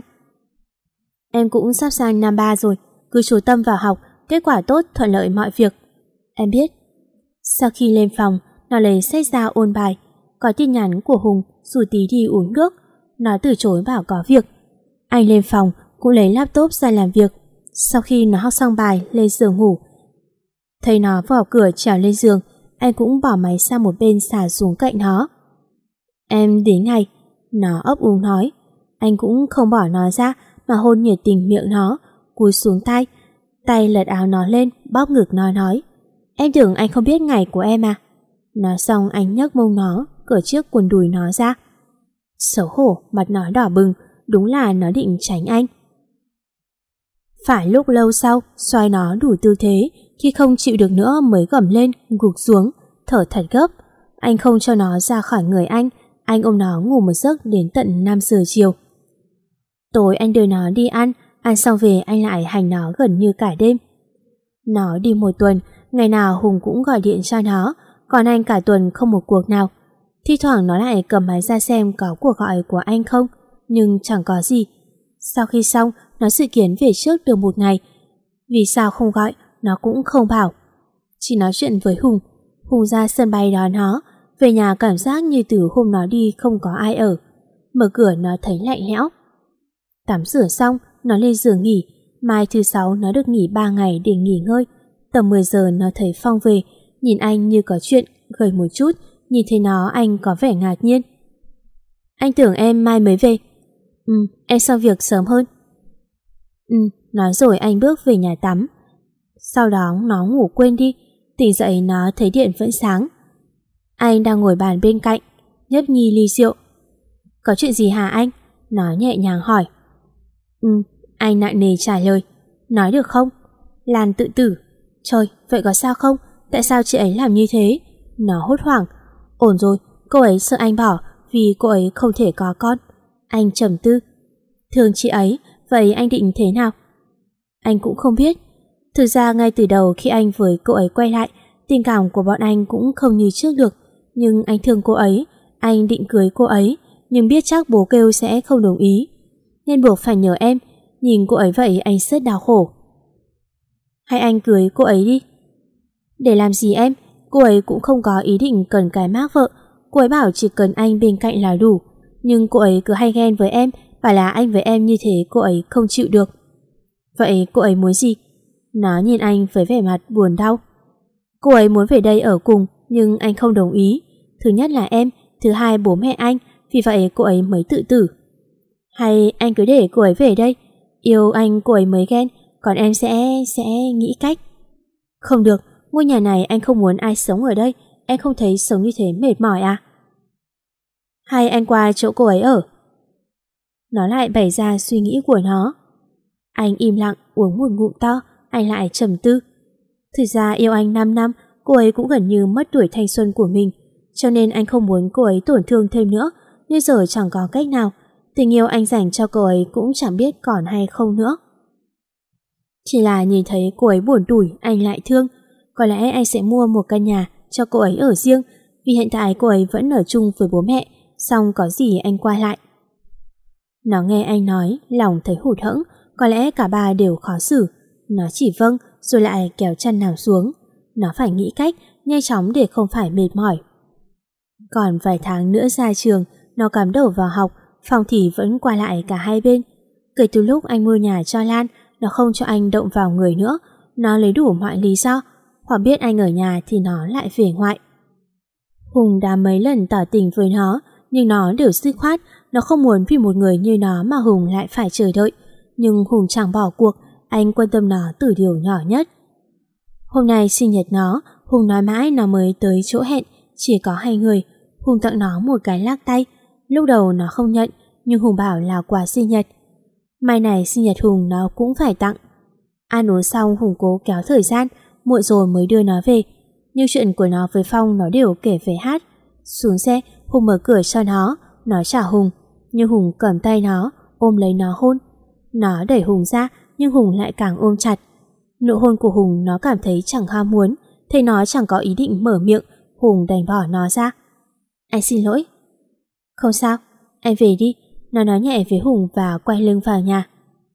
Em cũng sắp sang năm ba rồi, cứ chú tâm vào học, kết quả tốt thuận lợi mọi việc. Em biết. Sau khi lên phòng, nó lấy sách ra ôn bài. Có tin nhắn của Hùng rủ tí đi uống nước. Nó từ chối bảo có việc. Anh lên phòng cũng lấy laptop ra làm việc. Sau khi nó học xong bài lên giường ngủ, thấy nó vào cửa trèo lên giường, anh cũng bỏ máy sang một bên xả xuống cạnh nó. Em đến ngày. Nó ấp úng nói. Anh cũng không bỏ nó ra mà hôn nhiệt tình miệng nó, cúi xuống tay, tay lật áo nó lên, bóp ngực nó nói. Em tưởng anh không biết ngày của em à? Nói xong anh nhấc mông nó, cởi chiếc quần đùi nó ra. Xấu hổ, mặt nó đỏ bừng, đúng là nó định tránh anh. Phải lúc lâu sau, xoay nó đủ tư thế, khi không chịu được nữa mới gầm lên, gục xuống, thở thật gấp. Anh không cho nó ra khỏi người anh, anh ôm nó ngủ một giấc đến tận năm giờ chiều. Tối anh đưa nó đi ăn, ăn xong về anh lại hành nó gần như cả đêm. Nó đi một tuần, ngày nào Hùng cũng gọi điện cho nó, còn anh cả tuần không một cuộc nào. Thi thoảng nó lại cầm máy ra xem có cuộc gọi của anh không, nhưng chẳng có gì. Sau khi xong, nó dự kiến về trước được một ngày. Vì sao không gọi, nó cũng không bảo. Chỉ nói chuyện với Hùng. Hùng ra sân bay đón nó, về nhà cảm giác như từ hôm nó đi không có ai ở. Mở cửa nó thấy lạnh lẽo. Tắm rửa xong, nó lên giường nghỉ. Mai thứ sáu nó được nghỉ ba ngày để nghỉ ngơi. Tầm mười giờ nó thấy Phong về, nhìn anh như có chuyện, gầy một chút. Nhìn thấy nó anh có vẻ ngạc nhiên. Anh tưởng em mai mới về. Ừ, em xong việc sớm hơn. Ừ, nói rồi anh bước về nhà tắm. Sau đó nó ngủ quên đi. Tỉnh dậy nó thấy điện vẫn sáng. Anh đang ngồi bàn bên cạnh, nhấp nhì ly rượu. Có chuyện gì hả anh? Nó nhẹ nhàng hỏi. Ừ, anh nặng nề trả lời. Nói được không? Lan tự tử. Trời, vậy có sao không? Tại sao chị ấy làm như thế? Nó hốt hoảng. Ổn rồi, cô ấy sợ anh bỏ vì cô ấy không thể có con. Anh trầm tư. Thương chị ấy, vậy anh định thế nào? Anh cũng không biết. Thực ra ngay từ đầu khi anh với cô ấy quay lại, tình cảm của bọn anh cũng không như trước được. Nhưng anh thương cô ấy, anh định cưới cô ấy, nhưng biết chắc bố kêu sẽ không đồng ý, nên buộc phải nhờ em. Nhìn cô ấy vậy anh rất đau khổ. Hay anh cưới cô ấy đi. Để làm gì em? Cô ấy cũng không có ý định cần cái mác vợ. Cô ấy bảo chỉ cần anh bên cạnh là đủ. Nhưng cô ấy cứ hay ghen với em, bảo là anh với em như thế cô ấy không chịu được. Vậy cô ấy muốn gì? Nó nhìn anh với vẻ mặt buồn đau. Cô ấy muốn về đây ở cùng, nhưng anh không đồng ý. Thứ nhất là em, thứ hai bố mẹ anh, vì vậy cô ấy mới tự tử. Hay anh cứ để cô ấy về đây. Yêu anh cô ấy mới ghen, còn em sẽ... sẽ nghĩ cách. Không được, ngôi nhà này anh không muốn ai sống ở đây. Em không thấy sống như thế mệt mỏi à? Hay anh qua chỗ cô ấy ở. Nó lại bày ra suy nghĩ của nó. Anh im lặng uống một ngụm to. Anh lại trầm tư. Thực ra yêu anh năm năm, cô ấy cũng gần như mất tuổi thanh xuân của mình. cho nên anh không muốn cô ấy tổn thương thêm nữa, nhưng giờ chẳng có cách nào. Tình yêu anh dành cho cô ấy cũng chẳng biết còn hay không nữa. Chỉ là nhìn thấy cô ấy buồn tủi, anh lại thương. Có lẽ anh sẽ mua một căn nhà cho cô ấy ở riêng, vì hiện tại cô ấy vẫn ở chung với bố mẹ, xong có gì anh qua lại. Nó nghe anh nói, lòng thấy hụt hẫng, có lẽ cả ba đều khó xử. Nó chỉ vâng, rồi lại kéo chân nằm xuống. Nó phải nghĩ cách nhanh chóng để không phải mệt mỏi. Còn vài tháng nữa ra trường, nó cắm đầu vào học, Phong thì vẫn qua lại cả hai bên. Kể từ lúc anh mua nhà cho Lan, nó không cho anh động vào người nữa. Nó lấy đủ mọi lý do, hoặc biết anh ở nhà thì nó lại về ngoại. Hùng đã mấy lần tỏ tình với nó, nhưng nó đều dứt khoát. Nó không muốn vì một người như nó mà Hùng lại phải chờ đợi. Nhưng Hùng chẳng bỏ cuộc, anh quan tâm nó từ điều nhỏ nhất. Hôm nay sinh nhật nó, Hùng nói mãi nó mới tới chỗ hẹn, chỉ có hai người. Hùng tặng nó một cái lắc tay. Lúc đầu nó không nhận, nhưng Hùng bảo là quà sinh nhật. Mai này sinh nhật Hùng nó cũng phải tặng. Ăn uống xong, Hùng cố kéo thời gian, muộn rồi mới đưa nó về. Nhưng chuyện của nó với Phong nó đều kể về hát. Xuống xe, Hùng mở cửa cho nó, nó chào Hùng, nhưng Hùng cầm tay nó, ôm lấy nó hôn. Nó đẩy Hùng ra, nhưng Hùng lại càng ôm chặt. Nụ hôn của Hùng nó cảm thấy chẳng ham muốn, thấy nó chẳng có ý định mở miệng, Hùng đành bỏ nó ra. Anh xin lỗi. Không sao, anh về đi, nó nói nhẹ với Hùng và quay lưng vào nhà.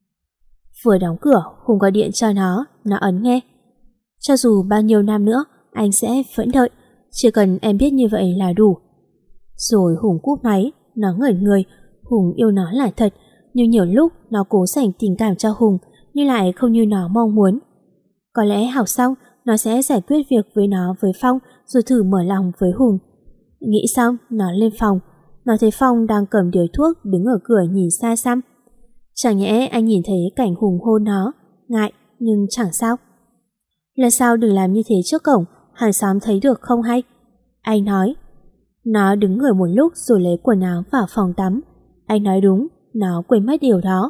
Vừa đóng cửa, Hùng gọi điện cho nó, nó ấn nghe. Cho dù bao nhiêu năm nữa, anh sẽ vẫn đợi, chỉ cần em biết như vậy là đủ. Rồi Hùng cúp máy, nó ngẩn người. Hùng yêu nó là thật, nhưng nhiều lúc nó cố dành tình cảm cho Hùng, nhưng lại không như nó mong muốn. Có lẽ học xong, nó sẽ giải quyết việc với nó với Phong, rồi thử mở lòng với Hùng. Nghĩ xong, nó lên phòng. Nó thấy Phong đang cầm điếu thuốc đứng ở cửa nhìn xa xăm. Chẳng nhẽ anh nhìn thấy cảnh Hùng hôn nó, ngại nhưng chẳng sao. Lần sau đừng làm như thế trước cổng, hàng xóm thấy được không hay. Anh nói. Nó đứng người một lúc rồi lấy quần áo vào phòng tắm. Anh nói đúng, nó quên mất điều đó.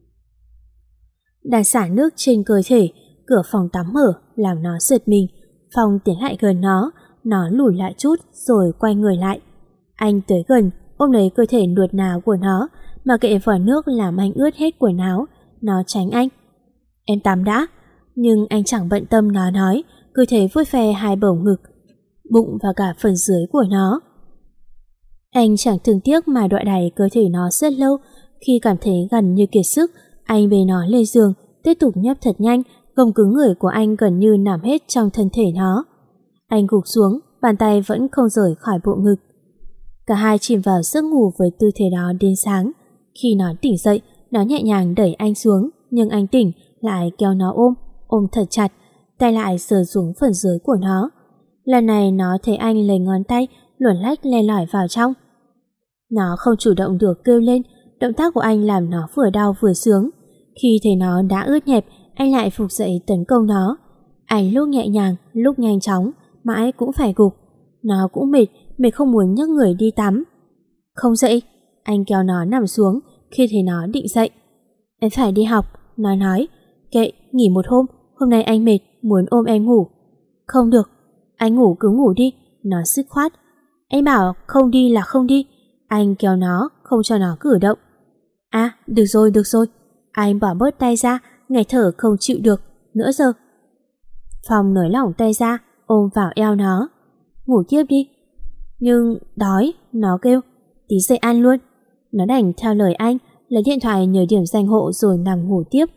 Đang xả nước trên cơ thể, cửa phòng tắm mở làm nó giật mình. Phong tiến lại gần nó, nó lùi lại chút rồi quay người lại. Anh tới gần, ôm lấy cơ thể nuột nà của nó, mà kệ vòi nước làm anh ướt hết quần áo. Nó tránh anh. Em tắm đã. Nhưng anh chẳng bận tâm nó nói, cứ thế vuốt ve hai bầu ngực, bụng và cả phần dưới của nó. Anh chẳng thương tiếc mà đọa đày cơ thể nó rất lâu. Khi cảm thấy gần như kiệt sức, anh bế nó lên giường, tiếp tục nhấp thật nhanh, gồng cứng người của anh gần như nằm hết trong thân thể nó. Anh gục xuống, bàn tay vẫn không rời khỏi bộ ngực. Cả hai chìm vào giấc ngủ với tư thế đó đến sáng. Khi nó tỉnh dậy, nó nhẹ nhàng đẩy anh xuống, nhưng anh tỉnh lại kéo nó ôm, ôm thật chặt, tay lại sờ xuống phần dưới của nó. Lần này nó thấy anh lấy ngón tay luồn lách len lỏi vào trong. Nó không chủ động được kêu lên, động tác của anh làm nó vừa đau vừa sướng. Khi thấy nó đã ướt nhẹp, anh lại phục dậy tấn công nó. Anh lúc nhẹ nhàng, lúc nhanh chóng, mãi cũng phải gục. Nó cũng mệt, mệt không muốn nhấc người đi tắm. Không dậy, anh kéo nó nằm xuống khi thấy nó định dậy. Em phải đi học, nó nói. Kệ, nghỉ một hôm, hôm nay anh mệt, muốn ôm em ngủ. Không được, anh ngủ cứ ngủ đi, nó dứt khoát. Anh bảo không đi là không đi. Anh kéo nó, không cho nó cử động. À, được rồi, được rồi. Anh bỏ bớt tay ra, ngày thở không chịu được, nữa giờ. Phong nới lỏng tay ra, ôm vào eo nó. Ngủ tiếp đi. Nhưng đói, nó kêu. Tí dậy ăn luôn. Nó đành theo lời anh, lấy điện thoại nhờ điểm danh hộ rồi nằm ngủ tiếp.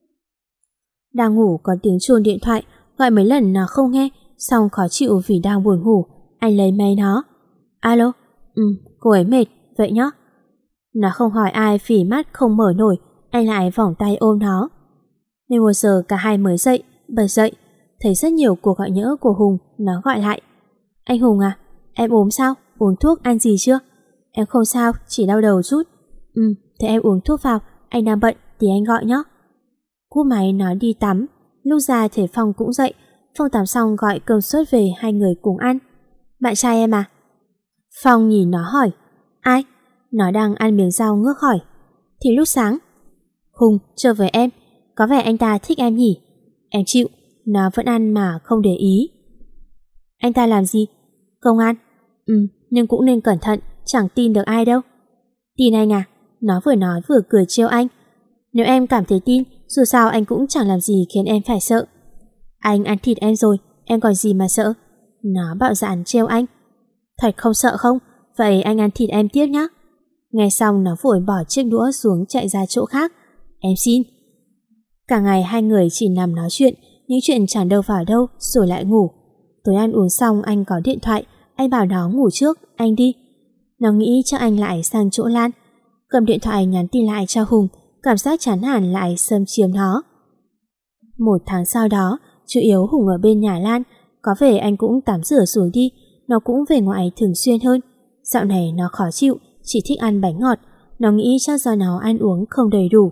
Đang ngủ có tiếng chuông điện thoại, gọi mấy lần nó không nghe, xong khó chịu vì đang buồn ngủ. Anh lấy máy nó. Alo, ừ, cô ấy mệt, vậy nhá. Nó không hỏi ai vì mắt không mở nổi, anh lại vòng tay ôm nó. mười một giờ cả hai mới dậy, bật dậy, thấy rất nhiều cuộc gọi nhỡ của Hùng, nó gọi lại. Anh Hùng à, em ốm sao, uống thuốc ăn gì chưa? Em không sao, chỉ đau đầu chút. Ừ, thế em uống thuốc vào, anh đang bận thì anh gọi nhé. Cúp máy nó đi tắm, lúc ra thấy Phong cũng dậy. Phong tắm xong gọi cơm sốt về hai người cùng ăn. Bạn trai em à? Phong nhìn nó hỏi. Ai? Nó đang ăn miếng rau ngước hỏi. Thì lúc sáng. Hùng chơi với em, có vẻ anh ta thích em nhỉ? Em chịu, nó vẫn ăn mà không để ý. Anh ta làm gì? Công an. Ừ, nhưng cũng nên cẩn thận, chẳng tin được ai đâu. Tin anh à? Nó vừa nói vừa cười trêu anh. Nếu em cảm thấy tin, dù sao anh cũng chẳng làm gì khiến em phải sợ. Anh ăn thịt em rồi, em còn gì mà sợ? Nó bạo dạn trêu anh. Thật không sợ không? Vậy anh ăn thịt em tiếp nhé. Nghe xong nó vội bỏ chiếc đũa xuống chạy ra chỗ khác. Em xin. Cả ngày hai người chỉ nằm nói chuyện, những chuyện chẳng đâu vào đâu rồi lại ngủ. Tối ăn uống xong anh có điện thoại, anh bảo nó ngủ trước, anh đi. Nó nghĩ chắc anh lại sang chỗ Lan. Cầm điện thoại nhắn tin lại cho Hùng, cảm giác chán nản lại xâm chiếm nó. Một tháng sau đó, chủ yếu Hùng ở bên nhà Lan, có vẻ anh cũng tắm rửa xuống đi, nó cũng về ngoại thường xuyên hơn. Dạo này nó khó chịu, chỉ thích ăn bánh ngọt, nó nghĩ chắc do nó ăn uống không đầy đủ.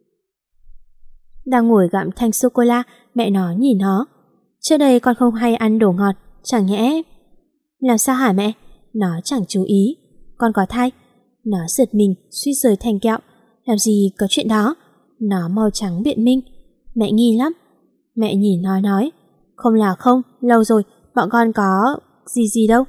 Đang ngồi gặm thanh sô-cô-la, mẹ nó nhìn nó. Trước đây con không hay ăn đồ ngọt, chẳng nhẽ... Làm sao hả mẹ? Nó chẳng chú ý. Con có thai. Nó giật mình, suýt rơi thành kẹo. Làm gì có chuyện đó? Nó mau trắng biện minh. Mẹ nghi lắm. Mẹ nhìn nó nói. Không là không, lâu rồi, bọn con có... gì gì đâu.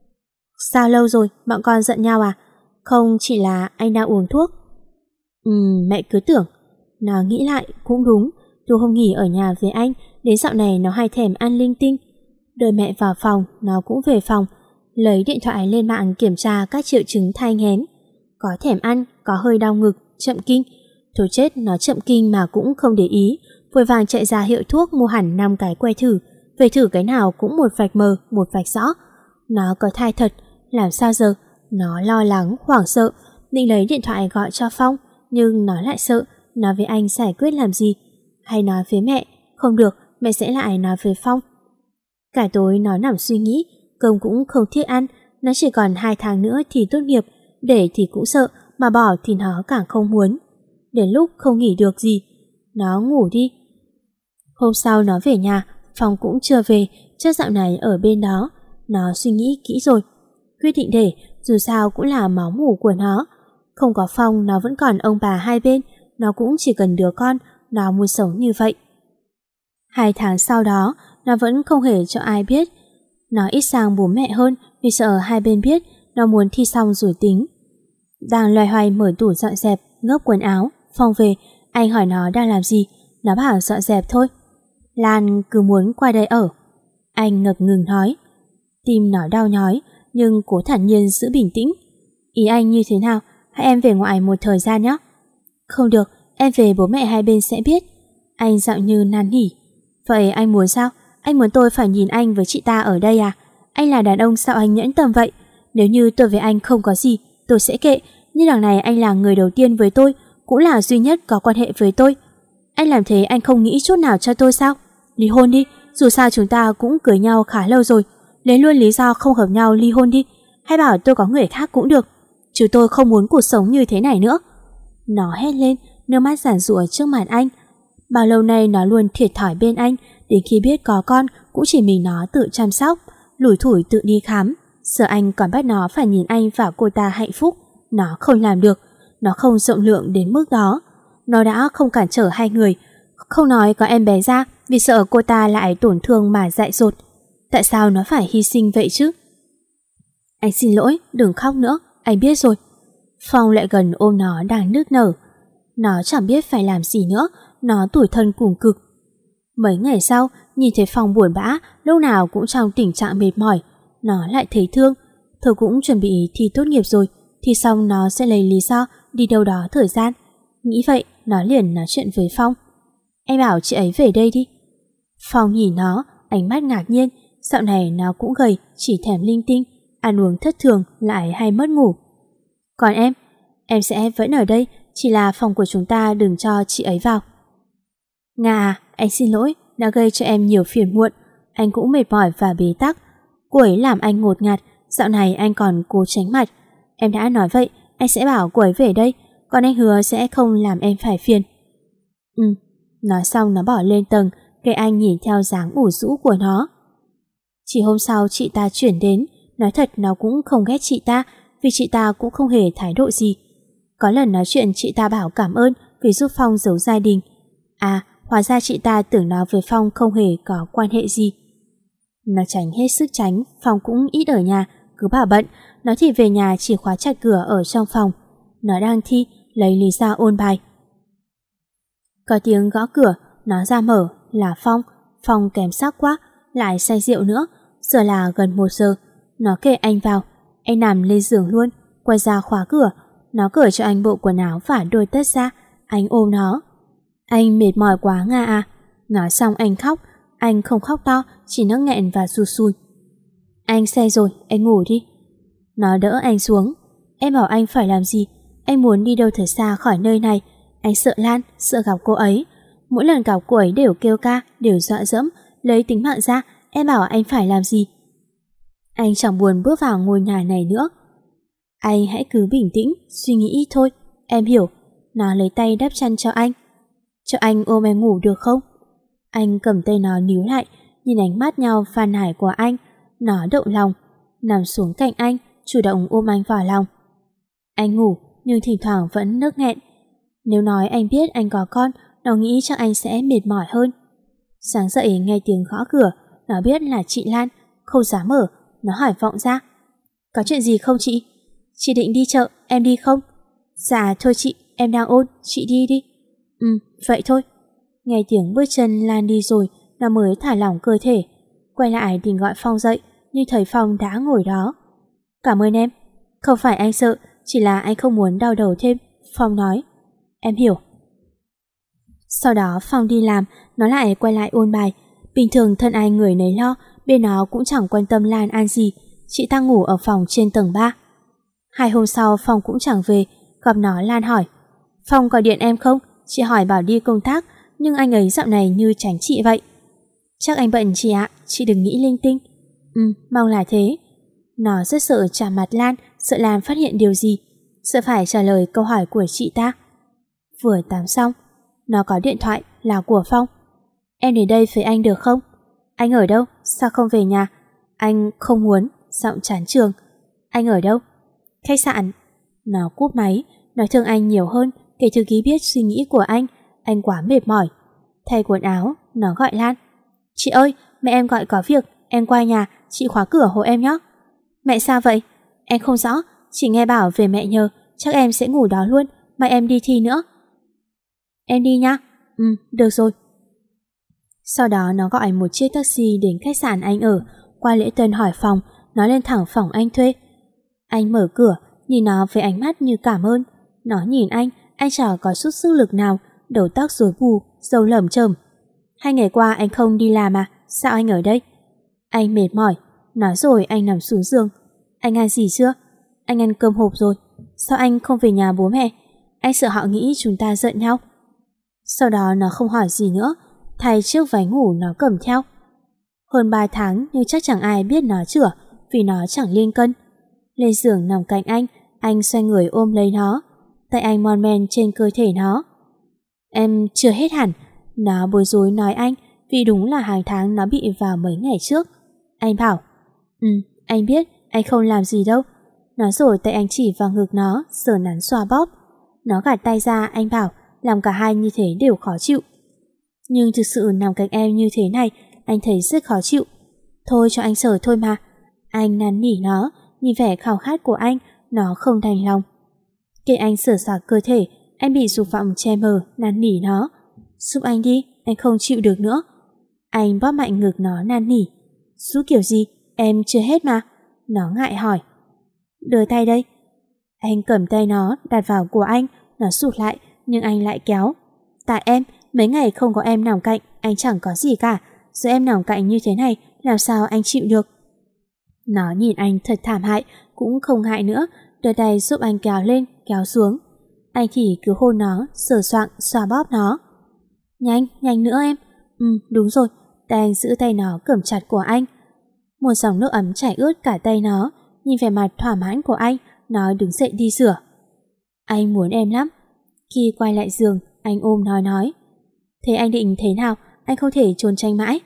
Sao lâu rồi, bọn con giận nhau à? Không, chỉ là anh đang uống thuốc. Ừ, mẹ cứ tưởng. Nó nghĩ lại, cũng đúng. Tôi không nghỉ ở nhà với anh, đến dạo này nó hay thèm ăn linh tinh. Đợi mẹ vào phòng, nó cũng về phòng, lấy điện thoại lên mạng kiểm tra các triệu chứng thai nghén. Có thèm ăn, có hơi đau ngực, chậm kinh. Thôi chết, nó chậm kinh mà cũng không để ý, vội vàng chạy ra hiệu thuốc mua hẳn năm cái que thử, về thử cái nào cũng một vạch mờ, một vạch rõ. Nó có thai thật, làm sao giờ? Nó lo lắng, hoảng sợ, định lấy điện thoại gọi cho Phong, nhưng nó lại sợ, nói với anh giải quyết làm gì? Hay nói với mẹ? Không được, mẹ sẽ lại nói với Phong. Cả tối nó nằm suy nghĩ, cơm cũng không thiết ăn, nó chỉ còn hai tháng nữa thì tốt nghiệp, để thì cũng sợ, mà bỏ thì nó càng không muốn. Đến lúc không nghỉ được gì, nó ngủ đi. Hôm sau nó về nhà, Phong cũng chưa về, chắc dạo này ở bên đó. Nó suy nghĩ kỹ rồi, quyết định để, dù sao cũng là máu mủ của nó. Không có Phong, nó vẫn còn ông bà hai bên, nó cũng chỉ cần đứa con, nó muốn sống như vậy. Hai tháng sau đó, nó vẫn không hề cho ai biết. Nó ít sang bố mẹ hơn vì sợ hai bên biết, nó muốn thi xong rồi tính. Đang loay hoay mở tủ dọn dẹp, ngớp quần áo, Phong về, anh hỏi nó đang làm gì, nó bảo dọn dẹp thôi. Lan cứ muốn qua đây ở. Anh ngập ngừng nói. Tim nó đau nhói, nhưng cố thản nhiên giữ bình tĩnh. Ý anh như thế nào, hãy em về ngoại một thời gian nhé. Không được, em về bố mẹ hai bên sẽ biết. Anh giọng như năn nỉ. Vậy anh muốn sao? Anh muốn tôi phải nhìn anh với chị ta ở đây à? Anh là đàn ông sao anh nhẫn tâm vậy? Nếu như tôi với anh không có gì, tôi sẽ kệ. Nhưng đằng này anh là người đầu tiên với tôi, cũng là duy nhất có quan hệ với tôi. Anh làm thế anh không nghĩ chút nào cho tôi sao? Ly hôn đi, dù sao chúng ta cũng cưới nhau khá lâu rồi. Lấy luôn lý do không hợp nhau ly hôn đi. Hay bảo tôi có người khác cũng được. Chứ tôi không muốn cuộc sống như thế này nữa. Nó hét lên, nước mắt giàn giụa trước mặt anh. Bao lâu nay nó luôn thiệt thòi bên anh, đến khi biết có con cũng chỉ mình nó tự chăm sóc, lủi thủi tự đi khám. Giờ anh còn bắt nó phải nhìn anh và cô ta hạnh phúc. Nó không làm được, nó không rộng lượng đến mức đó. Nó đã không cản trở hai người, không nói có em bé ra vì sợ cô ta lại tổn thương mà dại dột. Tại sao nó phải hy sinh vậy chứ? Anh xin lỗi, đừng khóc nữa, anh biết rồi. Phong lại gần ôm nó đang nức nở. Nó chẳng biết phải làm gì nữa, nó tủi thân cùng cực. Mấy ngày sau, nhìn thấy Phong buồn bã, lúc nào cũng trong tình trạng mệt mỏi, nó lại thấy thương. Thôi cũng chuẩn bị thi tốt nghiệp rồi, thi xong nó sẽ lấy lý do đi đâu đó thời gian. Nghĩ vậy, nó liền nói chuyện với Phong. Em bảo chị ấy về đây đi. Phong nhìn nó, ánh mắt ngạc nhiên. Dạo này nó cũng gầy, chỉ thèm linh tinh, ăn uống thất thường, lại hay mất ngủ. Còn em, em sẽ vẫn ở đây, chỉ là phòng của chúng ta đừng cho chị ấy vào. Nga à, anh xin lỗi, đã gây cho em nhiều phiền muộn. Anh cũng mệt mỏi và bế tắc. Cô ấy làm anh ngột ngạt, dạo này anh còn cố tránh mặt. Em đã nói vậy, anh sẽ bảo cô ấy về đây, còn anh hứa sẽ không làm em phải phiền. Ừ, nói xong nó bỏ lên tầng, cây anh nhìn theo dáng ủ rũ của nó. Chỉ hôm sau chị ta chuyển đến, nói thật nó cũng không ghét chị ta, vì chị ta cũng không hề thái độ gì. Có lần nói chuyện chị ta bảo cảm ơn vì giúp Phong giấu gia đình. À, hóa ra chị ta tưởng nó với Phong không hề có quan hệ gì. Nó tránh hết sức tránh, Phong cũng ít ở nhà, cứ bảo bận, nó thì về nhà chỉ khóa chặt cửa ở trong phòng. Nó đang thi, lấy lý do ôn bài. Có tiếng gõ cửa, nó ra mở, là Phong. Phong kém sắc quá, lại say rượu nữa. Giờ là gần một giờ. Nó kêu anh vào. Anh nằm lên giường luôn, quay ra khóa cửa. Nó cởi cho anh bộ quần áo và đôi tất ra. Anh ôm nó. Anh mệt mỏi quá Nga à. Nói xong anh khóc. Anh không khóc to, chỉ nấc nghẹn và rụt sùi. Anh say rồi, anh ngủ đi. Nó đỡ anh xuống. Em bảo anh phải làm gì? Anh muốn đi đâu thật xa khỏi nơi này. Anh sợ Lan, sợ gặp cô ấy. Mỗi lần gặp cô ấy đều kêu ca, đều dọa dẫm, lấy tính mạng ra. Em bảo anh phải làm gì? Anh chẳng buồn bước vào ngôi nhà này nữa. Anh hãy cứ bình tĩnh, suy nghĩ thôi. Em hiểu. Nó lấy tay đắp chăn cho anh. Cho anh ôm em ngủ được không? Anh cầm tay nó níu lại, nhìn ánh mắt nhau phàn nàn của anh. Nó động lòng, nằm xuống cạnh anh, chủ động ôm anh vào lòng. Anh ngủ, nhưng thỉnh thoảng vẫn nức nghẹn. Nếu nói anh biết anh có con, nó nghĩ chắc anh sẽ mệt mỏi hơn. Sáng dậy nghe tiếng gõ cửa, nó biết là chị Lan, không dám mở. Nó hỏi vọng ra. Có chuyện gì không chị? Chị định đi chợ, em đi không? Dạ thôi chị, em đang ôn, chị đi đi. Ừ, vậy thôi. Nghe tiếng bước chân Lan đi rồi, nó mới thả lỏng cơ thể. Quay lại định gọi Phong dậy, nhưng thấy Phong đã ngồi đó. Cảm ơn em. Không phải anh sợ, chỉ là anh không muốn đau đầu thêm. Phong nói. Em hiểu. Sau đó Phong đi làm, nó lại quay lại ôn bài. Bình thường thân ai người nấy lo, bên nó cũng chẳng quan tâm Lan ăn gì. Chị ta ngủ ở phòng trên tầng ba. Hai hôm sau Phong cũng chẳng về. Gặp nó Lan hỏi. Phong gọi điện em không? Chị hỏi bảo đi công tác, nhưng anh ấy dạo này như tránh chị vậy. Chắc anh bận chị ạ, chị đừng nghĩ linh tinh. Ừ, mong là thế. Nó rất sợ chạm mặt Lan, sợ Lan phát hiện điều gì, sợ phải trả lời câu hỏi của chị ta. Vừa tắm xong, nó có điện thoại là của Phong. Em đến đây với anh được không? Anh ở đâu? Sao không về nhà? Anh không muốn. Giọng chán trường. Anh ở đâu? Khách sạn. Nó cúp máy, nói thương anh nhiều hơn kể từ khi biết suy nghĩ của anh. Anh quá mệt mỏi. Thay quần áo, nó gọi Lan. Chị ơi, mẹ em gọi có việc, em qua nhà, chị khóa cửa hộ em nhé. Mẹ sao vậy? Em không rõ, chỉ nghe bảo về mẹ nhờ, chắc em sẽ ngủ đó luôn, mai em đi thi nữa. Em đi nha. Ừ, được rồi. Sau đó nó gọi một chiếc taxi đến khách sạn anh ở. Qua lễ tân hỏi phòng, nó lên thẳng phòng anh thuê. Anh mở cửa, nhìn nó với ánh mắt như cảm ơn. Nó nhìn anh, anh chả có chút sức lực nào, đầu tóc rối bù, râu lởm chởm. Hai ngày qua anh không đi làm à? Sao anh ở đây? Anh mệt mỏi. Nói rồi anh nằm xuống giường. Anh ăn gì chưa? Anh ăn cơm hộp rồi. Sao anh không về nhà bố mẹ? Anh sợ họ nghĩ chúng ta giận nhau. Sau đó nó không hỏi gì nữa, thay chiếc váy ngủ nó cầm theo. Hơn ba tháng nhưng chắc chẳng ai biết nó chữa, vì nó chẳng lên cân. Lên giường nằm cạnh anh, anh xoay người ôm lấy nó. Tay anh mon men trên cơ thể nó. Em chưa hết hẳn. Nó bối rối nói anh, vì đúng là hàng tháng nó bị vào mấy ngày trước. Anh bảo. Ừ, anh biết, anh không làm gì đâu. Nói rồi tay anh chỉ vào ngực nó, sờ nắn xoa bóp. Nó gạt tay ra, anh bảo, làm cả hai như thế đều khó chịu. Nhưng thực sự nằm cạnh em như thế này, anh thấy rất khó chịu. Thôi cho anh sờ thôi mà. Anh năn nỉ nó, nhìn vẻ khao khát của anh, nó không đành lòng. Khi anh sờ soạc cơ thể, anh bị dục vọng che mờ, năn nỉ nó. Giúp anh đi, anh không chịu được nữa. Anh bóp mạnh ngực nó năn nỉ. Giúp kiểu gì, em chưa hết mà. Nó ngại hỏi. Đưa tay đây. Anh cầm tay nó, đặt vào của anh. Nó sụt lại, nhưng anh lại kéo. Tại em, mấy ngày không có em nằm cạnh, anh chẳng có gì cả. Giờ em nằm cạnh như thế này, làm sao anh chịu được? Nó nhìn anh thật thảm hại, cũng không ngại nữa, đưa tay giúp anh kéo lên, kéo xuống. Anh thì cứ hôn nó, sờ soạng, xoa bóp nó. Nhanh, nhanh nữa em. Ừ, đúng rồi. Tay anh giữ tay nó cầm chặt của anh. Một dòng nước ấm chảy ướt cả tay nó. Nhìn vẻ mặt thỏa mãn của anh, nó đứng dậy đi rửa. Anh muốn em lắm. Khi quay lại giường, anh ôm nó nói. Thế anh định thế nào? Anh không thể trốn tránh mãi.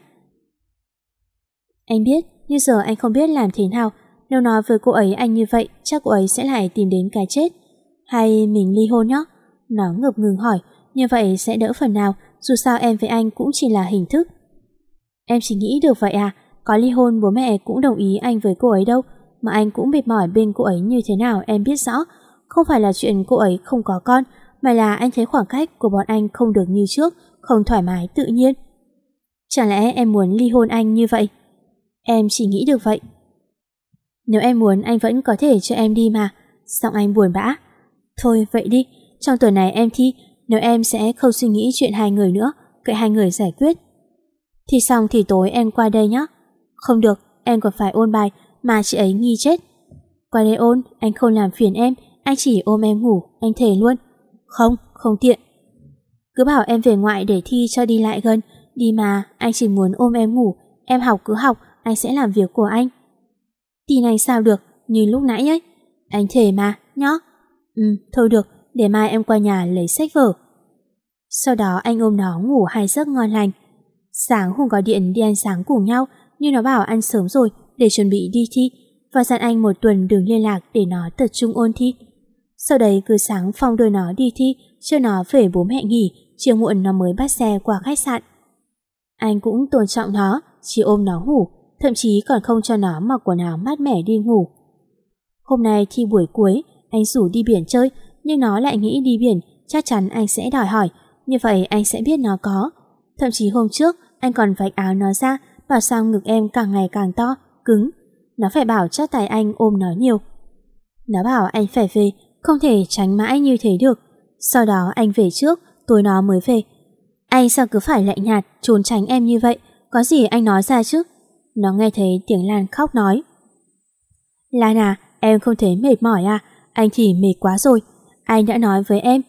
Anh biết, nhưng giờ anh không biết làm thế nào. Nếu nói với cô ấy anh như vậy, chắc cô ấy sẽ lại tìm đến cái chết. Hay mình ly hôn nhé? Nó ngập ngừng hỏi. Như vậy sẽ đỡ phần nào, dù sao em với anh cũng chỉ là hình thức. Em chỉ nghĩ được vậy à? Có ly hôn bố mẹ cũng đồng ý anh với cô ấy đâu. mà anh cũng mệt mỏi bên cô ấy như thế nào em biết rõ. Không phải là chuyện cô ấy không có con, mà là anh thấy khoảng cách của bọn anh không được như trước, không thoải mái tự nhiên. Chẳng lẽ em muốn ly hôn anh như vậy? Em chỉ nghĩ được vậy. Nếu em muốn anh vẫn có thể cho em đi mà. Giọng anh buồn bã. Thôi vậy đi, trong tuần này em thi, nếu em sẽ không suy nghĩ chuyện hai người nữa, kệ hai người giải quyết. Thi xong thì tối em qua đây nhé. Không được, em còn phải ôn bài mà chị ấy nghi chết. Qua đây ôn, anh không làm phiền em, anh chỉ ôm em ngủ, anh thề luôn. Không, không tiện. Cứ bảo em về ngoại để thi cho đi lại gần. Đi mà, anh chỉ muốn ôm em ngủ. Em học cứ học, anh sẽ làm việc của anh. Tin anh sao được, như lúc nãy ấy. Anh thề mà, nhá. Ừ, thôi được, để mai em qua nhà lấy sách vở. Sau đó anh ôm nó ngủ hai giấc ngon lành. Sáng Hùng gọi điện đi ăn sáng cùng nhau, nhưng nó bảo ăn sớm rồi để chuẩn bị đi thi, và dặn anh một tuần đừng liên lạc để nó tập trung ôn thi. Sau đấy cứ sáng Phong đưa nó đi thi, cho nó về bố mẹ nghỉ, chiều muộn nó mới bắt xe qua khách sạn. Anh cũng tôn trọng nó, chỉ ôm nó ngủ, thậm chí còn không cho nó mặc quần áo mát mẻ đi ngủ. Hôm nay thi buổi cuối, anh rủ đi biển chơi, nhưng nó lại nghĩ đi biển chắc chắn anh sẽ đòi hỏi, như vậy anh sẽ biết nó có. Thậm chí hôm trước anh còn vạch áo nó ra, bảo sao ngực em càng ngày càng to, cứng. Nó phải bảo chắc tại anh ôm nó nhiều. Nó bảo anh phải về, không thể tránh mãi như thế được. Sau đó anh về trước, tối nó mới về. Anh sao cứ phải lạnh nhạt, trốn tránh em như vậy, có gì anh nói ra chứ. Nó nghe thấy tiếng Lan khóc nói. Lan à, em không thấy mệt mỏi à? Anh thì mệt quá rồi. Anh đã nói với em,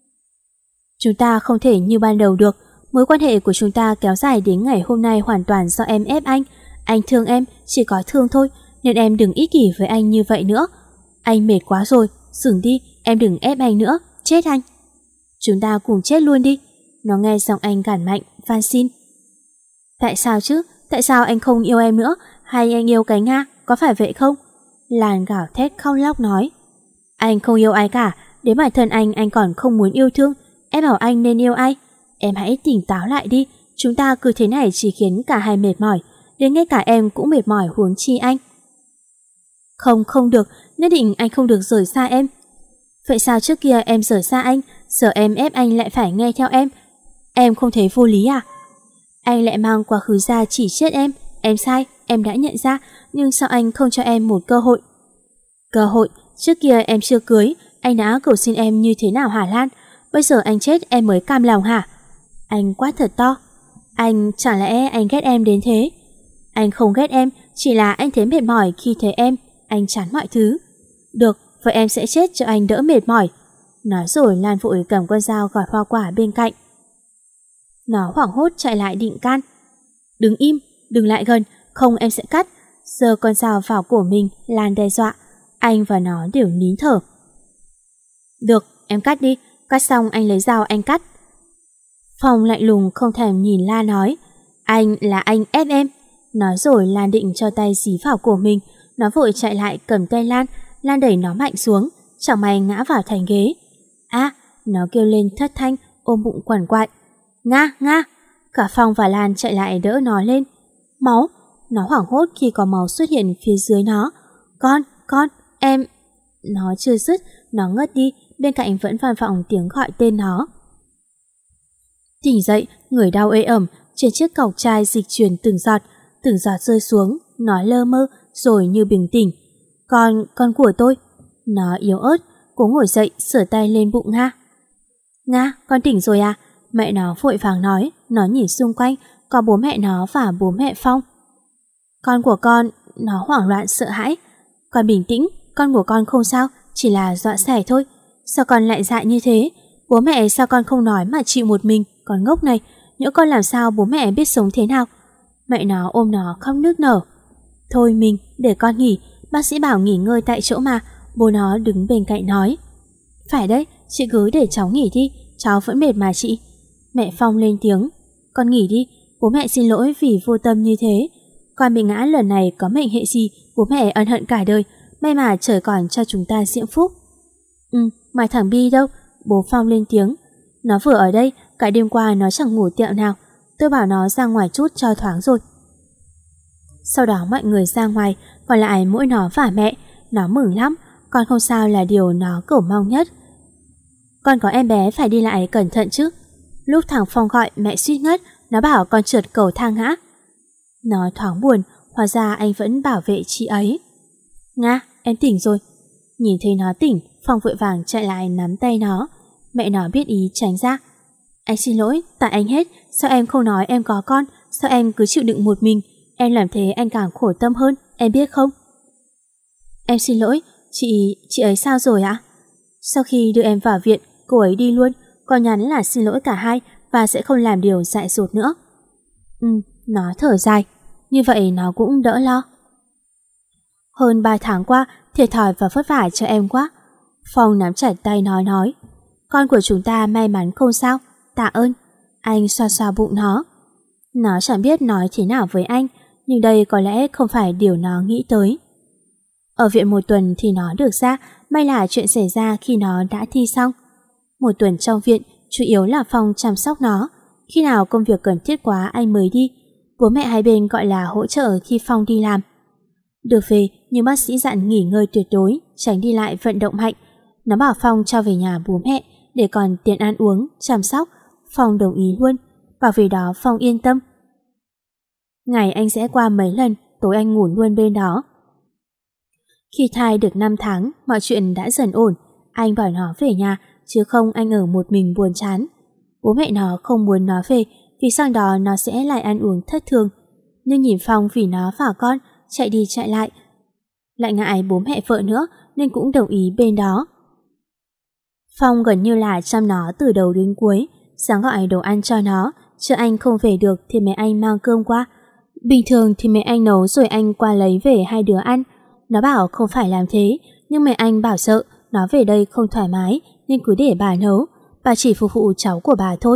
chúng ta không thể như ban đầu được. Mối quan hệ của chúng ta kéo dài đến ngày hôm nay hoàn toàn do em ép anh. Anh thương em, chỉ có thương thôi, nên em đừng ích kỷ với anh như vậy nữa. Anh mệt quá rồi, dừng đi, em đừng ép anh nữa, chết anh. Chúng ta cùng chết luôn đi. Nó nghe giọng anh gằn mạnh, van xin. Tại sao chứ? Tại sao anh không yêu em nữa? Hay anh yêu cái Nga, có phải vậy không? Lan gào thét khóc lóc nói. Anh không yêu ai cả, đến bản thân anh anh còn không muốn yêu thương. Em bảo anh nên yêu ai? Em hãy tỉnh táo lại đi. Chúng ta cứ thế này chỉ khiến cả hai mệt mỏi, đến ngay cả em cũng mệt mỏi huống chi anh. Không, không được, nhất định anh không được rời xa em. Vậy sao trước kia em rời xa anh, giờ em ép anh lại phải nghe theo em? Em không thấy vô lý à? Anh lại mang quá khứ ra chỉ trích em. Em sai, em đã nhận ra, nhưng sao anh không cho em một cơ hội? Cơ hội? Trước kia em chưa cưới, anh đã cầu xin em như thế nào hả Lan? Bây giờ anh chết em mới cam lòng hả? Anh quát thật to. Anh, chẳng lẽ anh ghét em đến thế? Anh không ghét em, chỉ là anh thấy mệt mỏi khi thấy em. Anh chán mọi thứ. Được, vậy em sẽ chết cho anh đỡ mệt mỏi. Nói rồi Lan vội cầm con dao gọt hoa quả bên cạnh. Nó hoảng hốt chạy lại định can. Đứng im, đừng lại gần, không em sẽ cắt. Giơ con dao vào cổ mình, Lan đe dọa. Anh và nó đều nín thở. Được, em cắt đi, cắt xong anh lấy dao anh cắt. Phong lạnh lùng không thèm nhìn Lan nói. Anh là anh ép em. Nói rồi Lan định cho tay dí vào cổ mình. Nó vội chạy lại cầm tay Lan. Lan đẩy nó mạnh xuống, chẳng may ngã vào thành ghế. À, nó kêu lên thất thanh, ôm bụng quằn quại. Nga, Nga. Cả Phong và Lan chạy lại đỡ nó lên. Máu. Nó hoảng hốt khi có máu xuất hiện phía dưới nó. Con, con, em. Nó chưa dứt, nó ngất đi, bên cạnh vẫn vang vọng tiếng gọi tên nó. Tỉnh dậy, người đau ê ẩm, trên chiếc cọc chai dịch chuyển từng giọt, từng giọt rơi xuống, nó lơ mơ rồi như bình tĩnh. Con, con của tôi. Nó yếu ớt, cố ngồi dậy, sửa tay lên bụng Nga. Nga, con tỉnh rồi à? Mẹ nó vội vàng nói. Nó nhìn xung quanh, có bố mẹ nó và bố mẹ Phong. Con của con. Nó hoảng loạn sợ hãi. Con bình tĩnh, con của con không sao, chỉ là dọa xẻ thôi. Sao con lại dại như thế? Bố mẹ sao con không nói mà chịu một mình? Con ngốc này, nhỡ con làm sao bố mẹ biết sống thế nào? Mẹ nó ôm nó khóc nức nở. Thôi mình, để con nghỉ, bác sĩ bảo nghỉ ngơi tại chỗ mà. Bố nó đứng bên cạnh nói. Phải đấy, chị cứ để cháu nghỉ đi, cháu vẫn mệt mà chị. Mẹ Phong lên tiếng. Con nghỉ đi, bố mẹ xin lỗi vì vô tâm như thế. Con bị ngã lần này có mệnh hệ gì, bố mẹ ân hận cả đời. May mà trời còn cho chúng ta diễm phúc. Ừ, mà thằng Bi đâu? Bố Phong lên tiếng. Nó vừa ở đây, cả đêm qua nó chẳng ngủ tẹo nào. Tôi bảo nó ra ngoài chút cho thoáng rồi. Sau đó mọi người ra ngoài, còn lại mỗi nó và mẹ. Nó mừng lắm, con không sao là điều nó cầu mong nhất. Con có em bé phải đi lại cẩn thận chứ. Lúc thằng Phong gọi mẹ suýt ngất, nó bảo con trượt cầu thang ngã. Nó thoáng buồn, hóa ra anh vẫn bảo vệ chị ấy. Nga, em tỉnh rồi. Nhìn thấy nó tỉnh, Phong vội vàng chạy lại nắm tay nó. Mẹ nó biết ý tránh ra. Anh xin lỗi, tại anh hết. Sao em không nói em có con? Sao em cứ chịu đựng một mình? Em làm thế anh càng khổ tâm hơn, em biết không? Em xin lỗi, chị... chị ấy sao rồi ạ? Sau khi đưa em vào viện, cô ấy đi luôn. Còn nhắn là xin lỗi cả hai và sẽ không làm điều dại dột nữa. Ừ, nó thở dài. Như vậy nó cũng đỡ lo. Hơn ba tháng qua, thiệt thòi và vất vả cho em quá. Phong nắm chặt tay nó nói. Con của chúng ta may mắn không sao, tạ ơn. Anh xoa xoa bụng nó. Nó chẳng biết nói thế nào với anh, nhưng đây có lẽ không phải điều nó nghĩ tới. Ở viện một tuần thì nó được ra, may là chuyện xảy ra khi nó đã thi xong. Một tuần trong viện, chủ yếu là Phong chăm sóc nó. Khi nào công việc cần thiết quá anh mới đi. Bố mẹ hai bên gọi là hỗ trợ khi Phong đi làm. Được về, nhưng bác sĩ dặn nghỉ ngơi tuyệt đối, tránh đi lại vận động mạnh. Nó bảo Phong cho về nhà bố mẹ để còn tiền ăn uống, chăm sóc. Phong đồng ý luôn, bảo vì đó Phong yên tâm. Ngày anh sẽ qua mấy lần, tối anh ngủ luôn bên đó. Khi thai được năm tháng, mọi chuyện đã dần ổn. Anh bảo nó về nhà, chứ không anh ở một mình buồn chán. Bố mẹ nó không muốn nó về, vì sau đó nó sẽ lại ăn uống thất thường. Nhưng nhìn Phong vì nó và con chạy đi chạy lại, lại ngại bố mẹ vợ nữa, nên cũng đồng ý bên đó. Phong gần như là chăm nó từ đầu đến cuối. Sáng gọi đồ ăn cho nó, chứ anh không về được thì mẹ anh mang cơm qua. Bình thường thì mẹ anh nấu rồi anh qua lấy về hai đứa ăn. Nó bảo không phải làm thế, nhưng mẹ anh bảo sợ nó về đây không thoải mái nên cứ để bà nấu. Bà chỉ phục vụ cháu của bà thôi.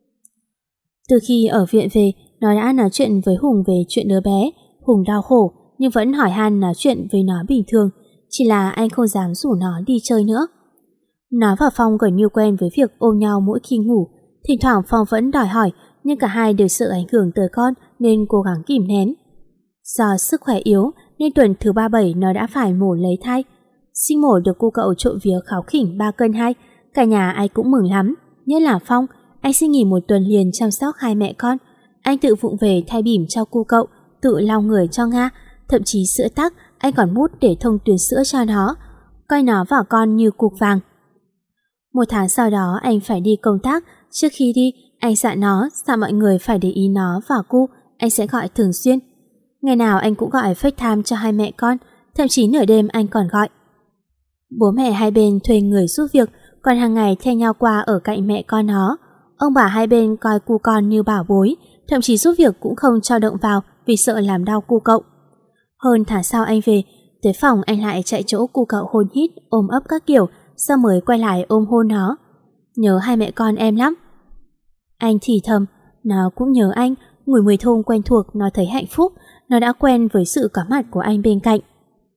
Từ khi ở viện về, nó đã nói chuyện với Hùng về chuyện đứa bé. Hùng đau khổ nhưng vẫn hỏi han nói chuyện với nó bình thường, chỉ là anh không dám rủ nó đi chơi nữa. Nó và Phong gần như quen với việc ôm nhau mỗi khi ngủ. Thỉnh thoảng Phong vẫn đòi hỏi, nhưng cả hai đều sợ ảnh hưởng tới con nên cố gắng kìm nén. Do sức khỏe yếu nên tuần thứ ba bảy nó đã phải mổ lấy thai. Sinh mổ được cô cậu trộm vía kháu khỉnh ba cân hai. Cả nhà ai cũng mừng lắm, nhất là Phong. Anh xin nghỉ một tuần liền chăm sóc hai mẹ con. Anh tự vụng về thay bỉm cho cô cậu, tự lau người cho Nga, thậm chí sữa tắc anh còn mút để thông tuyến sữa cho nó, coi nó và con như cục vàng. Một tháng sau đó anh phải đi công tác. Trước khi đi, anh dặn nó, dặn mọi người phải để ý nó và cô. Anh sẽ gọi thường xuyên. Ngày nào anh cũng gọi FaceTime cho hai mẹ con, thậm chí nửa đêm anh còn gọi. Bố mẹ hai bên thuê người giúp việc, còn hàng ngày theo nhau qua ở cạnh mẹ con nó. Ông bà hai bên coi cu con như bảo bối, thậm chí giúp việc cũng không cho động vào vì sợ làm đau cu cậu. Hơn tháng sau anh về, tới phòng anh lại chạy chỗ cu cậu hôn hít, ôm ấp các kiểu, sau mới quay lại ôm hôn nó. Nhớ hai mẹ con em lắm. Anh thì thầm, nó cũng nhớ anh. Mùi mùi thơm quen thuộc nó thấy hạnh phúc. Nó đã quen với sự có mặt của anh bên cạnh.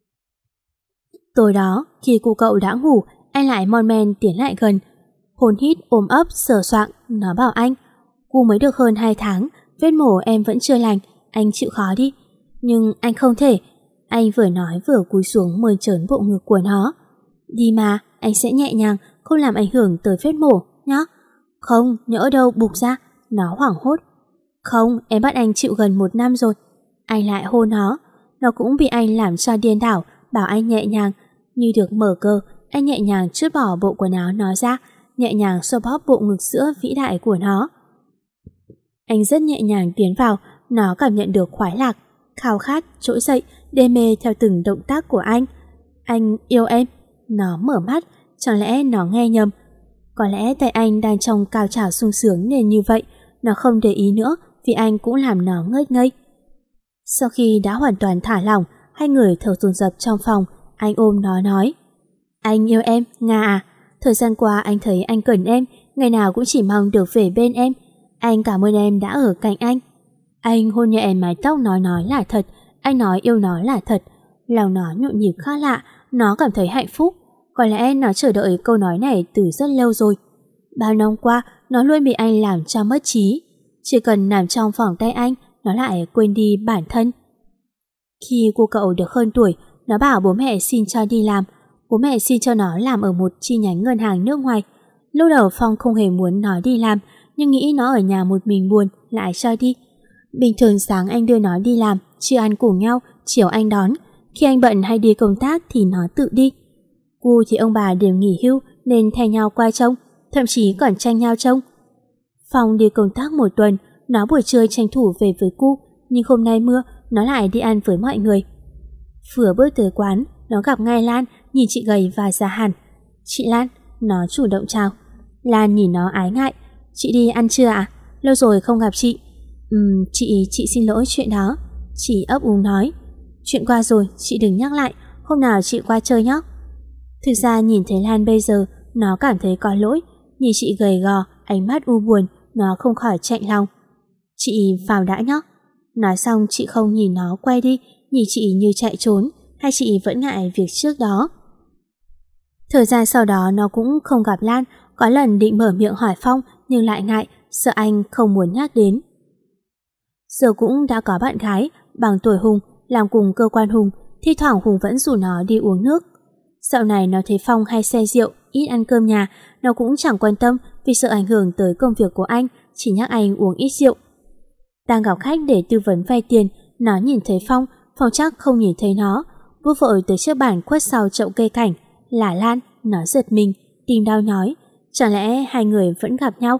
Tối đó, khi cu cậu đã ngủ, anh lại mon men tiến lại gần, hôn hít ôm ấp sờ soạng. Nó bảo anh, cu mới được hơn hai tháng, vết mổ em vẫn chưa lành, anh chịu khó đi. Nhưng anh không thể. Anh vừa nói vừa cúi xuống mơn trớn bộ ngực của nó. Đi mà, anh sẽ nhẹ nhàng, không làm ảnh hưởng tới vết mổ nhá. Không, nhỡ đâu bục ra. Nó hoảng hốt. Không, em bắt anh chịu gần một năm rồi. Anh lại hôn nó. Nó cũng bị anh làm cho điên đảo, bảo anh nhẹ nhàng. Như được mở cơ, anh nhẹ nhàng trút bỏ bộ quần áo nó ra, nhẹ nhàng xoa bóp bộ ngực sữa vĩ đại của nó. Anh rất nhẹ nhàng tiến vào. Nó cảm nhận được khoái lạc, khao khát, trỗi dậy, đê mê theo từng động tác của anh. Anh yêu em. Nó mở mắt. Chẳng lẽ nó nghe nhầm? Có lẽ tay anh đang trong cao trào sung sướng nên như vậy. Nó không để ý nữa vì anh cũng làm nó ngây ngây. Sau khi đã hoàn toàn thả lỏng, hai người thở dồn dập trong phòng. Anh ôm nó nói, anh yêu em, Nga à. Thời gian qua anh thấy anh cần em, ngày nào cũng chỉ mong được về bên em. Anh cảm ơn em đã ở cạnh anh. Anh hôn nhẹ mái tóc nó nói là thật. Anh nói yêu nó là thật. Lòng nó nhộn nhịp khác lạ. Nó cảm thấy hạnh phúc. Có lẽ nó chờ đợi câu nói này từ rất lâu rồi. Bao năm qua nó luôn bị anh làm cho mất trí. Chỉ cần nằm trong vòng tay anh, nó lại quên đi bản thân. Khi cô cậu được hơn tuổi, nó bảo bố mẹ xin cho đi làm. Bố mẹ xin cho nó làm ở một chi nhánh ngân hàng nước ngoài. Lúc đầu Phong không hề muốn nó đi làm, nhưng nghĩ nó ở nhà một mình buồn, lại cho đi. Bình thường sáng anh đưa nó đi làm, trưa ăn cùng nhau, chiều anh đón. Khi anh bận hay đi công tác thì nó tự đi. Cu thì ông bà đều nghỉ hưu nên thay nhau qua trông, thậm chí còn tranh nhau trông. Phong đi công tác một tuần, nó buổi trưa tranh thủ về với Cu, nhưng hôm nay mưa, nó lại đi ăn với mọi người. Vừa bước tới quán, nó gặp ngay Lan, nhìn chị gầy và già hẳn. Chị Lan, nó chủ động chào. Lan nhìn nó ái ngại. Chị đi ăn trưa à? Lâu rồi không gặp chị. Ừm, chị, chị xin lỗi chuyện đó. Chị ấp úng nói. Chuyện qua rồi, chị đừng nhắc lại, hôm nào chị qua chơi nhé. Thực ra nhìn thấy Lan bây giờ, nó cảm thấy có lỗi. Nhìn chị gầy gò, ánh mắt u buồn, nó không khỏi chạnh lòng. Chị vào đã nhé. Nói xong chị không nhìn nó quay đi, nhìn chị như chạy trốn, hay chị vẫn ngại việc trước đó. Thời gian sau đó nó cũng không gặp Lan, có lần định mở miệng hỏi Phong nhưng lại ngại, sợ anh không muốn nhắc đến. Giờ cũng đã có bạn gái, bằng tuổi Hùng, làm cùng cơ quan Hùng, thi thoảng Hùng vẫn rủ nó đi uống nước. Dạo này nó thấy Phong hay say rượu, ít ăn cơm nhà, nó cũng chẳng quan tâm vì sợ ảnh hưởng tới công việc của anh, chỉ nhắc anh uống ít rượu. Đang gặp khách để tư vấn vay tiền, nó nhìn thấy Phong, Phong chắc không nhìn thấy nó, vô vội tới chiếc bàn khuất sau chậu cây cảnh, là Lan. Nó giật mình, tim đau nhói, chẳng lẽ hai người vẫn gặp nhau?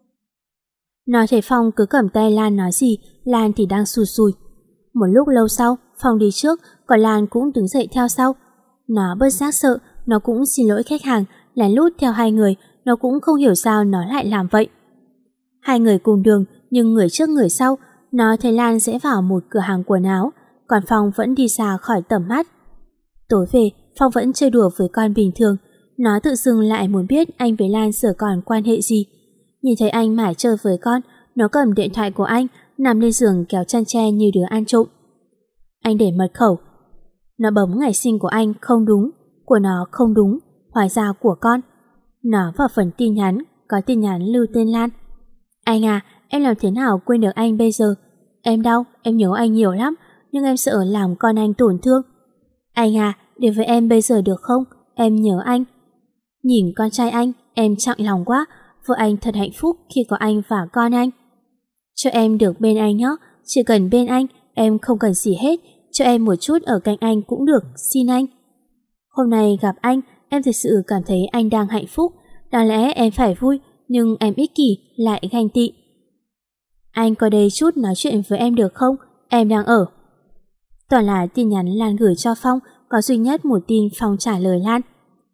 Nó thấy Phong cứ cầm tay Lan nói gì, Lan thì đang sùi sùi. Một lúc lâu sau, Phong đi trước, còn Lan cũng đứng dậy theo sau. Nó bất giác sợ, nó cũng xin lỗi khách hàng, lén lút theo hai người, nó cũng không hiểu sao nó lại làm vậy. Hai người cùng đường, nhưng người trước người sau. Nó thấy Lan sẽ vào một cửa hàng quần áo, còn Phong vẫn đi xa khỏi tầm mắt. Tối về, Phong vẫn chơi đùa với con bình thường. Nó tự dưng lại muốn biết anh với Lan giờ còn quan hệ gì. Nhìn thấy anh mải chơi với con, nó cầm điện thoại của anh, nằm lên giường kéo chăn tre như đứa ăn trộm. Anh để mật khẩu. Nó bấm ngày sinh của anh không đúng, của nó không đúng, hóa ra của con. Nó vào phần tin nhắn, có tin nhắn lưu tên Lan. Anh à, em làm thế nào quên được anh bây giờ? Em đau, em nhớ anh nhiều lắm, nhưng em sợ làm con anh tổn thương. Anh à, đến với em bây giờ được không? Em nhớ anh. Nhìn con trai anh, em chạnh lòng quá. Vợ anh thật hạnh phúc khi có anh và con anh. Cho em được bên anh nhé. Chỉ cần bên anh, em không cần gì hết. Cho em một chút ở cạnh anh cũng được, xin anh. Hôm nay gặp anh, em thực sự cảm thấy anh đang hạnh phúc. Đáng lẽ em phải vui, nhưng em ích kỷ, lại ganh tị. Anh có đây chút nói chuyện với em được không? Em đang ở. Toàn là tin nhắn Lan gửi cho Phong, có duy nhất một tin Phong trả lời Lan.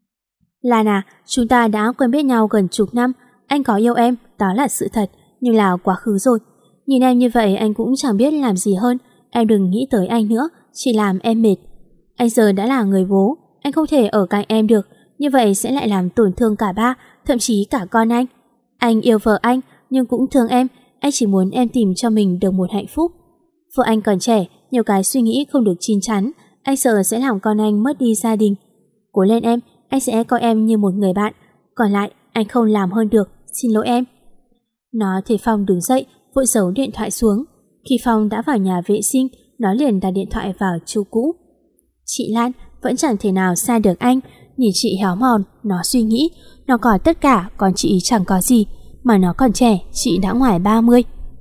Lan à, chúng ta đã quen biết nhau gần chục năm, anh có yêu em, đó là sự thật, nhưng là quá khứ rồi. Nhìn em như vậy anh cũng chẳng biết làm gì hơn, em đừng nghĩ tới anh nữa, chỉ làm em mệt. Anh giờ đã là người bố, anh không thể ở cạnh em được, như vậy sẽ lại làm tổn thương cả ba, thậm chí cả con anh. Anh yêu vợ anh, nhưng cũng thương em, anh chỉ muốn em tìm cho mình được một hạnh phúc. Vợ anh còn trẻ, nhiều cái suy nghĩ không được chín chắn, anh sợ sẽ làm con anh mất đi gia đình. Cố lên em, anh sẽ coi em như một người bạn, còn lại anh không làm hơn được, xin lỗi em. Nó thấy Phong đứng dậy, vội giấu điện thoại xuống. Khi Phong đã vào nhà vệ sinh, nó liền đặt điện thoại vào chu cũ. Chị Lan vẫn chẳng thể nào xa được anh. Nhìn chị héo mòn, nó suy nghĩ, nó có tất cả, còn chị chẳng có gì. Mà nó còn trẻ, chị đã ngoài ba mươi.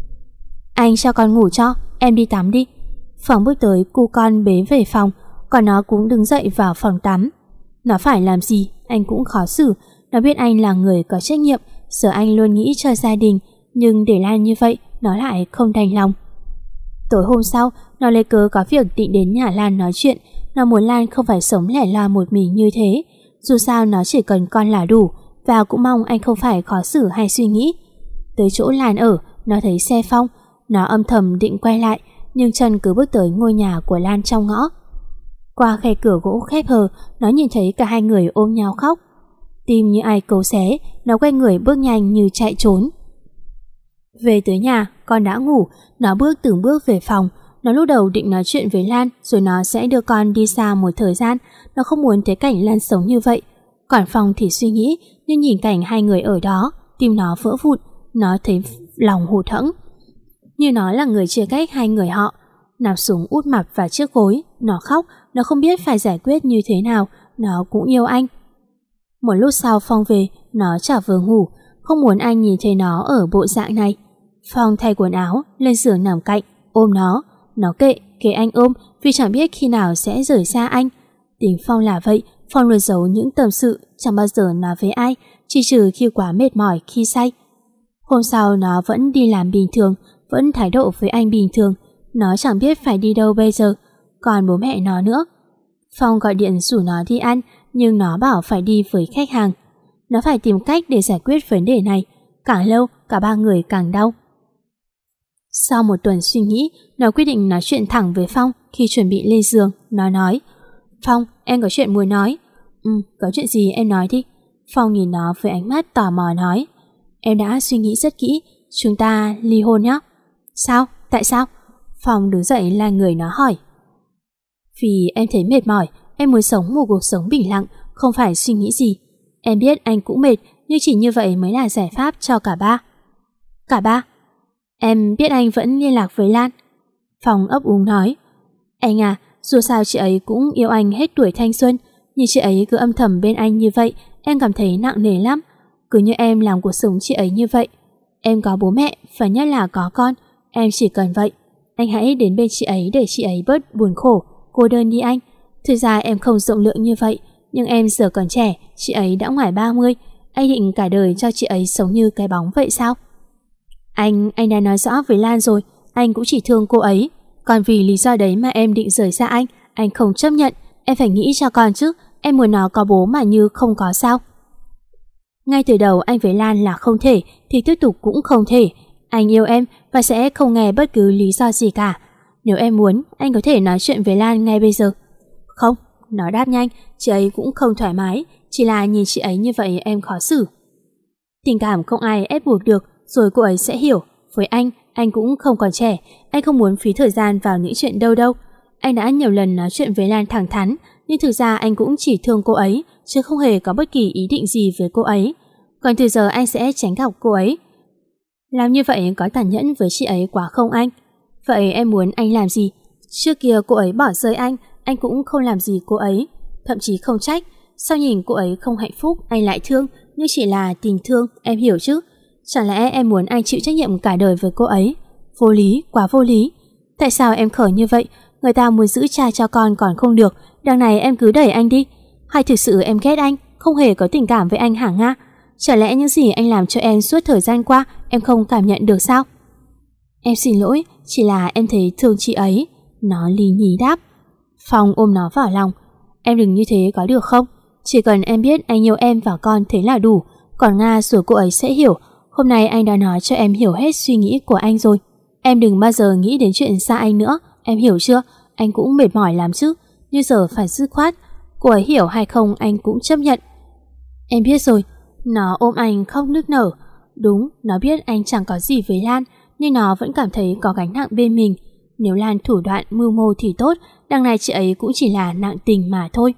Anh cho con ngủ cho, em đi tắm đi. Phong bước tới cu con bế về phòng, còn nó cũng đứng dậy vào phòng tắm. Nó phải làm gì, anh cũng khó xử. Nó biết anh là người có trách nhiệm, giờ anh luôn nghĩ cho gia đình, nhưng để Lan như vậy, nó lại không đành lòng. Tối hôm sau, nó lấy cớ có việc định đến nhà Lan nói chuyện. Nó muốn Lan không phải sống lẻ loi một mình như thế. Dù sao nó chỉ cần con là đủ, và cũng mong anh không phải khó xử hay suy nghĩ. Tới chỗ Lan ở, nó thấy xe Phong. Nó âm thầm định quay lại, nhưng chân cứ bước tới ngôi nhà của Lan trong ngõ. Qua khe cửa gỗ khép hờ, nó nhìn thấy cả hai người ôm nhau khóc. Tim như ai cấu xé, nó quay người bước nhanh như chạy trốn. Về tới nhà, con đã ngủ. Nó bước từng bước về phòng. Nó lúc đầu định nói chuyện với Lan, rồi nó sẽ đưa con đi xa một thời gian. Nó không muốn thấy cảnh Lan sống như vậy. Còn Phong thì suy nghĩ, nhưng nhìn cảnh hai người ở đó, tim nó vỡ vụn. Nó thấy lòng hụt hẫng, như nó là người chia cách hai người họ. nằm xuống út mặt vào chiếc gối. Nó khóc, nó không biết phải giải quyết như thế nào. Nó cũng yêu anh. Một lúc sau Phong về, nó chả vừa ngủ, không muốn anh nhìn thấy nó ở bộ dạng này. Phong thay quần áo, lên giường nằm cạnh, ôm nó. Nó kệ, kệ anh ôm vì chẳng biết khi nào sẽ rời xa anh. Tính Phong là vậy, Phong luôn giấu những tâm sự, chẳng bao giờ nói với ai, chỉ trừ khi quá mệt mỏi, khi say. Hôm sau nó vẫn đi làm bình thường, vẫn thái độ với anh bình thường. Nó chẳng biết phải đi đâu bây giờ, còn bố mẹ nó nữa. Phong gọi điện rủ nó đi ăn, nhưng nó bảo phải đi với khách hàng. Nó phải tìm cách để giải quyết vấn đề này. Càng lâu, cả ba người càng đau. Sau một tuần suy nghĩ, nó quyết định nói chuyện thẳng với Phong. Khi chuẩn bị lên giường, nó nói: Phong, em có chuyện muốn nói. Ừ, có chuyện gì em nói đi. Phong nhìn nó với ánh mắt tò mò nói: Em đã suy nghĩ rất kỹ, chúng ta ly hôn nhé. Sao? Tại sao? Phong đứng dậy là người nó hỏi. Vì em thấy mệt mỏi, em muốn sống một cuộc sống bình lặng, không phải suy nghĩ gì. Em biết anh cũng mệt, nhưng chỉ như vậy mới là giải pháp cho cả ba. Cả ba? Em biết anh vẫn liên lạc với Lan. Phong ấp úng nói: Anh à, dù sao chị ấy cũng yêu anh hết tuổi thanh xuân, nhưng chị ấy cứ âm thầm bên anh như vậy, em cảm thấy nặng nề lắm. Cứ như em làm cuộc sống chị ấy như vậy. Em có bố mẹ, và nhất là có con, em chỉ cần vậy. Anh hãy đến bên chị ấy để chị ấy bớt buồn khổ, cô đơn đi anh. Thực ra em không rộng lượng như vậy, nhưng em giờ còn trẻ, chị ấy đã ngoài ba mươi. Anh định cả đời cho chị ấy sống như cái bóng vậy sao? Anh, anh đã nói rõ với Lan rồi, anh cũng chỉ thương cô ấy. Còn vì lý do đấy mà em định rời xa anh, anh không chấp nhận. Em phải nghĩ cho con chứ, em muốn nó có bố mà như không có sao? Ngay từ đầu anh với Lan là không thể, thì tiếp tục cũng không thể. Anh yêu em và sẽ không nghe bất cứ lý do gì cả. Nếu em muốn, anh có thể nói chuyện với Lan ngay bây giờ. Không, nó đáp nhanh, chị ấy cũng không thoải mái, chỉ là nhìn chị ấy như vậy em khó xử. Tình cảm không ai ép buộc được, rồi cô ấy sẽ hiểu. Với anh, anh cũng không còn trẻ, anh không muốn phí thời gian vào những chuyện đâu đâu. Anh đã nhiều lần nói chuyện với Lan thẳng thắn, nhưng thực ra anh cũng chỉ thương cô ấy, chứ không hề có bất kỳ ý định gì với cô ấy. Còn từ giờ anh sẽ tránh gặp cô ấy. Làm như vậy có tàn nhẫn với chị ấy quá không anh? Vậy em muốn anh làm gì? Trước kia cô ấy bỏ rơi anh, anh cũng không làm gì cô ấy, thậm chí không trách. Sau nhìn cô ấy không hạnh phúc, anh lại thương, nhưng chỉ là tình thương, em hiểu chứ? Chẳng lẽ em muốn anh chịu trách nhiệm cả đời với cô ấy? Vô lý, quá vô lý. Tại sao em khờ như vậy? Người ta muốn giữ cha cho con còn không được, đằng này em cứ đẩy anh đi. Hay thực sự em ghét anh, không hề có tình cảm với anh hả Nga? Chả lẽ những gì anh làm cho em suốt thời gian qua em không cảm nhận được sao? Em xin lỗi, chỉ là em thấy thương chị ấy. Nó lì nhí đáp. Phong ôm nó vào lòng. Em đừng như thế có được không? Chỉ cần em biết anh yêu em và con thế là đủ. Còn Nga rồi cô ấy sẽ hiểu. Hôm nay anh đã nói cho em hiểu hết suy nghĩ của anh rồi. Em đừng bao giờ nghĩ đến chuyện xa anh nữa. Em hiểu chưa? Anh cũng mệt mỏi lắm chứ. Nhưng giờ phải dứt khoát. Cô ấy hiểu hay không anh cũng chấp nhận. Em biết rồi. Nó ôm anh khóc nức nở. Đúng, nó biết anh chẳng có gì với Lan, nhưng nó vẫn cảm thấy có gánh nặng bên mình. Nếu Lan thủ đoạn mưu mô thì tốt, đằng này chị ấy cũng chỉ là nặng tình mà thôi.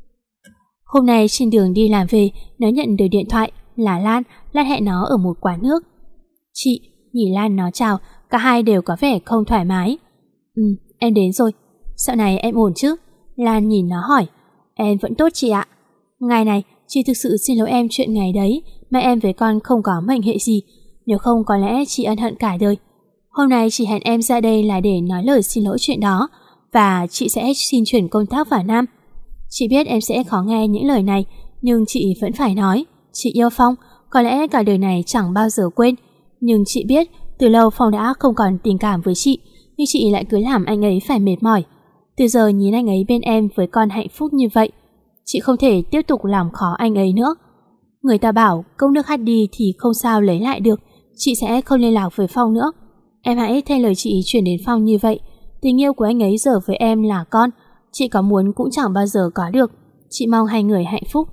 Hôm nay trên đường đi làm về, nó nhận được điện thoại là Lan. Lan hẹn nó ở một quán nước. Chị, nhìn Lan nó chào, cả hai đều có vẻ không thoải mái. Ừ, em đến rồi. Dạo này em ổn chứ? Lan nhìn nó hỏi. Em vẫn tốt chị ạ. Ngày này, chị thực sự xin lỗi em chuyện ngày đấy, mà em với con không có mệnh hệ gì. Nếu không có lẽ chị ân hận cả đời. Hôm nay chị hẹn em ra đây là để nói lời xin lỗi chuyện đó, và chị sẽ xin chuyển công tác vào Nam. Chị biết em sẽ khó nghe những lời này, nhưng chị vẫn phải nói. Chị yêu Phong, có lẽ cả đời này chẳng bao giờ quên. Nhưng chị biết từ lâu Phong đã không còn tình cảm với chị, nhưng chị lại cứ làm anh ấy phải mệt mỏi. Từ giờ nhìn anh ấy bên em với con hạnh phúc như vậy, chị không thể tiếp tục làm khó anh ấy nữa. Người ta bảo công nước hắt đi thì không sao lấy lại được. Chị sẽ không liên lạc với Phong nữa. Em hãy thay lời chị chuyển đến Phong như vậy. Tình yêu của anh ấy giờ với em là con. Chị có muốn cũng chẳng bao giờ có được. Chị mong hai người hạnh phúc.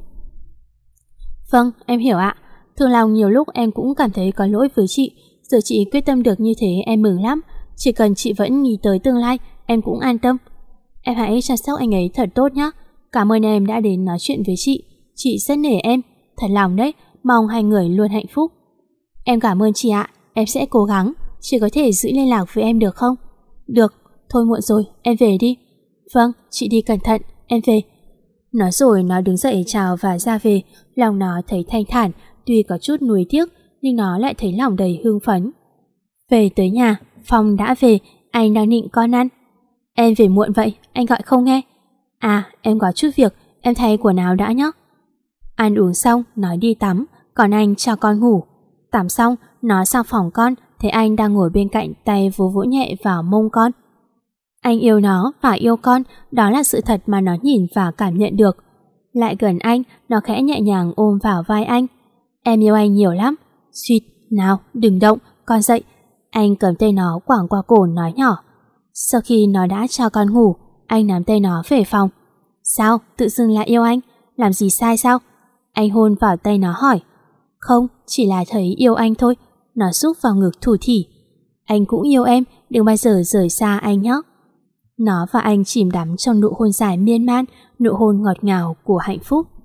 Vâng, em hiểu ạ. Thường lòng nhiều lúc em cũng cảm thấy có lỗi với chị. Giờ chị quyết tâm được như thế em mừng lắm. Chỉ cần chị vẫn nghĩ tới tương lai, em cũng an tâm. Em hãy chăm sóc anh ấy thật tốt nhé. Cảm ơn em đã đến nói chuyện với chị. Chị rất nể em. Thật lòng đấy, mong hai người luôn hạnh phúc. Em cảm ơn chị ạ. Em sẽ cố gắng. Chị có thể giữ liên lạc với em được không? Được, Thôi muộn rồi, em về đi. Vâng, chị đi cẩn thận, em về. Nói rồi nó đứng dậy chào và ra về. Lòng nó thấy thanh thản, tuy có chút nuối tiếc nhưng nó lại thấy lòng đầy hưng phấn. Về tới nhà, Phong đã về. Anh đang nịnh con ăn. Em về muộn vậy, anh gọi không nghe. À, em có chút việc, em thay quần áo đã nhé. Ăn uống xong, nói đi tắm, còn anh cho con ngủ. Tắm xong, nó sang phòng con, thấy anh đang ngồi bên cạnh, tay vỗ vỗ nhẹ vào mông con. Anh yêu nó và yêu con, đó là sự thật mà nó nhìn và cảm nhận được. Lại gần anh, nó khẽ nhẹ nhàng ôm vào vai anh. Em yêu anh nhiều lắm. Sweet, nào, đừng động, con dậy. Anh cầm tay nó quàng qua cổ nói nhỏ. Sau khi nó đã cho con ngủ, anh nắm tay nó về phòng. Sao, tự dưng lại yêu anh? Làm gì sai sao? Anh hôn vào tay nó hỏi. Không, chỉ là thấy yêu anh thôi. Nó rúc vào ngực thủ thỉ. Anh cũng yêu em, đừng bao giờ rời xa anh nhé. Nó và anh chìm đắm trong nụ hôn dài miên man, nụ hôn ngọt ngào của hạnh phúc.